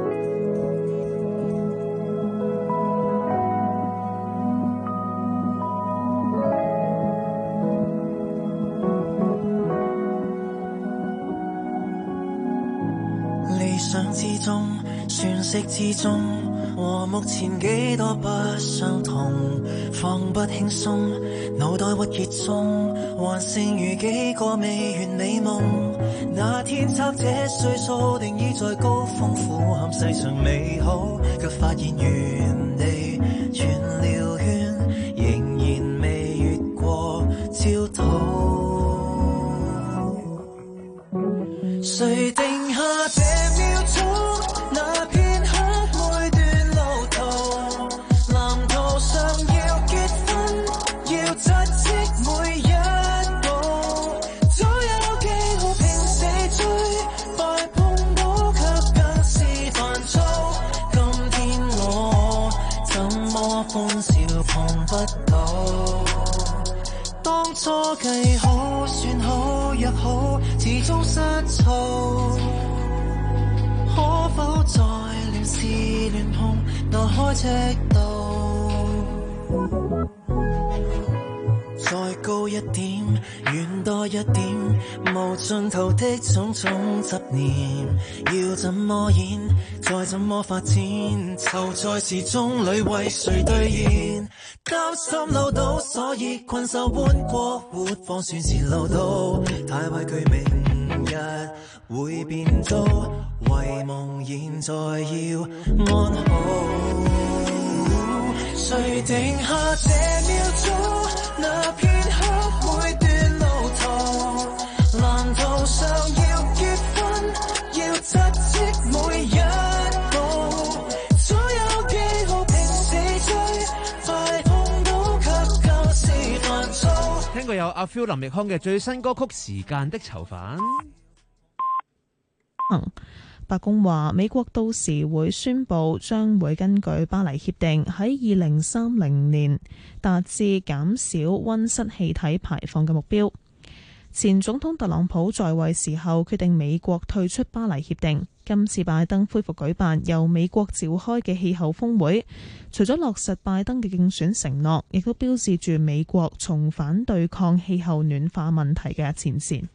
理想之中，詮釋之中，和目前幾多不相同，放不輕鬆，腦袋鬱結中，還剩餘幾個未完美夢。那天測這歲數，定已在高峰俯瞰世上美好，卻發現原地轉了圈，仍然未越過焦土。誰定下這秒鐘，那片刻每段路途，藍圖上要結婚，要珍惜每一步，早有機會拼死追，快碰到卻更是煩躁。今天我怎麼歡笑？ 計好算好約好，始終失措。可否再亂試亂控，內開赤道？再高一點，遠多一點，無盡頭的種種執念，要怎麼演，再怎麼發展，就在時鐘裏為誰兌現？擔心漏到，所以困獸換過活放算是漏到，太畏懼明日會變糟，遺夢現在要安好。誰定下這秒鐘？那片刻每段路途，難道上要結婚，要珍惜每一步，所有記號平時追，快碰到卻更是煩躁。 聽過有阿 Phil 林奕匡嘅最新歌曲《時間的囚犯》。 嗯白宮話，美國到時會宣布將會根據巴黎協定喺二零三零年達至減少溫室氣體排放嘅目標。前總統特朗普在位時候決定美國退出巴黎協定，今次拜登恢復舉辦由美國召開嘅氣候峰會，除咗落實拜登嘅競選承諾，亦都標誌住美國重返對抗氣候暖化問題嘅前線。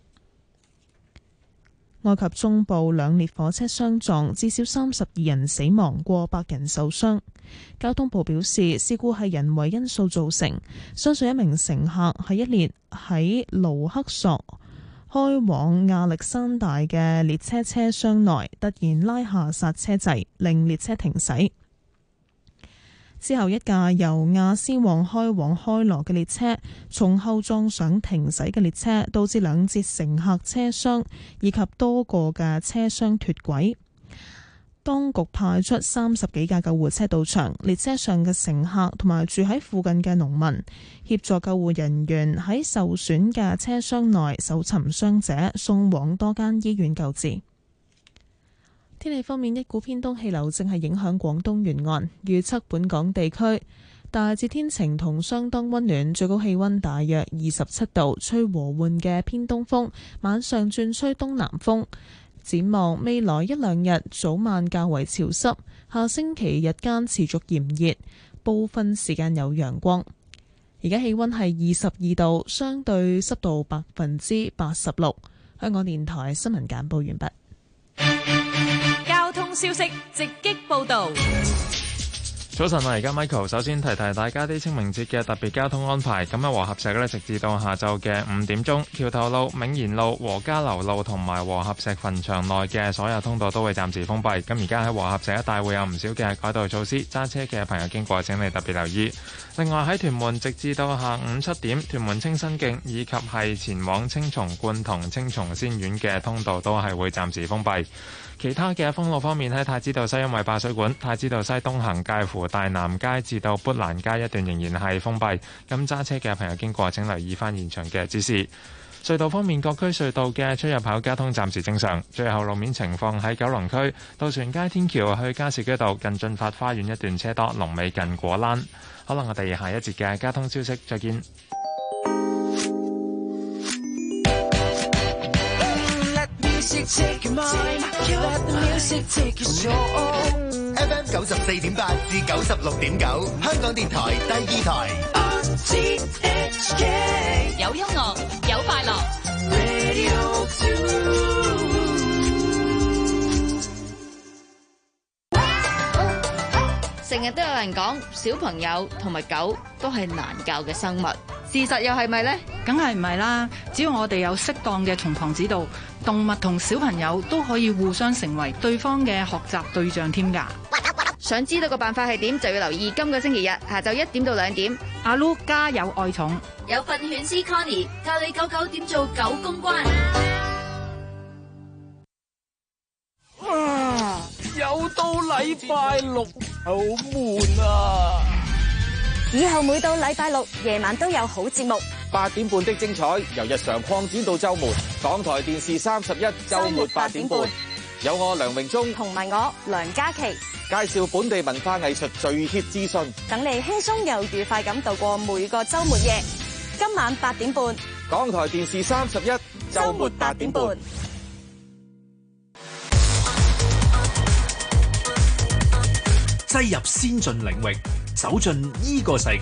埃及中部兩列火車相撞，至少三十二人死亡，過百人受傷。交通部表示，事故係人為因素造成，相信一名乘客喺一列喺盧克索開往亞歷山大嘅列車車廂內突然拉下剎車掣，令列車停駛。之後一架由亞斯旺開往開羅嘅列車從後撞上停駛嘅列車，導致兩節乘客車廂以及多個嘅車廂脫軌。當局派出三十幾架救護車到場，列車上嘅乘客同埋住喺附近嘅農民協助救護人員喺受損嘅車廂內搜尋傷者，送往多間醫院救治。天氣方面，一股偏東氣流正係影響廣東沿岸，預測本港地區大致天晴同相當溫暖，最高氣溫大約二十七度，吹和緩嘅偏東風，晚上轉吹東南風。展望未來一兩日早晚較為潮濕，下星期日間持續炎熱，部分時間有陽光。而家氣溫係二十二度，相對濕度百分之八十六。香港電台新聞簡報完畢。 交通消息直擊報道。 早晨啊，而家 Michael 首先提提大家啲清明節嘅特別交通安排。咁喺和合石呢，直至到下晝嘅五點鐘，橋頭路、銘賢路、和家樓路同埋和合石墳場內嘅所有通道都會暫時封閉。咁而家喺和合石一帶會有唔少嘅改道措施，揸車嘅朋友經過請你特別留意。另外喺屯門，直至到下午七點，屯門清新徑以及係前往青松觀同青松仙苑嘅通道都係會暫時封閉。其他嘅封路方面，喺太子道西因為爆水管，太子道西東行介乎大南街至到砵蘭街一段仍然係封閉。咁揸車嘅朋友經過請留意翻現場嘅指示。隧道方面，各區隧道嘅出入口交通暫時正常。最後路面情況喺九龍區渡船街天橋去加士居道近駿發花園一段車多，龍尾近果欄。可能我哋下一節嘅交通消息再見。 Take your mind, let the music take your soul. F M 九十四點八至九十六點九，香港電台第二台。R T H K 有音樂，有快樂。 Radio two。 成日都有人講小朋友同埋狗都係難教嘅生物，事實又係咪呢？ 梗係唔係啦！只要我哋有適當嘅從旁指導，動物同小朋友都可以互相成為對方嘅學習對象添㗎。 想知道個辦法係點，就要留意今個星期日下晝一點到兩點。 阿 Lu 家有愛寵， 有訓犬師 Connie 教你狗狗點做狗公關。 哇！又到禮拜六，好悶啊！ 以後每到禮拜六夜晚都有好節目。 八點半的精彩，由日常擴展到週末。港台電視三十一週末八點半，有我梁榮忠同埋我梁嘉琪介紹本地文化藝術最 hit 資訊， 等你輕鬆又愉快咁度過每個週末夜。今晚八點半， 港台電視三十一，週末八點半。 擠入先進領域，走進呢個世界。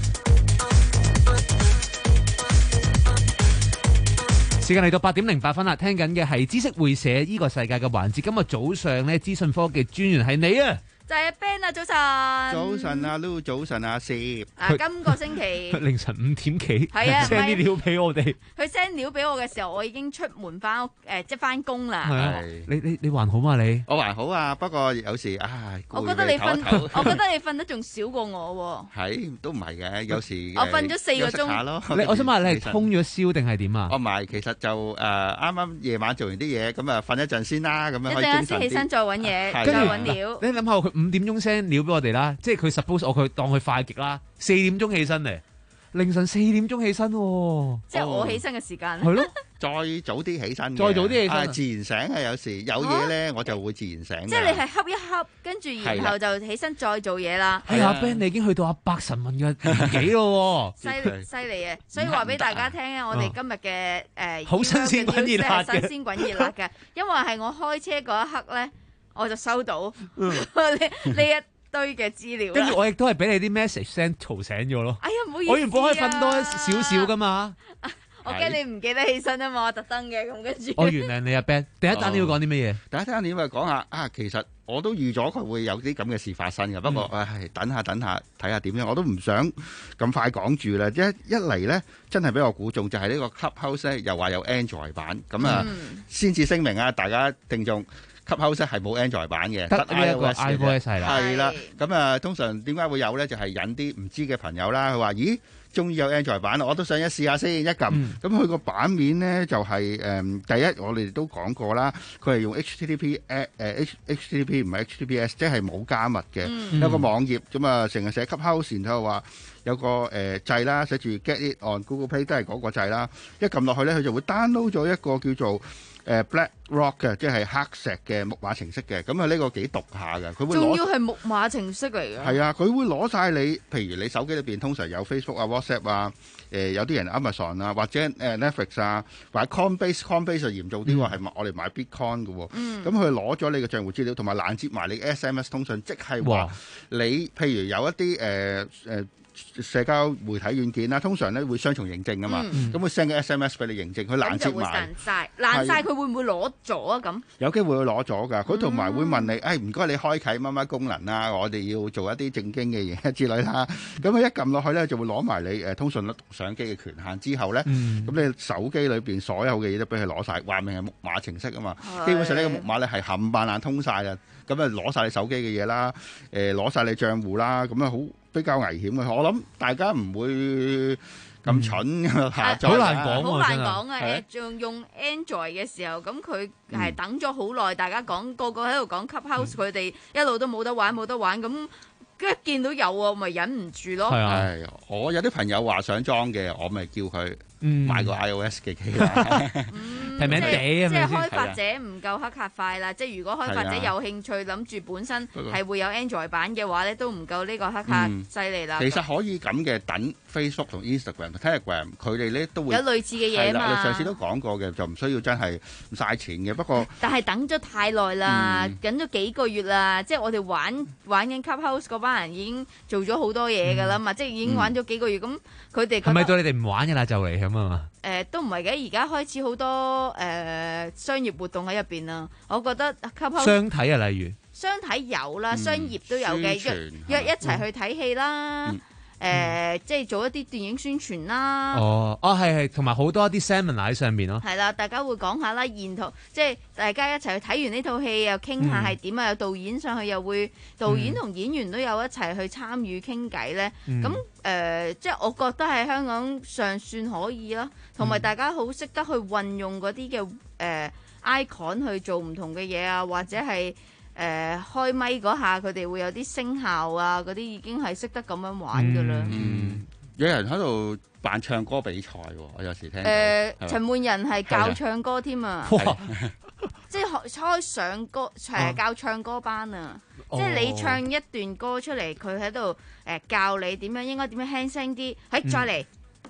時間嚟到八點零八分啦，聽緊嘅係知識會社呢個世界嘅環節。今日早上呢，資訊科技專員係你啊！ 就係 Ben 啊，早晨。 早晨啊 Lou，早晨啊攝。 啊，今個星期凌晨五點幾係啊 send 啲料俾我哋。 佢 send 料俾我嘅時候，我已經出門翻屋誒，即係翻工啦。 係你你你還好嘛你？ 我還好啊，不過有時唉， 我覺得你瞓，我覺得你瞓得仲少過我喎。 係都唔係嘅，有時我瞓咗四個鐘。 咯。 你我想問你係通咗宵定係點啊？ 我唔係，其實就誒啱啱夜晚做完啲嘢，咁啊瞓一陣先啦，咁樣可以精神啲。一陣先起身再揾嘢，再揾料。 你諗下佢五點鐘 send 料俾我哋啦，即係佢 suppose 我佢當佢快極啦，四點鐘起身嚟，凌晨四點鐘起身， 即係我起身嘅時間。 係咯， 再早啲起身， 再早啲起身， 自然醒啊！有時有嘢咧，我就會自然醒。 即係你係瞌一瞌，跟住然後就起身再做嘢啦。 係啊 Ben 你已經去到阿伯神問嘅年紀咯， 犀利犀利啊！所以話俾大家聽咧，我哋今日嘅誒好新鮮滾熱辣嘅， 新鮮滾熱辣嘅，因為係我開車嗰一刻咧，我就收到呢呢一堆嘅資料， 跟住我亦都係俾你啲 message send 嘈醒咗咯。 哎呀，唔好意思， 我原本可以瞓多少少噶嘛。 我驚你唔記得起身啊嘛，我特登嘅咁跟住。 我原諒你啊 Ben，第一單你要講啲乜嘢？ 第一單你要講下啊，其實我都預咗佢會有啲咁嘅事發生嘅，不過唉，等下等下睇下點樣，我都唔想咁快講住啦。一一嚟咧，真係俾我估中，就係呢個 Clubhouse 咧，又話有 Android 版，咁啊，先至聲明啊，大家聽眾。Clubhouse係冇 Android 版嘅，得 iOS 嘅，係啦。咁啊，通常點解會有咧？就係引啲唔知嘅朋友啦。佢話：咦，終於有 Android 版啦！我都想一試下先，一撳。咁佢個版面咧就係誒，第一我哋都講過啦，佢係用 H T T P 誒 H H T T P 唔係 H T T P S， 即係冇加密嘅。有個網頁咁啊，成日寫 Clubhouse，然後話有個誒掣啦，寫住 Get It on Google Play 都係嗰個掣啦。一撳落去咧，佢就會 download 咗一個叫做誒 Black Rock 嘅，即係黑石嘅木馬程式嘅，咁啊呢個幾毒下嘅，佢會仲要係木馬程式嚟嘅。 係啊，佢會攞晒你，譬如你手機裏邊通常有 Facebook 啊、WhatsApp 啊，誒有啲人 Amazon 啊，或者誒 Netflix 啊，或者 Coinbase，Coinbase 就嚴重啲喎，係我哋買 Bitcoin 嘅喎。咁佢攞咗你嘅賬戶資料，同埋攔截埋你 S M S 通訊，即係話你譬如有一啲誒誒。社交媒體軟件啦，通常咧會雙重認證噶嘛，咁佢 send 個 S M S 俾你認證，佢攔截埋， 爛晒，爛晒佢會唔會攞咗啊？咁有機會會攞咗㗎，佢同埋會問你，誒唔該你開啟乜乜功能啦，我哋要做一啲正經嘅嘢之類啦。咁佢一撳落去咧，就會攞埋你誒通訊率同相機嘅權限之後咧，咁你手機裏邊所有嘅嘢都俾佢攞晒，話明係木馬程式啊嘛。基本上呢個木馬咧係冚唪唥通晒啦，咁啊攞晒你手機嘅嘢啦，誒攞晒你賬戶啦，咁啊好。比較危險嘅，我諗大家唔會咁蠢下載， 好難講， 好難講啊！誒，仲用 Android 嘅時候，咁佢係等咗好耐，大家講個個喺度講 Clubhouse，佢哋一路都冇得玩，冇得玩，咁一見到有啊，咪忍唔住咯。 係，我有啲朋友話想裝嘅，我咪叫佢買個 iOS 嘅機啦。 平平地即係開發者唔夠黑客快啦，即係如果開發者有興趣諗住本身係會有 Android 版嘅話咧，都唔夠呢個黑客犀利啦。 其實可以咁嘅，等 Facebook 同 Instagram 同 Telegram 佢哋咧都會有類似嘅嘢嘛。 我哋上次都講過嘅，就唔需要真係唔嘥錢嘅。不過但係等咗太耐啦，等咗幾個月啦，即係我哋玩玩緊 Clubhouse 嗰班人已經做咗好多嘢㗎啦嘛，即係已經玩咗幾個月，咁佢哋係咪對你哋唔玩嘅啦就嚟咁啊嘛？ 誒都唔係嘅，而家開始好多誒商業活動喺入邊啊！我覺得 Clubhouse 商體啊，例如商體有啦，商業都有嘅，約約一齊去睇戲啦，誒即係做一啲電影宣傳啦。 哦，哦係係，同埋好多啲 seminar 喺上面咯。 係啦，大家會講下啦，沿途即係大家一齊去睇完呢套戲，又傾下係點啊，有導演上去又會導演同演員都有一齊去參與傾偈咧。咁誒，即係我覺得喺香港尚算可以啦，同埋大家好識得去運用嗰啲嘅誒 icon 去做唔同嘅嘢啊，或者係誒開咪嗰下佢哋會有啲聲效啊，嗰啲已經係識得咁樣玩噶啦。 嗯，有人喺度扮唱歌比賽喎，我有時聽到。 誒，陳奐仁係教唱歌添啊，即係開上歌誒教唱歌班啊，即係你唱一段歌出嚟，佢喺度誒教你點樣應該點樣輕聲啲，喺再嚟。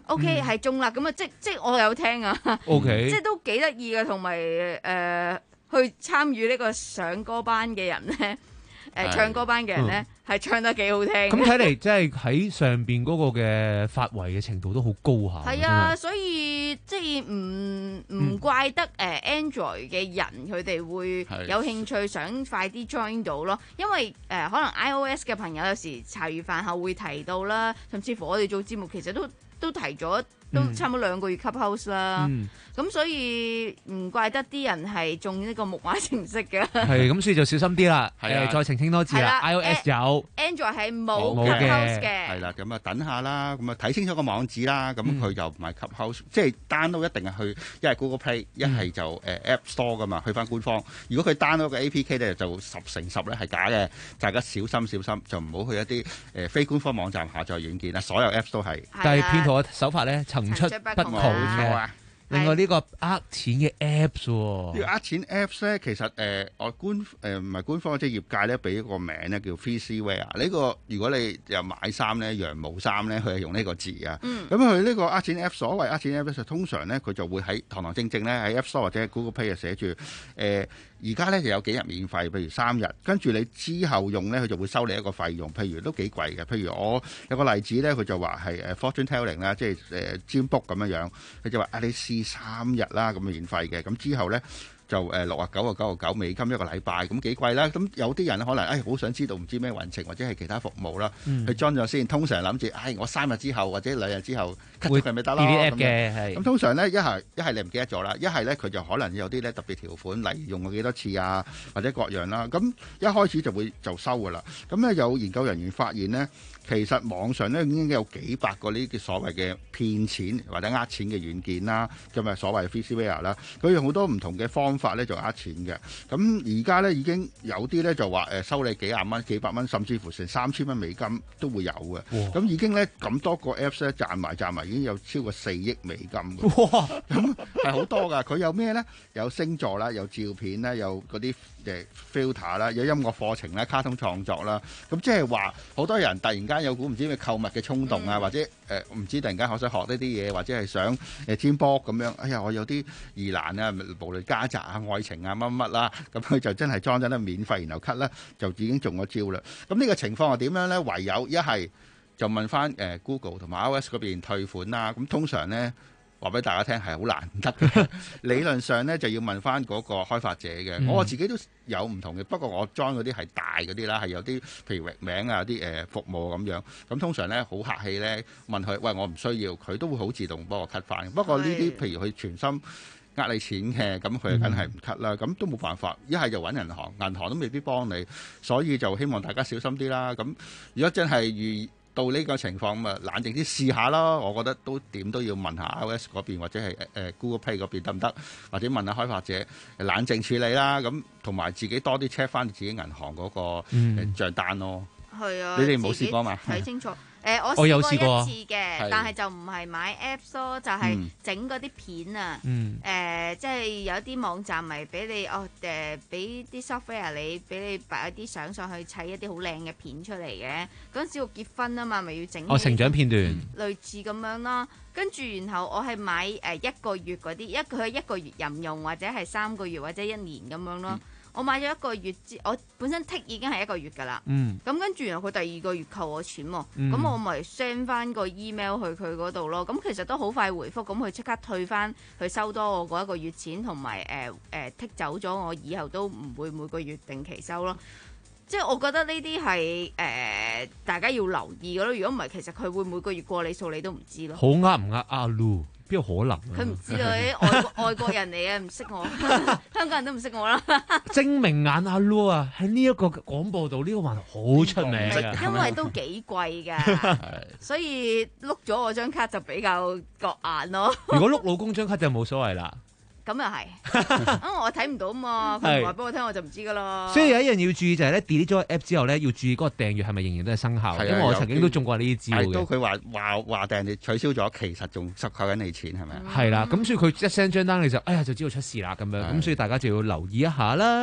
OK 係中啦，咁啊即即我有聽啊 OK 即都幾得意嘅，同埋誒去參與呢個上歌班嘅人咧。誒唱歌班嘅人咧，係、嗯、唱得幾好聽。 咁睇嚟，即係喺上邊嗰個嘅發圍嘅程度都好高下。 係啊，所以即係唔唔怪得誒、呃、Android 嘅人佢哋會有興趣想快啲 join 到咯。因為誒、呃、可能 iOS 嘅朋友有時茶餘飯後會提到啦，甚至乎我哋做節目其實都都提咗。都差唔多兩個月 Clubhouse 啦，咁、嗯、所以唔怪得啲人係中呢個木馬程式嘅。係咁，所以就小心啲啦。係啊，再澄清多次啦。iOS 有 ，Android 係冇 Clubhouse 嘅。 係啦，咁啊等下啦，咁啊睇清楚個網址啦。咁佢就唔係 Clubhouse，即係 download 一定係去一係 Google Play，一係就誒 App Store 噶嘛，去翻官方。如果佢 download 個 A P K 咧，就十成十咧係假嘅，大家小心小心，就唔好去一啲誒非官方網站下載軟件啦。所有 Apps 都係。 但係騙徒嘅手法咧，層出不窮嘅。另外呢個呃錢嘅 Apps 喎， 呢個呃錢 Apps 咧，其實誒我、呃、官誒唔係官方，即係業界咧俾一個名咧叫 Freezeware。呢、這個如果你又買衫咧，羊毛衫咧，佢係用呢個字啊。咁佢呢個呃錢 Apps，所謂呃錢 Apps 通常咧佢就會喺堂堂正正咧喺 App Store 或者 Google Play 就寫住誒而家咧就有幾日免費，譬如三日，跟住你之後用咧佢就會收你一個費用，譬如都幾貴嘅。譬如我有個例子咧，佢就話係誒 Fortune Telling 啦，即係誒占卜咁樣樣，佢就話啊你試三日啦，咁免費嘅，咁之後咧就誒六啊九啊九啊九美金一個禮拜，咁幾貴啦。咁有啲人可能誒好想知道唔知咩運程或者係其他服務啦，佢裝咗先。通常諗住誒我三日之後或者兩日之後 cut 咗佢咪得咯。 咁嘅咁通常咧一係一係你唔記得咗啦，一係咧佢就可能有啲咧特別條款，例如用過幾多次啊，或者各樣啦。咁一開始就會就收噶啦。咁咧有研究人員發現咧，其實網上咧已經有幾百個呢啲所謂嘅騙錢或者呃錢嘅軟件啦，咁啊所謂 Freezeware 啦，佢用好多唔同嘅方法咧就呃錢嘅。咁而家咧已經有啲咧就話誒收你幾廿蚊、幾百蚊，甚至乎成三千蚊美金都會有嘅。咁已經咧咁多個 Apps 咧賺埋賺埋已經有超過四億美金嘅。哇！咁係好多㗎。佢有咩咧？有星座啦，有照片啦，有嗰啲誒 filter 啦，有音樂課程啦、卡通創作啦。咁即係話好多人突然間有股唔知咩購物嘅衝動啊，或者誒唔、呃、知突然間好想學呢啲嘢，或者係想誒占卜咁樣。哎呀，我有啲疑難啊，無論家宅啊、愛情啊乜乜啦，咁佢就真係裝咗得免費，然後 cut 啦，就已經中咗招啦。咁呢個情況係點樣咧？唯有一係就問翻誒、呃、Google 同埋 iOS 嗰邊退款啦。咁通常咧話俾大家聽係好難得嘅，理論上咧就要問翻嗰個開發者嘅。嗯、我自己都有唔同嘅，不過我裝嗰啲係大嗰啲啦，係有啲譬如域名啊、啲誒服務咁樣。咁通常咧好客氣咧問佢，喂，我唔需要，佢都會好自動幫我 cut 翻。不過呢啲譬如佢全心呃你錢嘅，咁佢梗係唔 cut 啦。咁都冇辦法，一係就揾銀行，銀行都未必幫你，所以就希望大家小心啲啦。咁如果真係遇到呢個情況咁啊，冷靜啲試下咯。我覺得都點都要問下 iOS 嗰邊或者係誒、呃、Google Play 嗰邊得唔得，或者問下開發者冷靜處理啦。咁同埋自己多啲 check 翻自己銀行嗰個誒帳單咯。 係啊， 你哋冇試過嘛？ 睇清楚。誒、呃， 我有試過一次嘅， 過但係就唔係買 Apps 咯，就係整嗰啲片啊。誒、 嗯呃，即係有啲網站咪俾你哦誒，俾、呃、啲 software 你，俾你擺一啲相上去砌一啲好靚嘅片出嚟嘅。嗰陣時我結婚啊嘛，咪要整哦成長片段， 類似咁樣啦。跟住然後我係買誒、呃、一個月嗰啲，一佢一個月任用或者係三個月或者一年咁樣咯。嗯我買咗一個月之，我本身剔已經係一個月㗎啦。 嗯。 咁跟住然後佢第二個月扣我錢喎，咁、 嗯、 我咪 send 翻個 email 去佢嗰度咯。咁其實都好快回覆，咁佢即刻退翻，佢收多我嗰一個月錢，同埋誒誒剔走咗我以後都唔會每個月定期收咯。即係我覺得呢啲係誒大家要留意嘅咯。如果唔係，其實佢會每個月過你數，你都唔知咯。 好呃唔呃阿 Lu？邊有可能？ 佢唔知道啲外國外國人嚟嘅，唔識我，香港人都唔識我啦。 精明眼阿 Lu 啊，喺呢一個廣播道呢、呢個環好出名嘅， 因為都幾貴㗎，所以碌咗我張卡就比較覺眼咯。 如果碌老公張卡就冇所謂啦。 咁又係，因為我睇唔到嘛，佢唔話俾我聽我就唔知噶啦。 所以有一樣要注意就係咧 delete 咗個 app 之後咧，要注意嗰個訂閱係咪仍然都係生效。因為我曾經都中過呢啲招嘅。 都佢話話話訂閱取消咗，其實仲收扣緊你錢係咪啊？ 係啦，咁所以佢一 send 張單你就哎呀就知道出事啦咁樣，咁所以大家就要留意一下啦。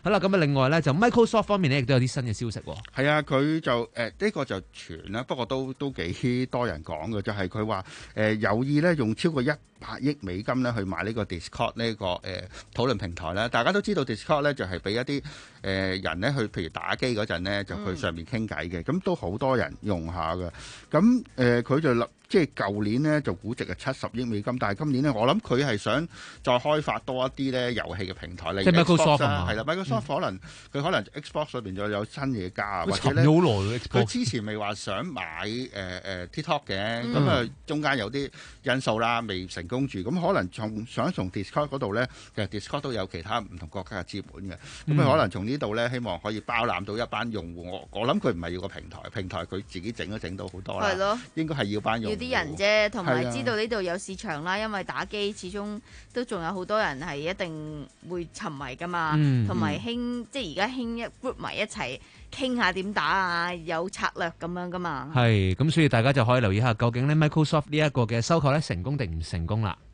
好啦，咁啊，另外咧就 Microsoft 方面咧，亦都有啲新嘅消息喎。 係啊，佢就誒呢、呃這個就傳啦，不過都都幾多人講嘅，就係佢話誒有意咧用超過一百億美金咧去買呢個 Discord 呢、這個誒、呃、討論平台啦。大家都知道 Discord 咧就係、是、俾一啲誒、呃、人咧去，譬如打機嗰陣咧就去上面傾偈嘅，咁、嗯、都好多人用下嘅。咁誒佢就立。即係舊年呢，就估值係七十億美金，但係今年呢，我諗佢係想再開發多一啲咧遊戲嘅平台，例如 Xbox 啦，係啦 ，Microsoft 可能佢、嗯、可能 Xbox 裏邊就有新嘢加啊，或者咧佢之前未話想買誒誒、呃、TikTok 嘅，咁、嗯、啊中間有啲因素啦，未成功住，咁可能從想從 Discord 嗰度咧，其實 Discord 都有其他唔同國家嘅資本嘅，咁、嗯、啊可能從呢度咧，希望可以包攬到一班用戶。我我諗佢唔係要個平台，平台佢自己整都整到好多啦，係咯，應該係要班用戶。 啲人啫，同埋知道呢度有市場啦，因為打機始終都仲有好多人係一定會沉迷噶嘛，同埋興即係而家興一 group 埋一齊傾下點打啊，有策略咁樣噶嘛。 係，咁所以大家就可以留意下，究竟咧 Microsoft 呢一個嘅收購咧成功定唔成功啦。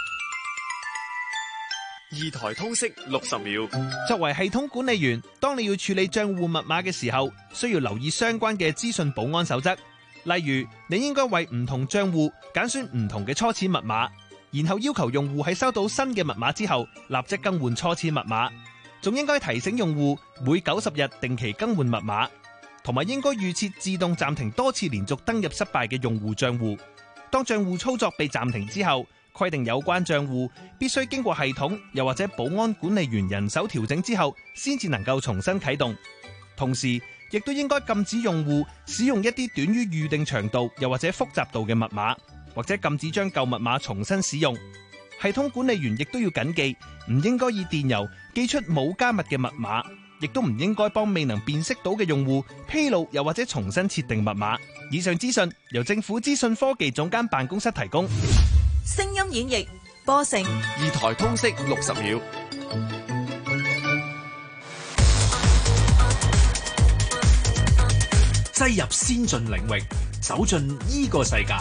二台通識六十秒。 作為系統管理員，當你要處理帳戶密碼嘅時候，需要留意相關嘅資訊保安守則。例如，你應該為唔同帳戶揀選唔同嘅初始密碼，然後要求用戶喺收到新嘅密碼之後，立即更換初始密碼。仲應該提醒用戶每九十日定期更換密碼，同埋應該預設自動暫停多次連續登入失敗嘅用戶帳戶。當帳戶操作被暫停之後，規定有關帳戶必須經過系統又或者保安管理員人手調整之後，先至能夠重新啟動。同時，亦都應該禁止用戶使用一啲短於預定長度又或者複雜度嘅密碼，或者禁止將舊密碼重新使用。系統管理員亦都要謹記，唔應該以電郵寄出冇加密嘅密碼，亦都唔應該幫未能辨識到嘅用戶披露又或者重新設定密碼。以上資訊由政府資訊科技總監辦公室提供。 聲音演繹播成二台通識六十秒。 擠入先進領域，走進呢個世界。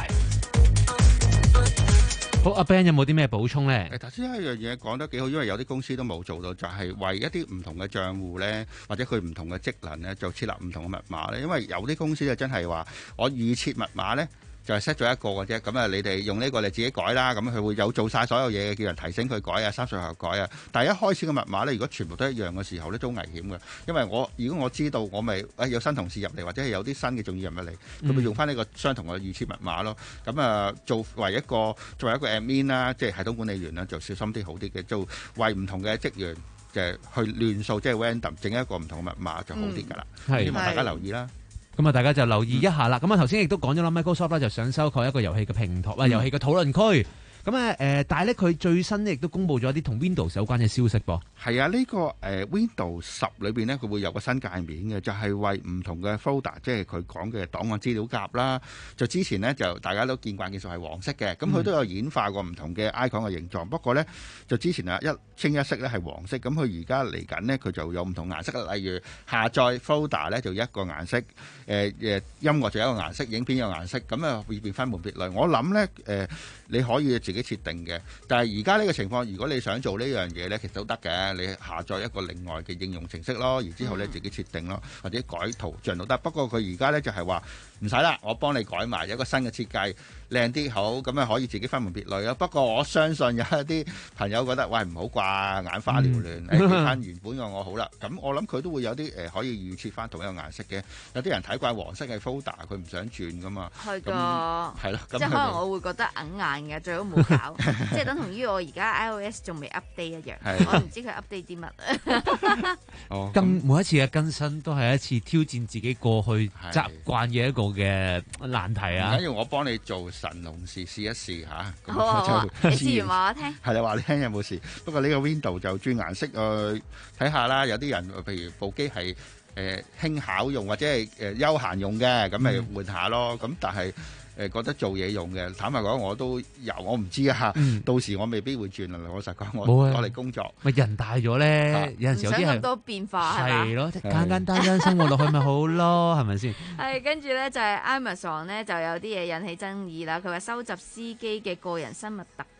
好，阿 Ben 有冇啲咩補充咧？ 誒，頭先有一樣嘢講得幾好，因為有啲公司都冇做到，就係、是、為一啲唔同嘅帳戶咧，或者佢唔同嘅職能咧，就設立唔同嘅密碼咧。因為有啲公司就真係話，我預設密碼咧。就係 set 咗一個嘅啫，咁啊你哋用呢個你自己改啦，咁佢會有做晒所有嘢嘅，叫人提醒佢改啊，三歲後改啊。但係一開始嘅密碼咧，如果全部都一樣嘅時候咧，都危險嘅，因為我如果我知道我咪誒有新同事入嚟，或者係有啲新嘅重要人物嚟，佢咪用翻呢個相同嘅預設密碼咯。咁啊，做為一個作為一個 admin 啦，即係系統管理員啦，就小心啲好啲嘅，做為唔同嘅職員嘅去亂數，即係 random 整一個唔同嘅密碼就好啲㗎啦。 係、嗯， 希望大家留意啦。 咁啊，大家就留意一下啦。咁啊，頭先亦都講咗啦 ，Microsoft 咧就想收購一個遊戲嘅平台，啊、嗯，遊戲嘅討論區。咁啊，誒、呃，但係咧，佢最新咧亦都公布咗一啲同 Windows 有關嘅消息噃。 係啊，呢、這個誒、呃、Windows 十裏邊咧，佢會有個新界面嘅，就係、是、為唔同嘅 folder，即係佢講嘅檔案資料夾啦。就之前呢，就大家都見慣見熟係黃色嘅，咁佢都有演化過唔同嘅 icon 嘅形狀。不過咧，就之前啊一清一色咧係黃色，咁佢而家嚟緊呢，佢就有唔同顏色，例如下載 folder 咧就一個顏色，誒、呃、誒音樂就一個顏色，影片有顏色，咁啊會變分門別類。我諗咧誒，你可以自己設定嘅，但係而家呢個情況，如果你想做呢樣嘢咧，其實都得嘅。你下載一個另外嘅應用程式咯，然之後咧自己設定咯，或者改圖像都得。不過佢而家咧就係話唔使啦，我幫你改埋有一個新嘅設計，靚啲好，咁啊可以自己分門別類咯。不過我相信有一啲朋友覺得喂唔好掛，眼花繚亂，誒睇翻原本嘅我好啦。咁我諗佢都會有啲誒可以預設翻同一個顏色嘅。有啲人睇慣黃色嘅 folder，佢唔想轉噶嘛。係㗎，係咯。即係可能我會覺得硬硬嘅，最好冇搞。即係等同於我而家 iOS 仲未 update 一樣，我唔知佢 update 啲乜。哦， 更每一次嘅更新都係一次挑戰自己過去習慣嘅一個嘅難題啊！唔緊要，我幫你做神農氏試一試嚇。好啊，你試完話我聽。係啦，話你聽有冇事？不過呢個 Window 就轉顏色誒，睇下啦。有啲人譬如部機係誒輕巧用或者係誒休閒用嘅，咁咪換下咯。咁但係誒覺得做嘢用嘅，坦白講我都有，我唔知啊。嗯、到時我未必會轉啊。老實講，我攞嚟工作。咪人大咗咧，啊、有陣時有啲係唔想咁多變化係嘛？係咯，簡簡單單生活落去咪好咯，係咪先？係跟住咧就係 Amazon 咧就有啲嘢引起爭議啦。佢話收集司機嘅個人生物特徵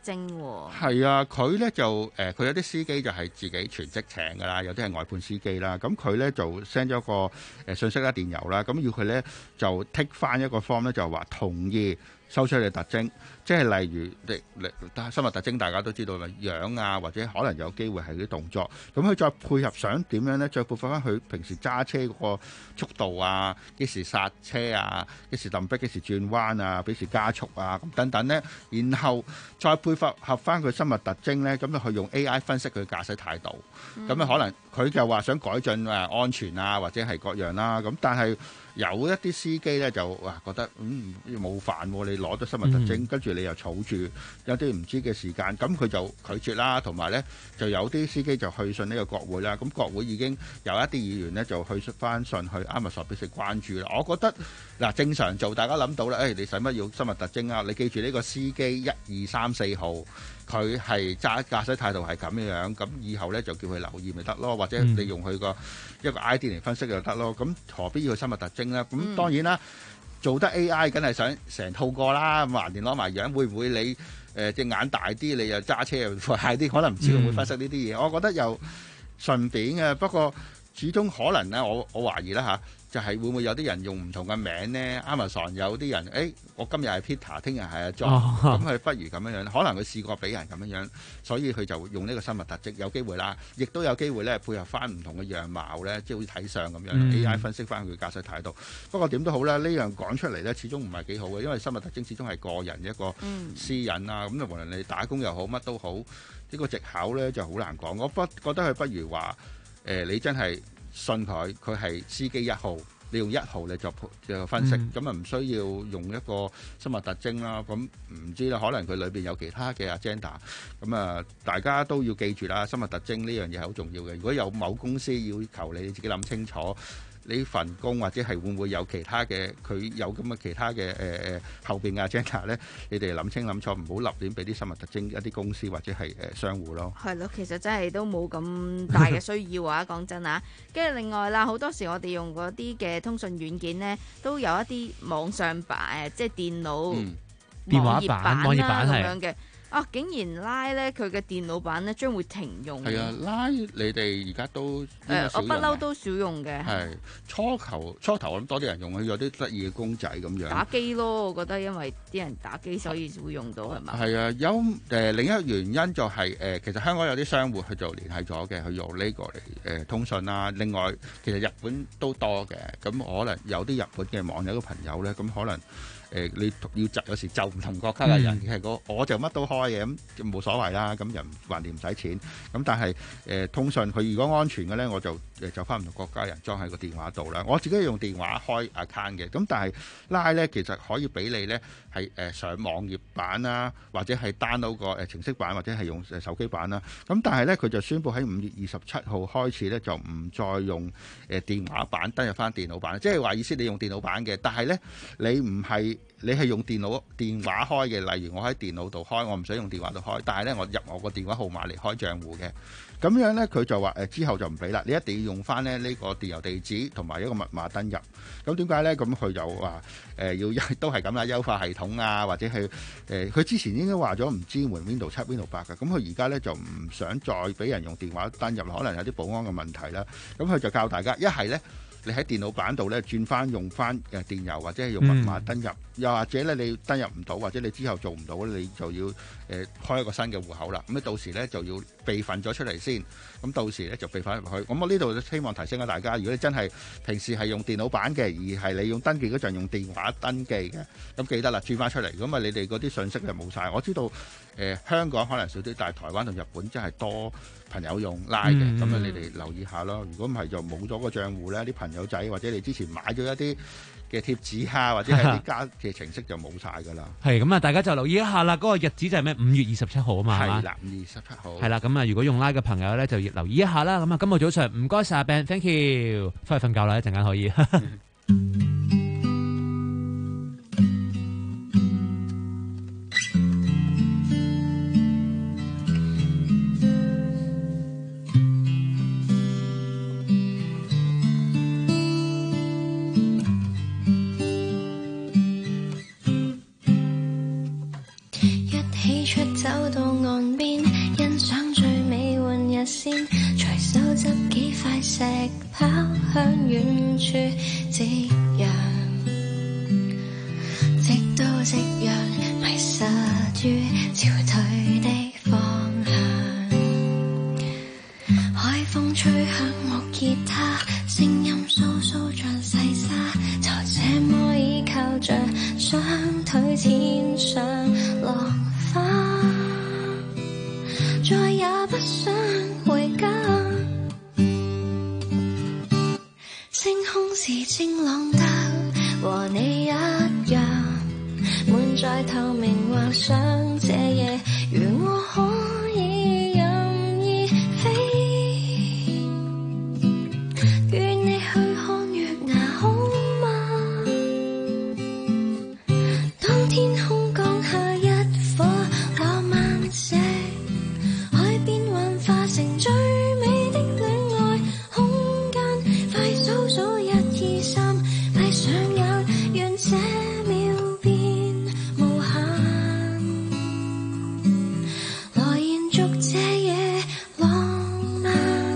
徵喎。 係啊，佢咧就誒，佢、呃、有啲司機就係自己全職請㗎啦，有啲係外判司機啦。咁佢咧就 send 咗個誒信息啦、電郵啦，咁要佢咧就 tick 翻一個 form 咧，就話同意收出你特徵，即係例如你你生物特徵，大家都知道啦，樣啊，或者可能有機會係啲動作。咁佢再配合想點樣咧？再配合翻佢平時揸車嗰個速度啊，幾時剎車啊，幾時揼逼，幾時轉彎啊，幾時加速啊，咁等等咧。然後再配合合翻佢生物特徵咧，咁就去用 A I 分析佢駕駛態度。咁啊、嗯，可能佢就話想改進誒安全啊，或者係各樣啦。咁但係有一啲司機咧就哇覺得嗯冇煩喎，你攞咗生物特徵，跟住、嗯、你又儲住有啲唔知嘅時間，咁佢就拒絕啦。同埋咧就有啲司機就去信呢個國會啦。咁國會已經有一啲議員咧就去出翻信去 Amazon 表示關注啦。我覺得嗱正常做，大家諗到啦，誒、哎、你使乜要生物特徵啊？你記住呢個司機一二三四號。佢係揸駕駛態度係咁樣樣，咁以後咧就叫佢留意咪得咯，或者你用佢個一個 I D 嚟分析就得咯。咁何必要佢生物特徵咧？咁當然啦，做得 A I 梗係想成套過啦。咁橫掂攞埋樣，會唔會你誒隻、呃、眼大啲，你又揸車又快啲？可能唔知佢會分析呢啲嘢。嗯、我覺得又順便嘅，不過始終可能咧，我我懷疑啦嚇。就係會唔會有啲人用唔同嘅名呢？ Amazon 有啲人，誒、欸，我今日係 Peter， 聽日係阿 John，咁佢不如咁樣樣，可能佢試過俾人咁樣樣，所以佢就用呢個生物特徵，有機會啦，亦都有機會咧配合翻唔同嘅樣貌咧，即係好似睇相咁樣、嗯、A I 分析翻佢駕駛態度。不過點都好啦，呢樣講出嚟咧，始終唔係幾好嘅，因為生物特徵始終係個人一個私隱啊。咁啊、嗯，無論你打工又好，乜都好，呢、這個藉口咧就好難講。我不覺得佢不如話，誒、呃，你真係。信佢，佢係司機一號，你用一號你就就分析，咁啊唔需要用一個生物特徵啦。咁唔知啦，可能佢裏邊有其他嘅 agenda。咁啊，大家都要記住啦，生物特徵呢樣嘢係好重要嘅。如果有某公司要求你，你自己諗清楚。呢份工或者係會唔會有其他嘅佢有咁嘅其他嘅誒誒後邊嘅 agenda 咧？你哋諗清諗楚，唔好立亂俾啲生物特徵一啲公司或者係誒商戶咯。係咯， 其實真係都冇咁大嘅需要啊！講真啊，跟住另外啦，好多時我哋用嗰啲嘅通訊軟件咧，都有一啲網上版誒，即係電腦、 嗯、電話版、網頁版咁樣嘅。啊！竟然拉咧佢嘅電腦版咧將會停用。 係啊，拉你哋而家都誒、 呃，我不嬲都少用嘅。 係初頭初頭我諗多啲人用，佢有啲得意嘅公仔咁樣。 打機咯，我覺得因為啲人打機所以會用到係嘛？係啊，有誒、呃、另一個原因就係、是、誒、呃，其實香港有啲商戶去做聯繫咗嘅，去用呢個嚟誒、呃、通訊啦。另外，其實日本都多嘅，咁可能有啲日本嘅網友嘅朋友咧，咁可能。誒、呃，你要就有時就唔同國家嘅人，其實、嗯、我就乜都開嘅，咁就冇所謂啦。咁人橫掂唔使錢，咁但係誒、呃、通訊佢如果安全嘅咧，我就誒就翻唔同國家人裝喺個電話度啦。我自己用電話開 account 嘅，咁但係拉咧其實可以俾你咧係誒上網頁版啦，或者係 download 個誒程式版，或者係用誒手機版啦。咁但係咧佢就宣布喺五月二十七號開始咧就唔再用誒電話版登入翻電腦版，即係話意思你用電腦版嘅，但係咧你唔係。你係用電腦電話開嘅，例如我喺電腦度開，我唔想用電話度開，但係咧我入我個電話號碼嚟開賬戶嘅，咁樣咧佢就話誒、呃、之後就唔俾啦，你一定要用翻咧呢個電郵地址同埋一個密碼登入。咁點解咧？咁佢就話誒、呃、要都係咁啦，優化系統啊，或者係誒佢之前應該話咗唔支援 Windows 七、Windows 八嘅，咁佢而家咧就唔想再俾人用電話登入，可能有啲保安嘅問題啦。咁佢就教大家一係咧。你喺電腦版度咧轉翻用翻誒電郵或者係用密碼登入，嗯、又或者咧你登入唔到或者你之後做唔到咧，你就要誒、呃、開一個新嘅戶口啦。咁咧到時咧就要備份咗出嚟先，咁到時咧就備份入去。咁我呢度希望提醒下大家，如果你真係平時係用電腦版嘅，而係你用登記嗰陣用電話登記嘅，咁記得啦，轉翻出嚟。咁啊，你哋嗰啲信息就冇晒。我知道誒、呃、香港可能少啲，但係台灣同日本真係多朋友用拉嘅，咁啊、嗯、你哋留意下咯。如果唔係就冇咗個賬戶咧，啲朋友仔或者你之前買咗一啲嘅貼紙啊，或者係啲加嘅程式就冇晒噶啦。係咁啊，大家就留意一下啦。嗰、那個日子就係咩？五月二十七號啊嘛，係嘛？係啦，五月二十七號。係啦，咁啊，如果用拉嘅朋友咧，就要留意一下啦。咁啊，今日早上唔該晒阿 Ben，thank you，翻去瞓覺啦，一陣間可以。 走到岸邊，欣賞最美換日線，隨手執幾塊石跑向遠處夕陽，直到夕陽迷失於潮退的方向，海風吹響木吉他，聲音簌簌像細沙，就這麼依靠着雙腿天上浪花，再也不想回家。星空是晴朗的，和你一樣，滿載透明幻想。這夜如我可以任意飛，與你去看月牙好嗎？當天空降下一顆浪漫石，海邊幻化成最美的戀愛空間，快數數一二三，閉上眼，願這秒變無限，來延續這夜浪漫。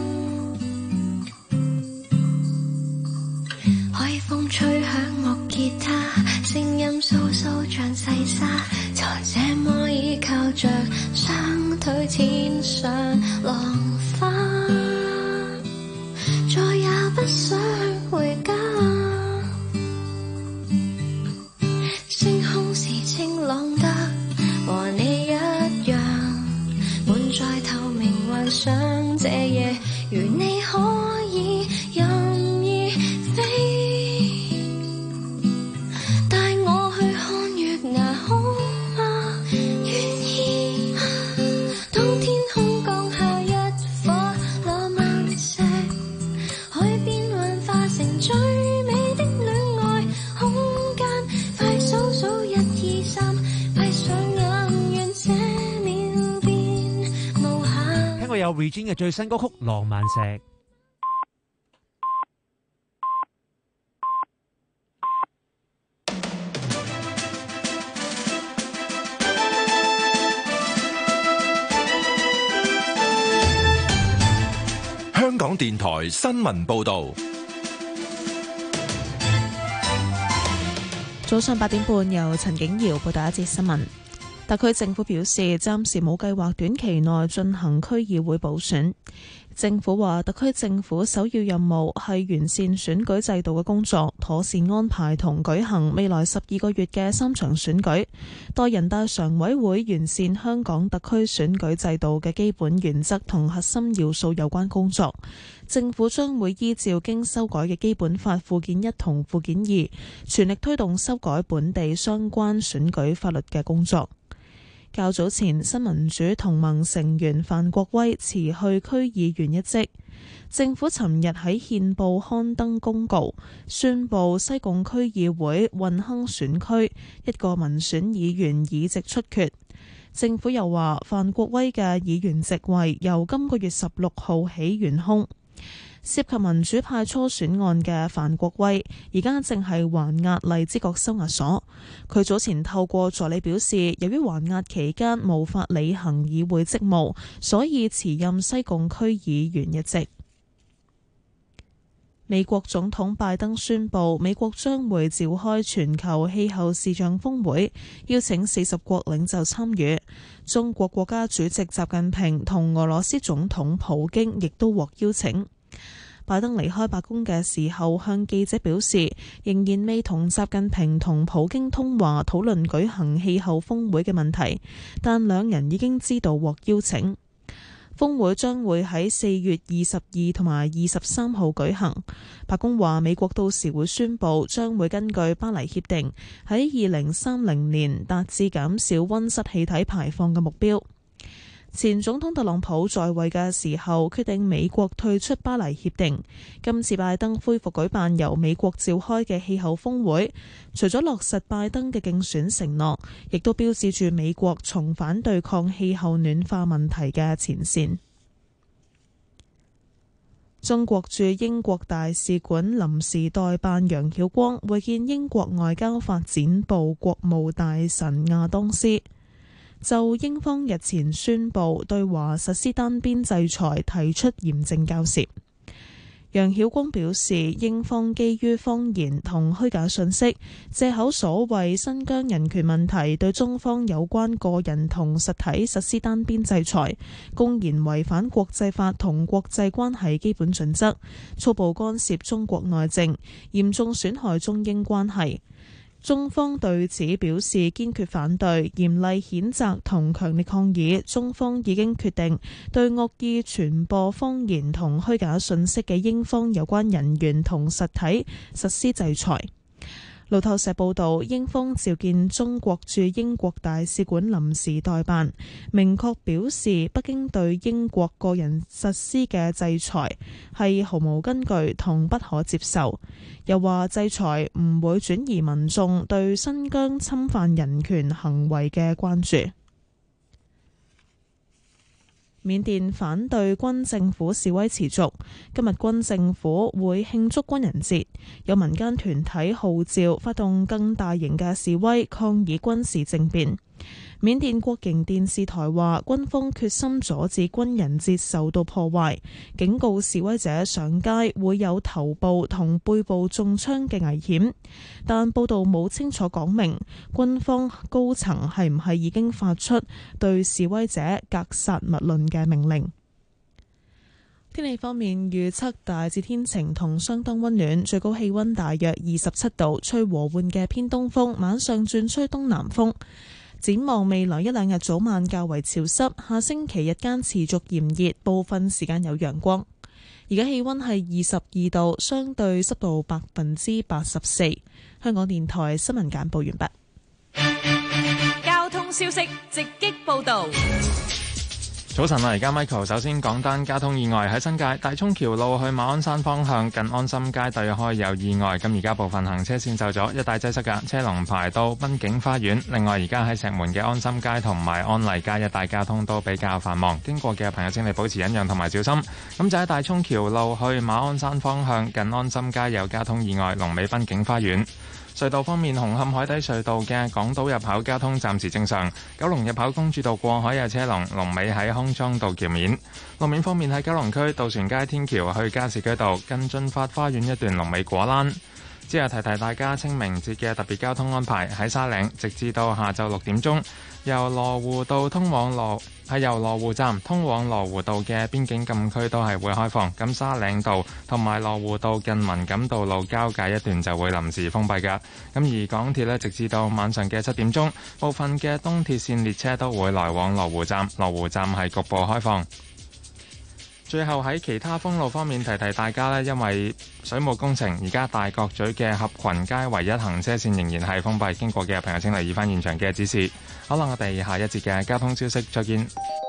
海風吹響木吉他，聲音簌簌像細沙，就這麼依靠着雙腿天上浪花，再也不想回家。星空是晴朗的，和你一樣，滿載透明幻想。這夜如你可以任意飛，帶我去看月牙好嗎？願意。當天空降下一顆浪漫石，海邊幻化成最美的戀愛空間，快數數一二三，閉上眼，願這秒變無限。 聽過有 Regine 嘅最新歌曲《浪漫石》。 香港電台新聞報導。 早上八點半，由陳景瑤報道一節新聞。特區政府表示，暫時冇計劃短期內進行區議會補選。政府話，特區政府首要任務係完善選舉制度嘅工作，妥善安排同舉行未來十二個月嘅三場選舉，待人大常委會完善香港特區選舉制度嘅基本原則同核心要素有關工作。政府將會依照經修改嘅基本法附件一同附件二，全力推動修改本地相關選舉法律嘅工作。較早前，新民主同盟成員范國威辭去區議員一職。政府尋日喺憲報刊登公告，宣布西貢區議會運亨選區一個民選議員議席出缺。政府又話，范國威嘅議員席位由今個月十六號起懸空。涉及民主派初選案嘅范國威，而家正係還押荔枝角收押所。佢早前透過助理表示，由於還押期間無法履行議會職務，所以辭任西貢區議員一職。美國總統拜登宣布，美國將會召開全球氣候視像峰會，邀請四十國領袖參與。中國國家主席習近平同俄羅斯總統普京亦都獲邀請。拜登離開白宮嘅時候向記者表示，仍然未同習近平同普京通話討論舉行氣候峰會嘅問題，但兩人已經知道獲邀請。峰會將會喺四月二十二同埋二十三號舉行。白宮話，美國到時會宣布將會根據巴黎協定喺二零三零年達至減少溫室氣體排放嘅目標。前總統特朗普在位嘅時候決定美國退出巴黎協定。今次拜登恢復舉辦由美國召開嘅氣候峰會，除咗落實拜登嘅競選承諾，亦都標誌住美國重返對抗氣候暖化問題嘅前線。中國駐英國大使館臨時代辦楊曉光會見英國外交發展部國務大臣亞當斯。 就英方日前宣布對華實施單邊制裁提出嚴正交涉。楊曉光表示，英方基於謊言同虛假信息，藉口所謂新疆人權問題對中方有關個人同實體實施單邊制裁，公然違反國際法同國際關係基本準則，粗暴干涉中國內政，嚴重損害中英關係。中方對此表示堅決反對、嚴厲譴責同強烈抗議。中方已經決定對惡意傳播謊言同虛假信息嘅英方有關人員同實體實施制裁。路透社報道，英方召見中國駐英國大使館臨時代辦，明確表示北京對英國個人實施嘅制裁係毫無根據同不可接受。又話制裁唔會轉移民眾對新疆侵犯人權行為嘅關注。緬甸反對軍政府示威持續，今日軍政府會慶祝軍人節，有民間團體號召發動更大型嘅示威抗議軍事政變。緬甸國營電視台話，軍方決心阻止軍人節受到破壞，警告示威者上街會有頭部同背部中槍嘅危險。但報道冇清楚講明軍方高層係唔係已經發出對示威者格殺勿論嘅命令。天氣方面預測大致天晴同相當溫暖，最高氣溫大約二十七度，吹和緩嘅偏東風，晚上轉吹東南風。展望未來一兩日早晚較為潮濕，下星期日間持續炎熱，部分時間有陽光。而家氣溫係二十二度，相對濕度百分之八十四。香港電台新聞簡報完畢。 交通消息直擊報道。 早晨啊，而家 Michael 首先講單交通意外，喺新界大涌橋路去馬鞍山方向近安心街對開有意外，咁而家部分行車線受阻，一帶擠塞㗎，車龍排到濱景花園。另外而家喺石門嘅安心街同埋安麗街一帶交通都比較繁忙，經過嘅朋友請你保持忍讓同埋小心。咁就喺大涌橋路去馬鞍山方向近安心街有交通意外，龍尾濱景花園。隧道方面，紅磡海底隧道嘅港島入口交通暫時正常，九龍入口公主道過海有車龍，龍尾喺康莊道橋面。路面方面喺九龍區渡船街天橋去加士居道近駿發花園一段龍尾果欄。之後提提大家清明節嘅特別交通安排，喺沙嶺直至到下晝六點鐘，由羅湖道通往羅係由羅湖站通往羅湖道嘅邊境禁區都係會開放，咁沙嶺道同埋羅湖道近文錦道路交界一段就會臨時封閉㗎。咁而港鐵呢，直至到晚上嘅七點鐘，部分嘅東鐵線列車都會來往羅湖站，羅湖站係局部開放。最後喺其他封路方面提提大家呢，因為水務工程，而家大角咀嘅合群街唯一行車線仍然係封閉，經過嘅朋友請留意翻現場嘅指示。好啦，我哋下一節嘅交通消息再見。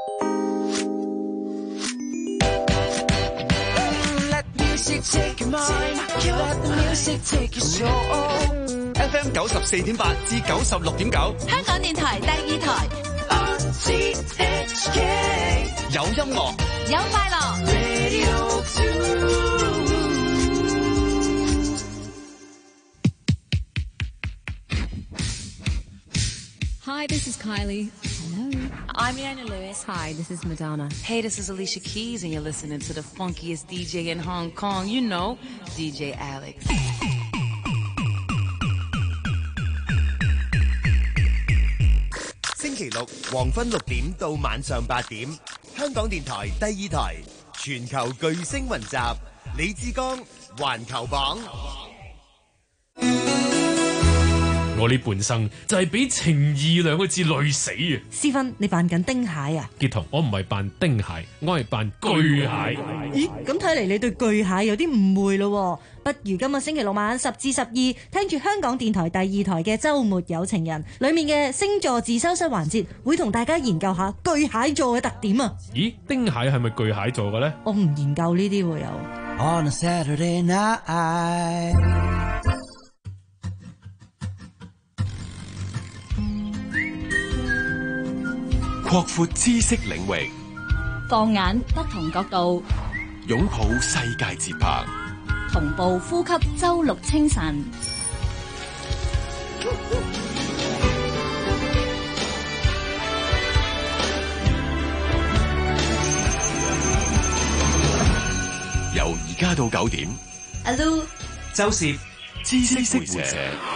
F M 九十四點八至九十六點九， 香港電台第二台。 有音樂， 有快樂。 Hi, this is Kylie. Hello. I'm Anna Lewis. Hi, this is Madonna. Hey, this is Alicia Keys, and you're listening to the funkiest D J in Hong Kong. You know, D J Alex. 星期六黃昏六點到晚上八點，香港電台第二台全球巨星雲集，李志剛環球榜。 我呢半生就係俾情義兩個字累死啊！ 思芬，你扮緊丁蟹啊？ 傑彤，我唔係扮丁蟹，我係扮巨蟹。 咦，咁睇嚟你對巨蟹有啲誤會咯？不如今個星期六晚十至十二，聽住香港電台第二台嘅週末有情人，裡面嘅星座自修室環節，會同大家研究下巨蟹座嘅特點啊！ 咦，丁蟹係咪巨蟹座嘅呢？ 我唔研究呢啲喎又。 On a Saturday night， 擴闊知識領域， 放眼不同角度， 擁抱世界節拍， 同步呼吸周六清晨。 由而家到九點。 阿 Lu、 周攝知識會社。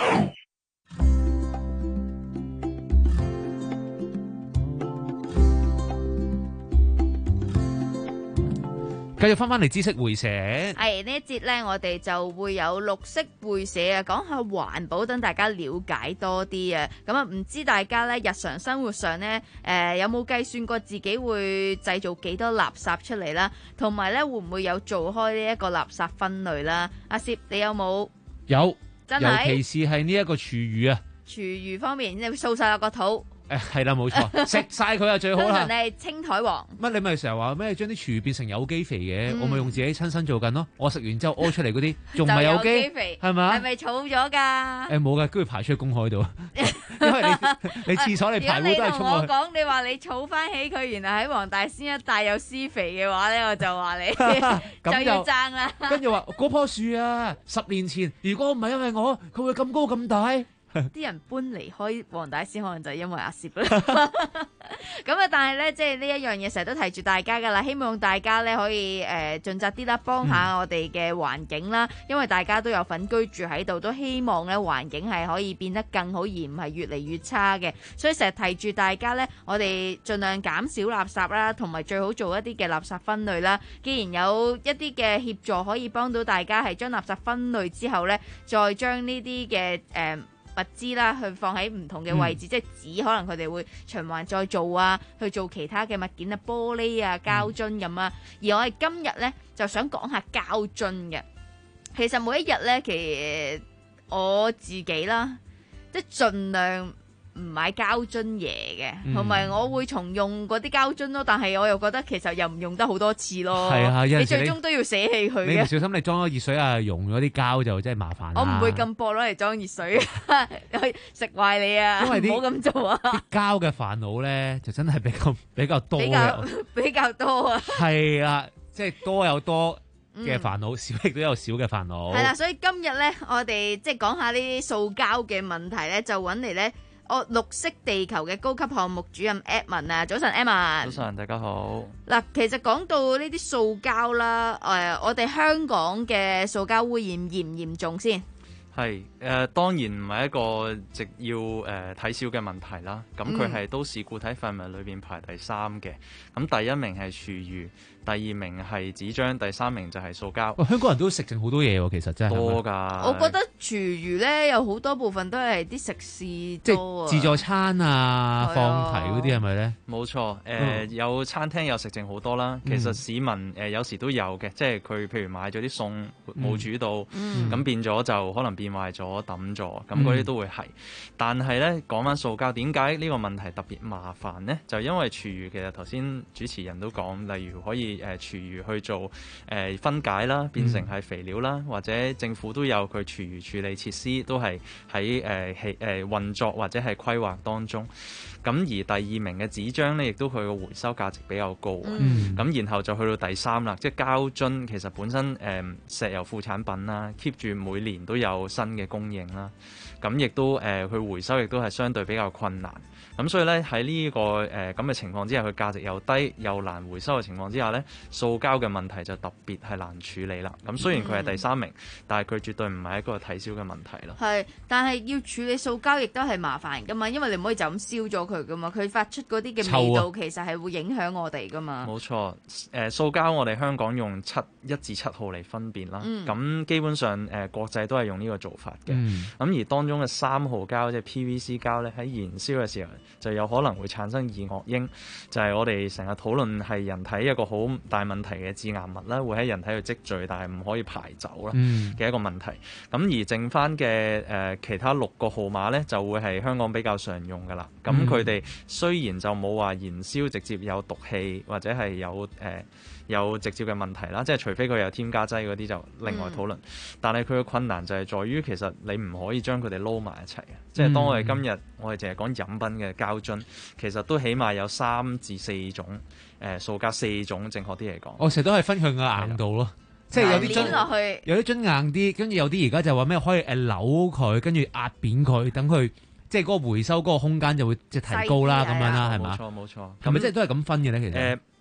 繼續翻翻嚟知識會社， 係呢一節咧，我哋就會有綠色會社啊，講下環保，等大家了解多啲啊。咁啊，唔知大家咧日常生活上咧，誒、呃、有冇計算過自己會製造幾多垃圾出嚟啦？同埋咧，會唔會有做開呢一個垃圾分類啦？阿攝，你有冇？ 有， 真係， 尤其是係呢一個廚餘啊， 廚餘方面，你掃晒落個肚。 誒係啦，冇錯，食晒佢就最好啦。 通常你係清台王。 乜你咪成日話咩將啲廚餘變成有機肥嘅？ 嗯、 我咪用自己親身做緊咯。我食完之後屙出嚟嗰啲，仲唔係有機肥？ 係咪啊？ 係咪儲咗㗎？ 誒冇㗎，跟住排出去公海度。因為你你廁所你排污都係沖落去。 如果你同我講，你話你儲翻起佢，原來喺黃大仙一帶有施肥嘅話咧，我就話你就要爭啦。 跟住話嗰棵樹啊，十年前如果唔係因為我，佢會咁高咁大。 啲人搬離開黃大仙，可能就係因為阿攝啦。咁啊，但係咧，即係呢一樣嘢成日都提住大家噶啦，希望大家咧可以誒、呃、盡責啲啦，幫下我哋嘅環境啦，嗯、因為大家都有份居住喺度，都希望咧環境係可以變得更好，而唔係越嚟越差嘅。所以成日提住大家咧，我哋盡量減少垃圾啦，同埋最好做一啲嘅垃圾分類啦。既然有一啲嘅協助可以幫到大家，係將垃圾分類之後咧，再將呢啲嘅誒。呃物資啦，去放喺唔同嘅位置，嗯、即係紙可能佢哋會循環再做啊，去做其他嘅物件啊，玻璃啊、膠樽咁啊。嗯、而我哋今日咧就想講下膠樽嘅。其實每一日咧，其實我自己啦，即係盡量唔買膠樽嘢嘅，同埋、嗯、我會重用嗰啲膠樽咯。但係我又覺得其實又唔用得好多次咯。係啊，你最終都要捨棄佢嘅。 你唔小心你裝咗熱水啊，溶咗啲膠就真係麻煩。 我唔會咁薄攞嚟裝熱水，食壞你啊！唔好咁做啊！ 啲膠嘅煩惱咧，就真係比較比較多嘅。 比較比較多啊！ 係啊，即係多有多嘅煩惱，少亦都有少嘅煩惱。 係啦，所以今日咧，我哋即係講下呢啲塑膠嘅問題咧，就揾嚟咧。哦，綠色地球嘅高級項目主任 Edmond 啊，早晨 Edmond。 早晨，大家好。嗱， 其實講到呢啲塑膠啦，誒、呃，我哋香港嘅塑膠污染嚴唔嚴重先？ 係誒、呃，當然唔係一個值要誒睇小嘅問題啦。咁佢係都市固體廢物裏邊排第三嘅。咁第一名係廚餘，第二名係紙張，第三名就係塑膠。 香港人都食剩好多嘢喎，其實真係多㗎。 我覺得廚餘咧有好多部分都係啲食肆多啊， 即係自助餐啊、放題嗰啲係咪咧？ 冇錯，誒、呃嗯、有餐廳有食剩好多啦。其實市民誒、呃、有時都有嘅，即係佢譬如買咗啲餸冇煮到，咁、嗯、變咗就可能變壞咗抌咗，咁嗰啲都會係。嗯、但係咧講翻塑膠，點解呢個問題特別麻煩呢？就因為廚餘其實頭先主持人都講，例如可以誒、呃、廚餘去做誒、呃、分解啦，變成係肥料啦，嗯、或者政府都有佢廚餘處理設施，都係喺誒係誒運作或者係規劃當中。咁而第二名嘅紙張咧，亦都佢個回收價值比較高。咁、嗯、然後就去到第三啦，即係膠樽，其實本身誒、呃、石油副產品啦 ，keep 住每年都有新嘅供應啦。咁亦都誒，佢、呃、回收亦都係相對比較困難。咁所以咧喺呢、這個誒咁嘅情況之下，佢價值又低又難回收嘅情況之下咧，塑膠嘅問題就特別係難處理啦。咁雖然佢係第三名，嗯、但係佢絕對唔係一個睇小嘅問題咯。 係，但係要處理塑膠亦都係麻煩噶嘛，因為你唔可以就咁燒咗佢噶嘛，佢發出嗰啲嘅味道其實係會影響我哋噶嘛。 冇錯，誒、呃、塑膠我哋香港用七一至七號嚟分辨啦。咁、嗯、基本上誒、呃、國際都係用呢個做法嘅。咁、嗯、而當中嘅三號膠即係 P V C 膠咧，喺燃燒嘅時候就有可能會產生二惡英，就係、是、我哋成日討論係人體一個好大問題嘅致癌物啦，會喺人體度積聚，但係唔可以排走啦嘅一個問題。咁、嗯、而剩翻嘅誒其他六個號碼咧，就會係香港比較常用噶啦。咁佢哋雖然就冇話燃燒直接有毒氣或者係有誒、呃、有直接嘅問題啦，即係除非佢有添加劑嗰啲就另外討論。嗯、但係佢嘅困難就係在於其實你唔可以將佢哋撈埋一齊嘅。即係當我哋今日我哋淨係講飲品嘅膠樽，其實都起碼有三至四種誒塑膠，四種正確啲嚟講。 我成日都係分享個硬度咯，的即係有啲樽落去， 有啲樽硬啲，跟住有啲而家就話咩可以誒扭佢，跟住壓扁佢，等佢即係嗰個回收嗰個空間就會即係提高啦咁樣啦，係嘛？ 冇錯冇錯， 係咪即係都係咁分嘅咧？其實誒。 呃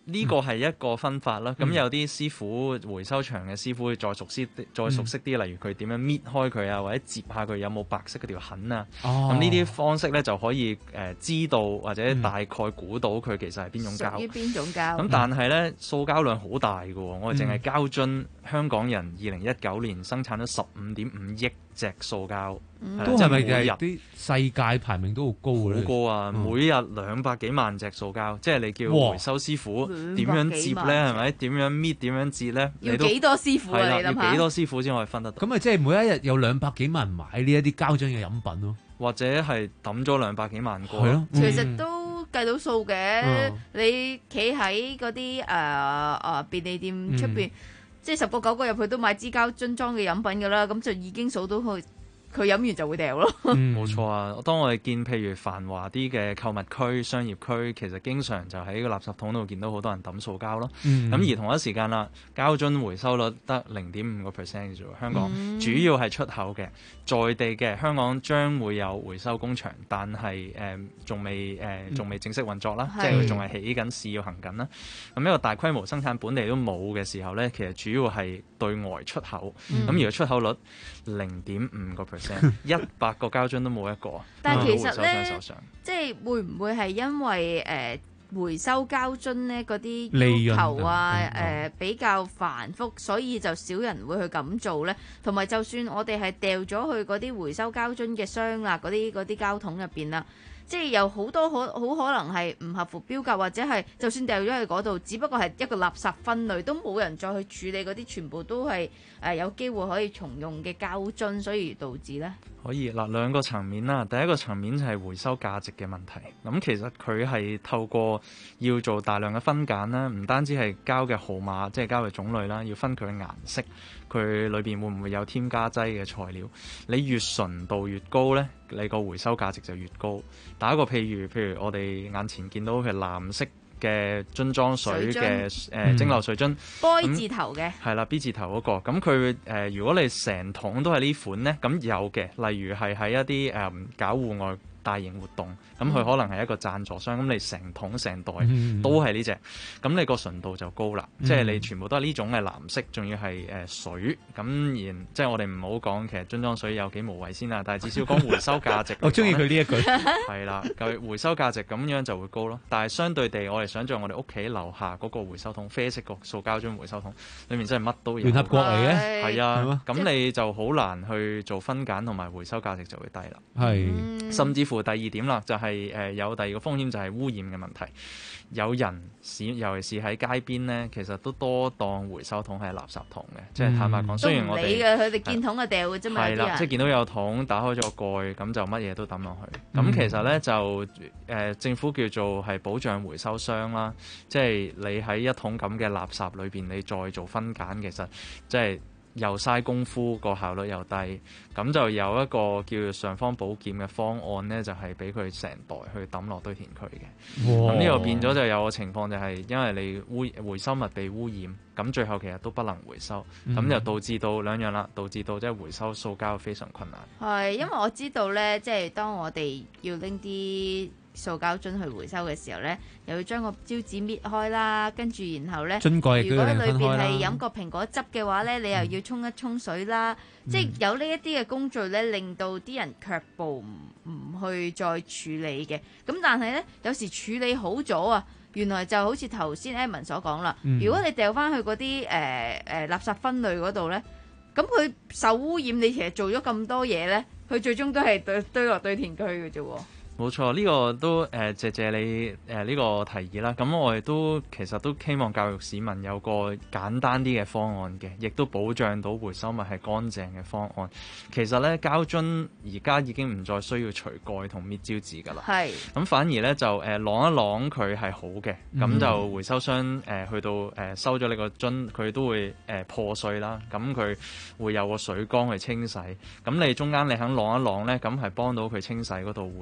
呢個係一個分法啦。咁、嗯、有啲師傅回收場嘅師傅會再熟悉啲，再熟悉啲，例如佢點樣搣開佢啊，或者摺下佢有冇白色嗰條痕啊。咁呢啲方式咧就可以誒、呃、知道或者大概估到佢其實係邊種膠。屬於邊種膠？ 咁但係咧，塑膠量好大㗎喎。我哋淨係膠樽，香港人二零一九年生產咗十五點五億隻塑膠。 嗯、都係咪係啲世界排名都好高嘅咧？ 好高啊！嗯、每日兩百幾萬隻塑膠，即係你叫回收師傅點樣摺咧？係咪？點樣搣？點樣摺咧？ 要幾多師傅啊？ 係啦， 你諗下要幾多師傅先可以分得到？ 咁啊，即係每一日有兩百幾萬人買呢一啲膠樽嘅飲品咯， 或者係抌咗兩百幾萬個。 係咯， 其實都計到數嘅。 嗯、 你企喺嗰啲誒誒便利店出邊，嗯、即係十個九個入去都買支膠樽裝嘅飲品㗎啦，咁就已經數到去。佢飲完就會掉咯。 冇錯啊！當我哋見譬如繁華啲嘅購物區、商業區，其實經常就喺個垃圾桶度見到好多人抌塑膠咯。咁、嗯、而同一時間啦，膠樽回收率得零點五個 percent 嘅啫喎。香港、嗯、主要係出口嘅，在地嘅香港將會有回收工場，但係誒仲未誒仲未正式運作啦，嗯、即係佢仲係起緊試要行緊啦。咁一個大規模生產本地都冇嘅時候咧，其實主要係對外出口。咁、嗯、而個出口率零點五個 percent。一百個膠樽都冇一個， 但係其實咧， 手上即係會唔會係因為誒、呃、回收膠樽咧嗰啲要求啊誒、呃、比較繁複，所以就少人會去咁做咧？同埋就算我哋係掉咗去嗰啲回收膠樽嘅箱啦，嗰啲嗰啲膠桶入邊啦。即係有好多可好可能係唔合乎標價，或者係就算掉咗去嗰度，只不過係一個垃圾分類，都冇人再去處理嗰啲，全部都係誒、呃、有機會可以重用嘅膠樽，所以導致呢。 可以嗱，兩個層面啦。第一個層面就係回收價值嘅問題。咁其實佢係透過要做大量嘅分揀啦，唔單止係膠嘅號碼，即係膠嘅種類啦，要分佢嘅顏色，佢裏邊會唔會有添加劑嘅材料？你越純度越高呢，你個回收價值就越高。打一個譬如，譬如我哋眼前見到嘅藍色嘅樽裝水嘅誒、呃、蒸餾水樽 ，B 字頭嘅係啦 ，B 字頭嗰、那個，咁佢誒如果你成桶都係呢款呢，咁有嘅，例如係喺一啲誒、呃、搞戶外大型活動，咁佢可能係一個贊助商，咁你成桶成袋都係呢隻，咁你個純度就高啦，嗯、即係你全部都係呢種嘅藍色，仲要係誒水，咁然即係我哋唔好講其實樽裝水有幾無謂先啦，但係至少講回收價值。 我中意佢呢一句。 係啦，佢回收價值咁樣就會高咯，但係相對地，我哋想象我哋屋企樓下嗰個回收桶，啡色個塑膠樽回收桶，裡面真係乜都有。 聯合國嚟嘅。 係啊，咁你就好難去做分揀同埋回收價值就會低啦。 係、 嗯，甚至乎第二點啦，就係、是、誒、呃、有第二個風險就係污染嘅問題。有人使，尤其是喺街邊咧，其實都多當回收桶係垃圾桶嘅。即係坦白講，雖然我哋都唔理嘅，佢哋見桶就掉嘅啫嘛。 係啦，即係見到有桶，打開咗個蓋，咁就乜嘢都抌落去。咁、嗯、其實咧就誒、呃、政府叫做係保障回收商啦。即係你喺一桶咁嘅垃圾裏邊，你再做分揀，其實即係。又嘥功夫，個效率又低，咁就有一個叫做尚方寶劍嘅方案呢，就係俾佢成袋去抌落堆填區嘅。咁呢個變咗就有個情況，就係因為你污回收物被污染，咁最後其實都不能回收，咁、嗯、就導致到兩樣啦，導致到即係回收塑膠非常困難。 係，因為我知道呢，即係當我哋要拎啲塑膠樽去回收嘅時候呢，又要將個膠紙搣開啦，跟住然後呢， 樽蓋如果裏邊係飲個蘋果汁嘅話呢，你又要沖一沖水啦，嗯、即係有呢一啲嘅工序呢，令到啲人卻步唔唔去再處理嘅。咁但係呢，有時處理好咗啊，原來就好似頭先 Edmond 所講啦，嗯、如果你掉翻去嗰啲誒誒垃圾分類嗰度呢，咁佢受污染，你其實做咗咁多嘢呢，佢最終都係堆堆落堆填區嘅啫喎。 冇錯，呢、這個都誒、呃、謝謝你誒呢、呃這個提議啦。咁我哋都其實都希望教育市民有個簡單啲嘅方案嘅，亦都保障到回收物係乾淨嘅方案。其實咧，膠樽而家已經唔再需要除蓋同搣膠紙㗎啦。係。咁反而咧就誒啷、呃、一啷佢係好嘅，咁、嗯、就回收商誒、呃、去到誒、呃、收咗你個樽，佢都會誒、呃、破碎啦。咁佢會有個水缸去清洗。咁你中間你肯啷一啷咧，咁係幫到佢清洗嗰度會。呃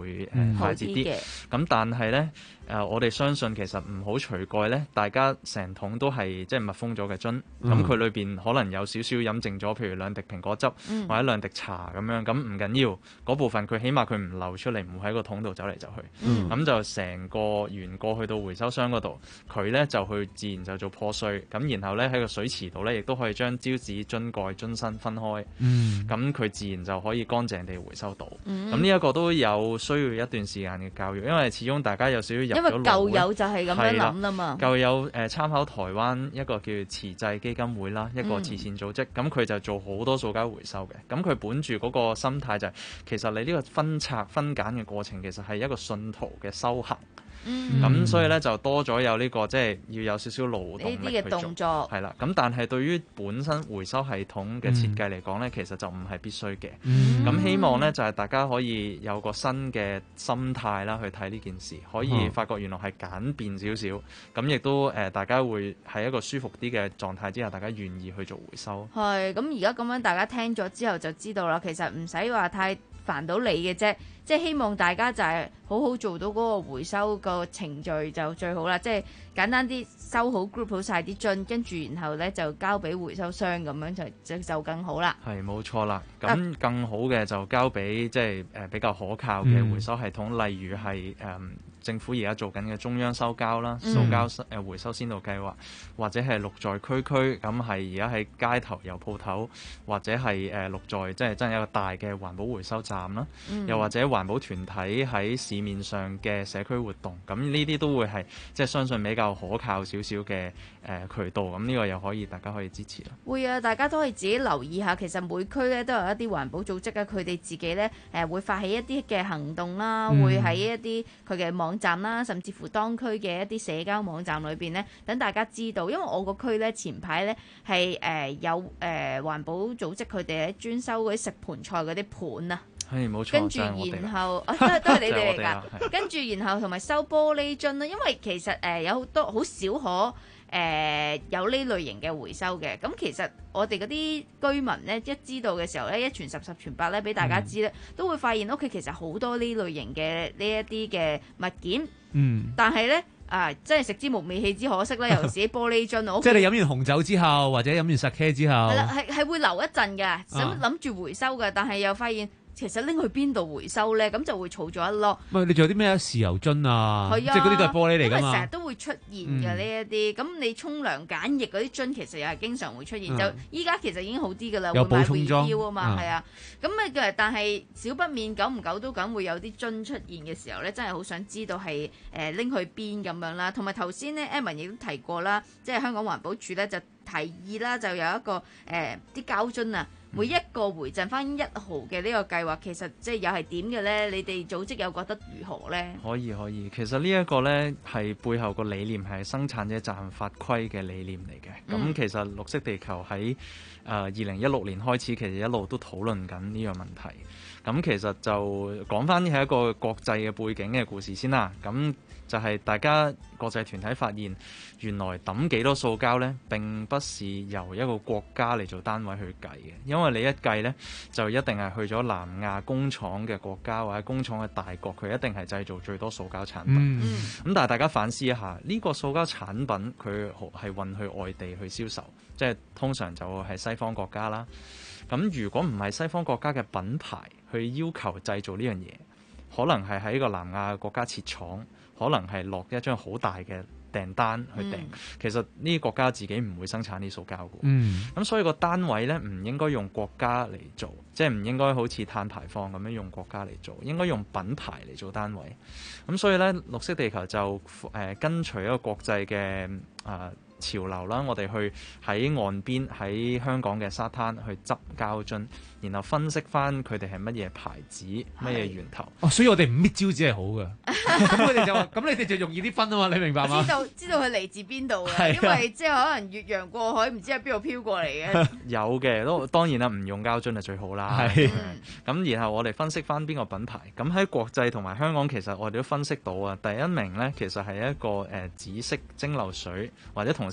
誒快捷啲。 好啲嘅咁但係咧。誒、呃，我哋相信其實唔好除蓋咧，大家成桶都係即係密封咗嘅樽，咁佢裏邊可能有少少飲剩咗，譬如兩滴蘋果汁、 嗯、 或者兩滴茶咁樣，咁唔緊要，嗰部分佢起碼佢唔流出嚟，唔會喺個桶度走嚟走去，咁、嗯、就成個沿過去到回收箱嗰度，佢咧就去自然就做破碎，咁然後咧喺個水池度咧，亦都可以將膠紙樽蓋樽身分開，咁、嗯、佢自然就可以乾淨地回收到。咁呢一個都有需要一段時間嘅教育，因為始終大家有少少。 因為舊友就係咁樣諗啦嘛， 舊友誒參考台灣一個叫慈濟基金會啦，一個慈善組織，咁、嗯、佢就做好多塑膠回收嘅，咁佢本住嗰個心態就係、是，其實你呢個分拆分揀嘅過程，其實係一個信徒嘅修行。咁、嗯、所以咧就多咗有呢、這個即係、就是、要有少少勞動力去做，呢啲嘅動作係啦。咁但係對於本身回收系統嘅設計嚟講咧，嗯、其實就唔係必須嘅。咁、嗯、希望咧就係、是、大家可以有個新嘅心態啦，去睇呢件事，可以發覺原來係簡便少少。咁亦都誒、呃，大家會喺一個舒服啲嘅狀態之下，大家願意去做回收。係咁而家咁樣，大家聽咗之後就知道啦。其實唔使話太煩到你嘅啫。即係希望大家就係好好做到嗰個回收個程序就最好啦，即係簡單啲收好 group 好晒啲樽，跟住然後咧就交俾回收商咁樣就就就更好啦。係冇錯啦，咁更好嘅就交俾即係誒比較可靠嘅回收系統，嗯、例如係誒、嗯、政府而家做緊嘅中央收膠啦、塑膠誒回收先導計劃，嗯、或者係綠在區區，咁係而家喺街頭有鋪頭，或者係誒綠在即係真係一個大嘅環保回收站啦，嗯、又或者環保團體喺市面上嘅社區活動，咁呢啲都會係即係相信比較可靠少少嘅誒渠道，咁呢個又可以大家可以支持啦。會啊，大家都可以自己留意下，其實每區咧都有一啲環保組織啊，佢哋自己咧誒會發起一啲嘅行動啦，嗯、會喺一啲佢嘅網站啦，甚至乎當區嘅一啲社交網站裏邊咧，等大家知道。因為我個區咧前排咧係誒有誒、呃、環保組織佢哋咧專收嗰啲食盤菜嗰啲盤啊。係冇錯，跟住然後啊都係都係你哋嚟㗎。跟住然後同埋收玻璃樽啦，因為其實誒、呃、有好多好少可誒、呃、有呢類型嘅回收嘅。咁其實我哋嗰啲居民咧一知道嘅時候咧，一傳十十傳百咧，俾大家知咧，嗯、都會發現屋企其實好多呢類型嘅呢一啲嘅物件。嗯，但係咧。啊！真係食之無味，棄之可惜啦。尤其是啲玻璃樽， 即係你飲完紅酒之後，或者飲完 sake 之後， 係啦，係係會留一陣嘅，想諗住回收嘅，但係又發現其實拎去邊度回收咧，咁就會儲咗一籮。唔係你仲有啲咩豉油樽啊？係啊，即係嗰啲都係玻璃嚟㗎嘛。因為成日都會出現嘅呢一啲，咁、嗯、你沖涼梘液嗰啲樽其實又係經常會出現。嗯、就依家其實已經好啲㗎啦，會買 refill 啊嘛，係啊。咁啊，但係少不免久唔久都梗會有啲樽出現嘅時候咧，真係好想知道係誒拎去邊咁樣啦。同埋頭先咧 Edmond 亦都提過啦，即係香港環保署咧就提議啦，就有一個誒啲膠樽啊。每一個回贈翻一毫嘅呢個計劃，其實即係又係點嘅咧？你哋組織又覺得如何咧？可以可以，其實呢一個咧係背後個理念係生產者責任法規嘅理念嚟嘅。咁、嗯、其實綠惜地球喺誒二零一六年開始，其實一路都討論緊呢個問題。咁其實就講翻係一個國際嘅背景嘅故事先啦。咁就係大家國際團體發現，原來抌幾多塑膠呢？並不是由一個國家嚟做單位去計嘅，因為你一計呢，就一定係去咗南亞工廠嘅國家或者工廠嘅大國，佢一定係製造最多塑膠產品。咁、嗯、但係大家反思一下，呢、呢個塑膠產品佢係運去外地去銷售，即係通常就係西方國家啦。咁如果唔係西方國家嘅品牌去要求製造呢樣嘢，可能係喺個南亞國家設廠，可能係落一張好大嘅訂單去訂。嗯、其實呢啲國家自己唔會生產啲塑膠嘅。咁、嗯、所以個單位咧唔應該用國家嚟做，即係唔應該好似碳排放咁樣用國家嚟做，應該用品牌嚟做單位。咁所以咧，綠惜地球就誒、呃、跟隨一個國際嘅啊。呃潮流啦，我哋去喺岸邊喺香港嘅沙灘去執膠樽，然後分析翻佢哋係乜嘢牌子、乜嘢源頭。 哦，所以我哋唔搣招紙係好嘅。咁佢哋就話，咁你哋就容易啲分啊嘛，你明白嗎？ 知道知道佢嚟自邊度嘅，因為即係可能越洋過海，唔知喺邊度飄過嚟嘅。有嘅，都當然啦，唔用膠樽就最好啦。係。咁、嗯、然後我哋分析翻邊個品牌。咁喺國際同埋香港，其實我哋都分析到啊，第一名咧其實係一個誒、呃、紫色蒸餾水或者同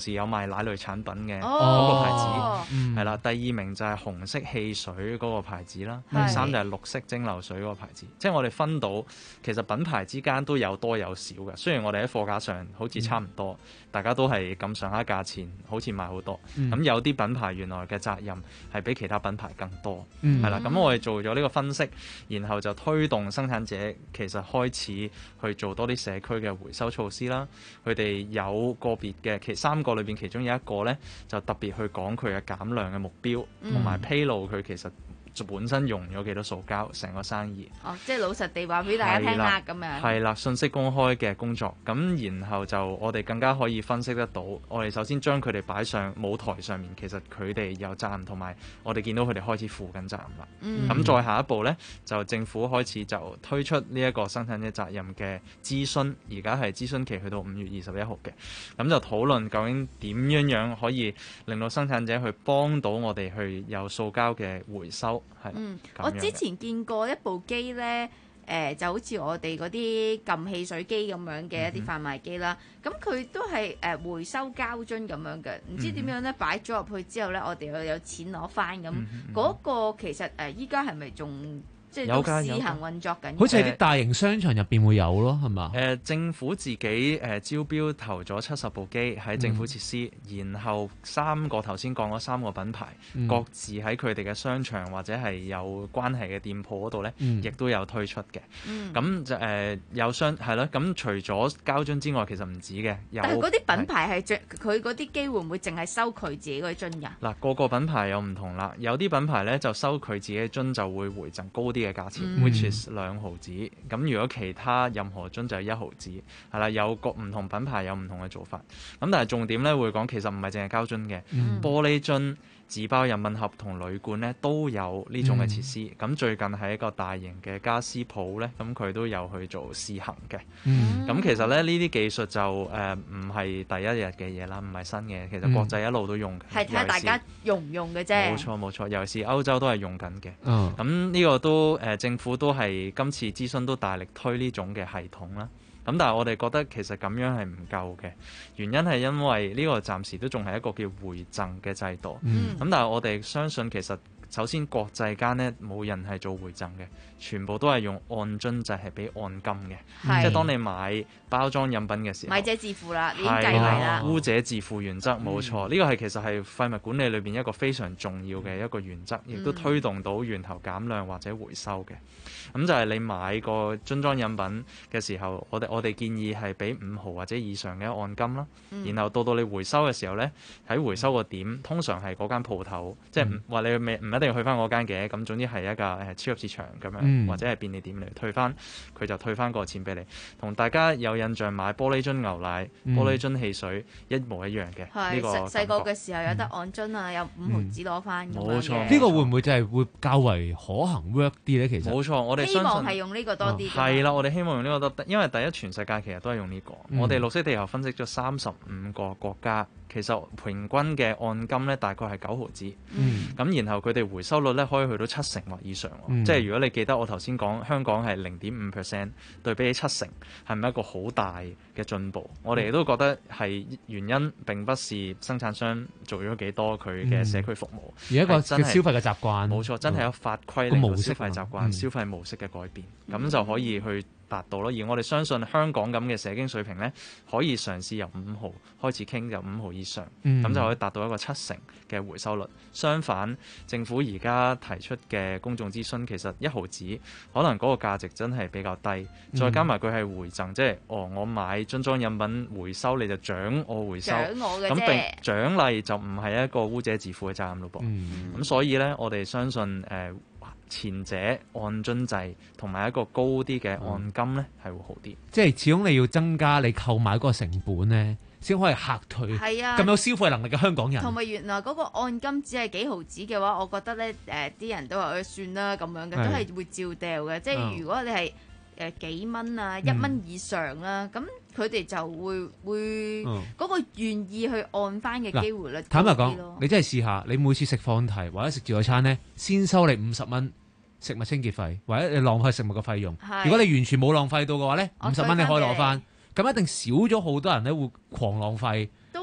時有賣奶類產品嘅嗰哦個牌子， 嗯係啦、第二名就係紅色汽水嗰個牌子啦， 係第三就係綠色蒸餾水嗰個牌子。即係我哋分到其實品牌之間都有多有少嘅。雖然我哋喺貨架上好似差唔多，嗯、大家都係咁上下價錢，好似賣好多。咁、 嗯、 有啲品牌原來嘅責任係比其他品牌更多， 嗯係啦、咁我哋做咗呢個分析，然後就推動生產者其實開始去做多啲社區嘅回收措施啦。佢哋有個別嘅其三個裏邊，其中有一個呢，就特別去講佢嘅減量嘅目標，同埋、 嗯、 披露佢其實本身用咗幾多塑膠，成個生意。 哦，即係老實地話俾大家聽啦，咁樣。 係啦，信息公開嘅工作，咁然後就我哋更加可以分析得到。我哋首先將佢哋擺上舞台上面，其實佢哋有責任，同埋我哋見到佢哋開始負緊責任啦。 嗯。 咁再下一步呢，就政府開始就推出呢一個生產者責任嘅諮詢，而家係諮詢期去到五月二十一號嘅。咁就討論究竟點樣樣可以令到生產者去幫到我哋去有塑膠嘅回收。係， 嗯， 咁樣嘅。 我之前見過一部機呢，誒、呃、就好似我哋嗰啲撳汽水機咁樣嘅一啲販賣機啦，咁佢、嗯、都係誒、呃、回收膠樽咁樣嘅，唔知點樣呢？擺咗入去之後呢，我哋又有錢攞翻咁，嗰、嗯嗯、個其實誒依家係咪仲？即係都試行運作緊， 好似喺啲大型商場入邊會有咯，係嘛？ 誒、呃，政府自己誒、呃、招標投咗七十部機喺政府設施，嗯、然後三個頭先講嗰三個品牌，嗯、各自喺佢哋嘅商場或者係有關係嘅店鋪嗰度咧，亦、嗯、都有推出嘅。咁、嗯、就誒、呃、有商係咯。咁除咗膠樽之外，其實唔止嘅。有但係嗰啲品牌係著佢嗰啲機會唔會淨係收佢自己嗰啲樽㗎？ 嗱，個個品牌有唔同啦。有啲品牌咧就收佢自己嘅樽就會回贈高啲嘅價錢、嗯、which is 兩毫子。咁如果其他任何樽就係一毫子，係啦，有個唔同品牌有唔同嘅做法。咁但係重點咧會講，其實唔係淨係膠樽嘅，嗯、玻璃樽、紙包飲品盒同鋁罐咧都有呢種嘅設施。咁、嗯、最近喺一個大型嘅家私鋪咧，咁佢都有去做試行嘅。咁、嗯、其實咧呢啲技術就誒唔係第一日嘅嘢啦，唔係新嘅。其實國際一路都用嘅， 係睇下大家用唔用嘅啫。 冇錯冇錯，尤其是歐洲都係用緊嘅。 嗯， 咁呢個都誒、呃、政府都係今次諮詢都大力推呢種嘅系統啦。咁但係我哋覺得其實咁樣係唔夠嘅，原因係因為呢個暫時都仲係一個叫回贈嘅制度。咁、嗯、但係我哋相信其實首先國際間呢冇人係做回贈嘅，全部都係用按樽制，係俾按金嘅。 是即係當你買包裝飲品嘅時候， 買者自負啦，已經計埋啦。 污者自負原則冇錯，呢個係其實係廢物管理裏邊一個非常重要嘅一個原則，亦都推動到源頭減量或者回收嘅。咁就係你買個樽裝飲品嘅時候，我哋我哋建議係俾五毫或者以上嘅按金啦。嗯、然後到到你回收嘅時候呢，喺回收個點通常係嗰間鋪頭，嗯、即係話你未唔一定要去翻嗰間嘅。咁總之係一個誒超級市場咁樣，嗯、或者係便利店嚟退翻，佢就退翻個錢俾你。同大家有印象買玻璃樽牛奶、 嗯、 玻璃樽汽水一模一樣嘅。呢係個細細個嘅時候有得按樽啊，有五毫紙攞翻咁樣嘅。 冇錯， 呢個會唔會就係會較為可行 work 啲咧？其實冇錯，我哋希望係用呢個多啲。 係啦，我哋希望用呢個多，因為第一全世界其實都係用呢個。 嗯、 我哋綠色地球分析咗三十五個國家，其實平均嘅按金咧大概係九毫子。咁、 嗯、然後佢哋回收率咧可以去到七成或以上。嗯、即係如果你記得我頭先講香港係零點五 percent，對比起七成，係咪一個好大嘅進步？我哋亦都覺得係原因並不是生產商做咗幾多佢嘅社區服務， 嗯、而一個消費嘅習慣。 冇錯，真係有法規令到消費習慣、嗯、消費模式嘅改變，咁、嗯、就可以去達到咯。而我哋相信香港咁嘅社經水平呢，可以嘗試由五毫開始傾，由五毫以上，咁、嗯、就可以達到一個七成嘅回收率。相反，政府而家提出嘅公眾諮詢，其實一毫子可能嗰個價值真係比較低，再加埋佢係回贈，嗯、即係哦，我買樽裝飲品回收，你就獎我回收，咁並獎勵就唔係一個污者自負嘅責任咯噃。咁、嗯、所以呢，我哋相信誒。呃前者按樽制同埋一個高啲嘅按金咧，係、嗯、會好啲。 即係始終你要增加你購買嗰個成本咧，先可以嚇退。係啊，咁有消費能力嘅香港人。同埋原來嗰個按金只係幾毫子嘅話，我覺得咧誒啲人都話誒算啦咁樣嘅，都係會照掉嘅。即係如果你係誒幾蚊啊一蚊以上啦，咁佢哋就會會嗰、嗯、個願意去按翻嘅機會率。坦白講， 你真係試下，你每次食放題或者食自助餐咧，先收你五十蚊。食物清潔費，或者你浪費食物嘅費用。是如果你完全冇浪費到嘅話咧，五十蚊你可以攞翻。咁一定少咗好多人咧會狂浪費。 都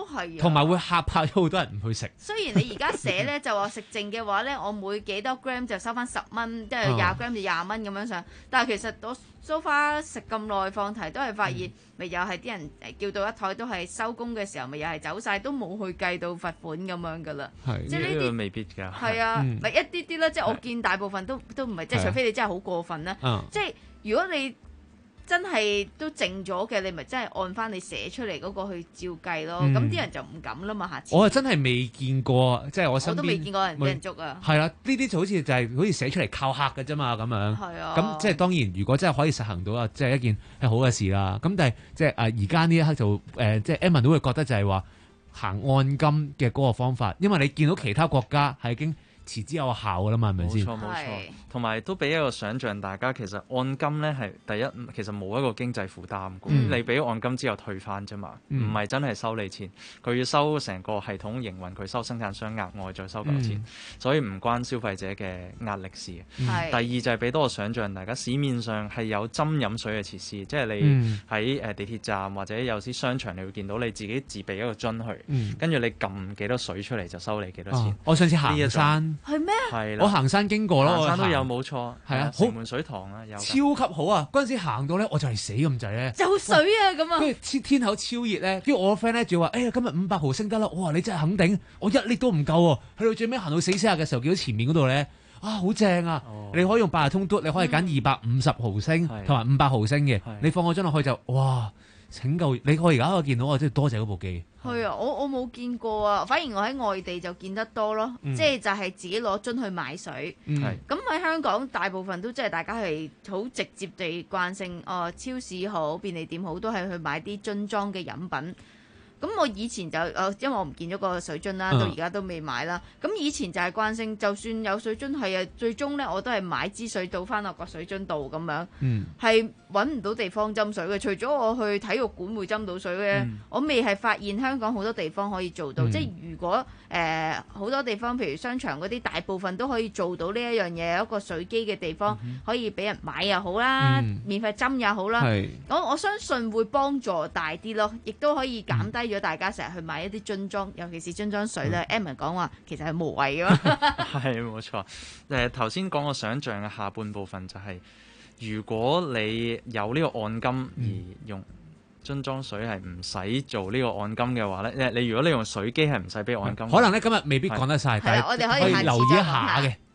係啊， 同埋會嚇怕咗好多人唔去食。 雖然你而家寫咧就話食剩嘅話咧，我每幾多 gram 就收翻十蚊，即係廿 gram 就廿蚊咁樣上。但係其實我 so far 食咁耐放題都係發現，咪又係啲人叫到一台都係收工嘅時候，咪又係走晒，都冇去計到罰款咁樣噶啦。即係呢啲未必㗎。 係啊，咪一啲啲啦，即係我見大部分都都唔係，即係除非你真係好過分啦。即係如果你真係都剩咗嘅，你咪真係按翻你寫出嚟嗰個去照計咯。咁啲、嗯、人就唔敢啦嘛，下次。 我係真係未見過，即係我身邊。 我都未見過人俾人捉啊。 係啦，呢啲就好似就係好似寫出嚟靠嚇嘅啫嘛，咁樣。 係啊。 咁即係當然，如果真係可以實行到啊，即係一件係好嘅事啦。咁但係即係啊，而家呢一刻就誒、呃，即係 Emma 都會覺得就係話行按金嘅嗰個方法，因為你見到其他國家係已經持之有效㗎啦嘛，係咪先？ 冇錯冇錯，同埋都俾一個想像，大家其實按金咧係第一，其實冇一個經濟負擔。嗯、你俾按金之後退翻啫嘛，唔係、嗯、真係收你錢，佢要收成個系統營運，佢收生產商額外再收夠錢，嗯、所以唔關消費者嘅壓力事。嗯、第二就係俾多個想像，大家市面上係有斟飲水嘅設施，即係你喺誒地鐵站或者有啲商場，你會見到你自己自備一個樽去，跟住、嗯、你撳幾多水出嚟就收你幾多錢。啊、 我上次行山。 係咩？ 係啦， 我行山經過咯， 行山都有冇錯。係啊， 城門水塘啊，有超級好啊！嗰陣時行到咧，我就係死咁滯咧， 就水啊咁啊！ 跟住天口超熱咧，跟住我個 friend 咧仲話：哎呀，今日五百毫升得啦！我話你真係肯定，我一粒都唔夠喎。去到最尾行到死死下嘅時候，見到前面嗰度咧，啊好正啊！哦、你可以用八達通嘟，你可以揀二百五十毫升同埋五百毫升嘅，你放個樽落去就哇！拯救你！我而家我見到我真係多謝嗰部機。 係啊，我我冇見過啊，反而我喺外地就見得多咯，嗯、即係就係自己攞樽去買水。咁喺、嗯、香港大部分都即係大家係好直接地慣性，哦，超市好、便利店好，都係去買啲樽裝嘅飲品。咁我以前就誒，因為我唔見咗個水樽啦，到而家都未買啦。咁以前就係慣性，就算有水樽係啊，最終咧我都係買支水倒翻落個水樽度咁樣，係揾唔到地方斟水嘅。除咗我去體育館會斟到水嘅，嗯、我未係發現香港好多地方可以做到。嗯、即係如果誒好、呃、多地方，譬如商場嗰啲，大部分都可以做到呢一樣嘢，有一個水機嘅地方、嗯、可以俾人買又好啦，嗯、免費斟又好啦。是我我相信會幫助大啲咯，亦都可以減低、嗯。咗大家成日去買一啲樽裝，尤其是樽裝水咧。Emma 講話其實係無謂嘅嘛。 係冇錯。誒頭先講個想像嘅下半部分就係、是，如果你有呢個按金而用樽裝水係唔使做呢個按金嘅話咧，你如果你用水機係唔使俾按金。 可能咧今日未必講得晒，但係我哋可以留意一下嘅。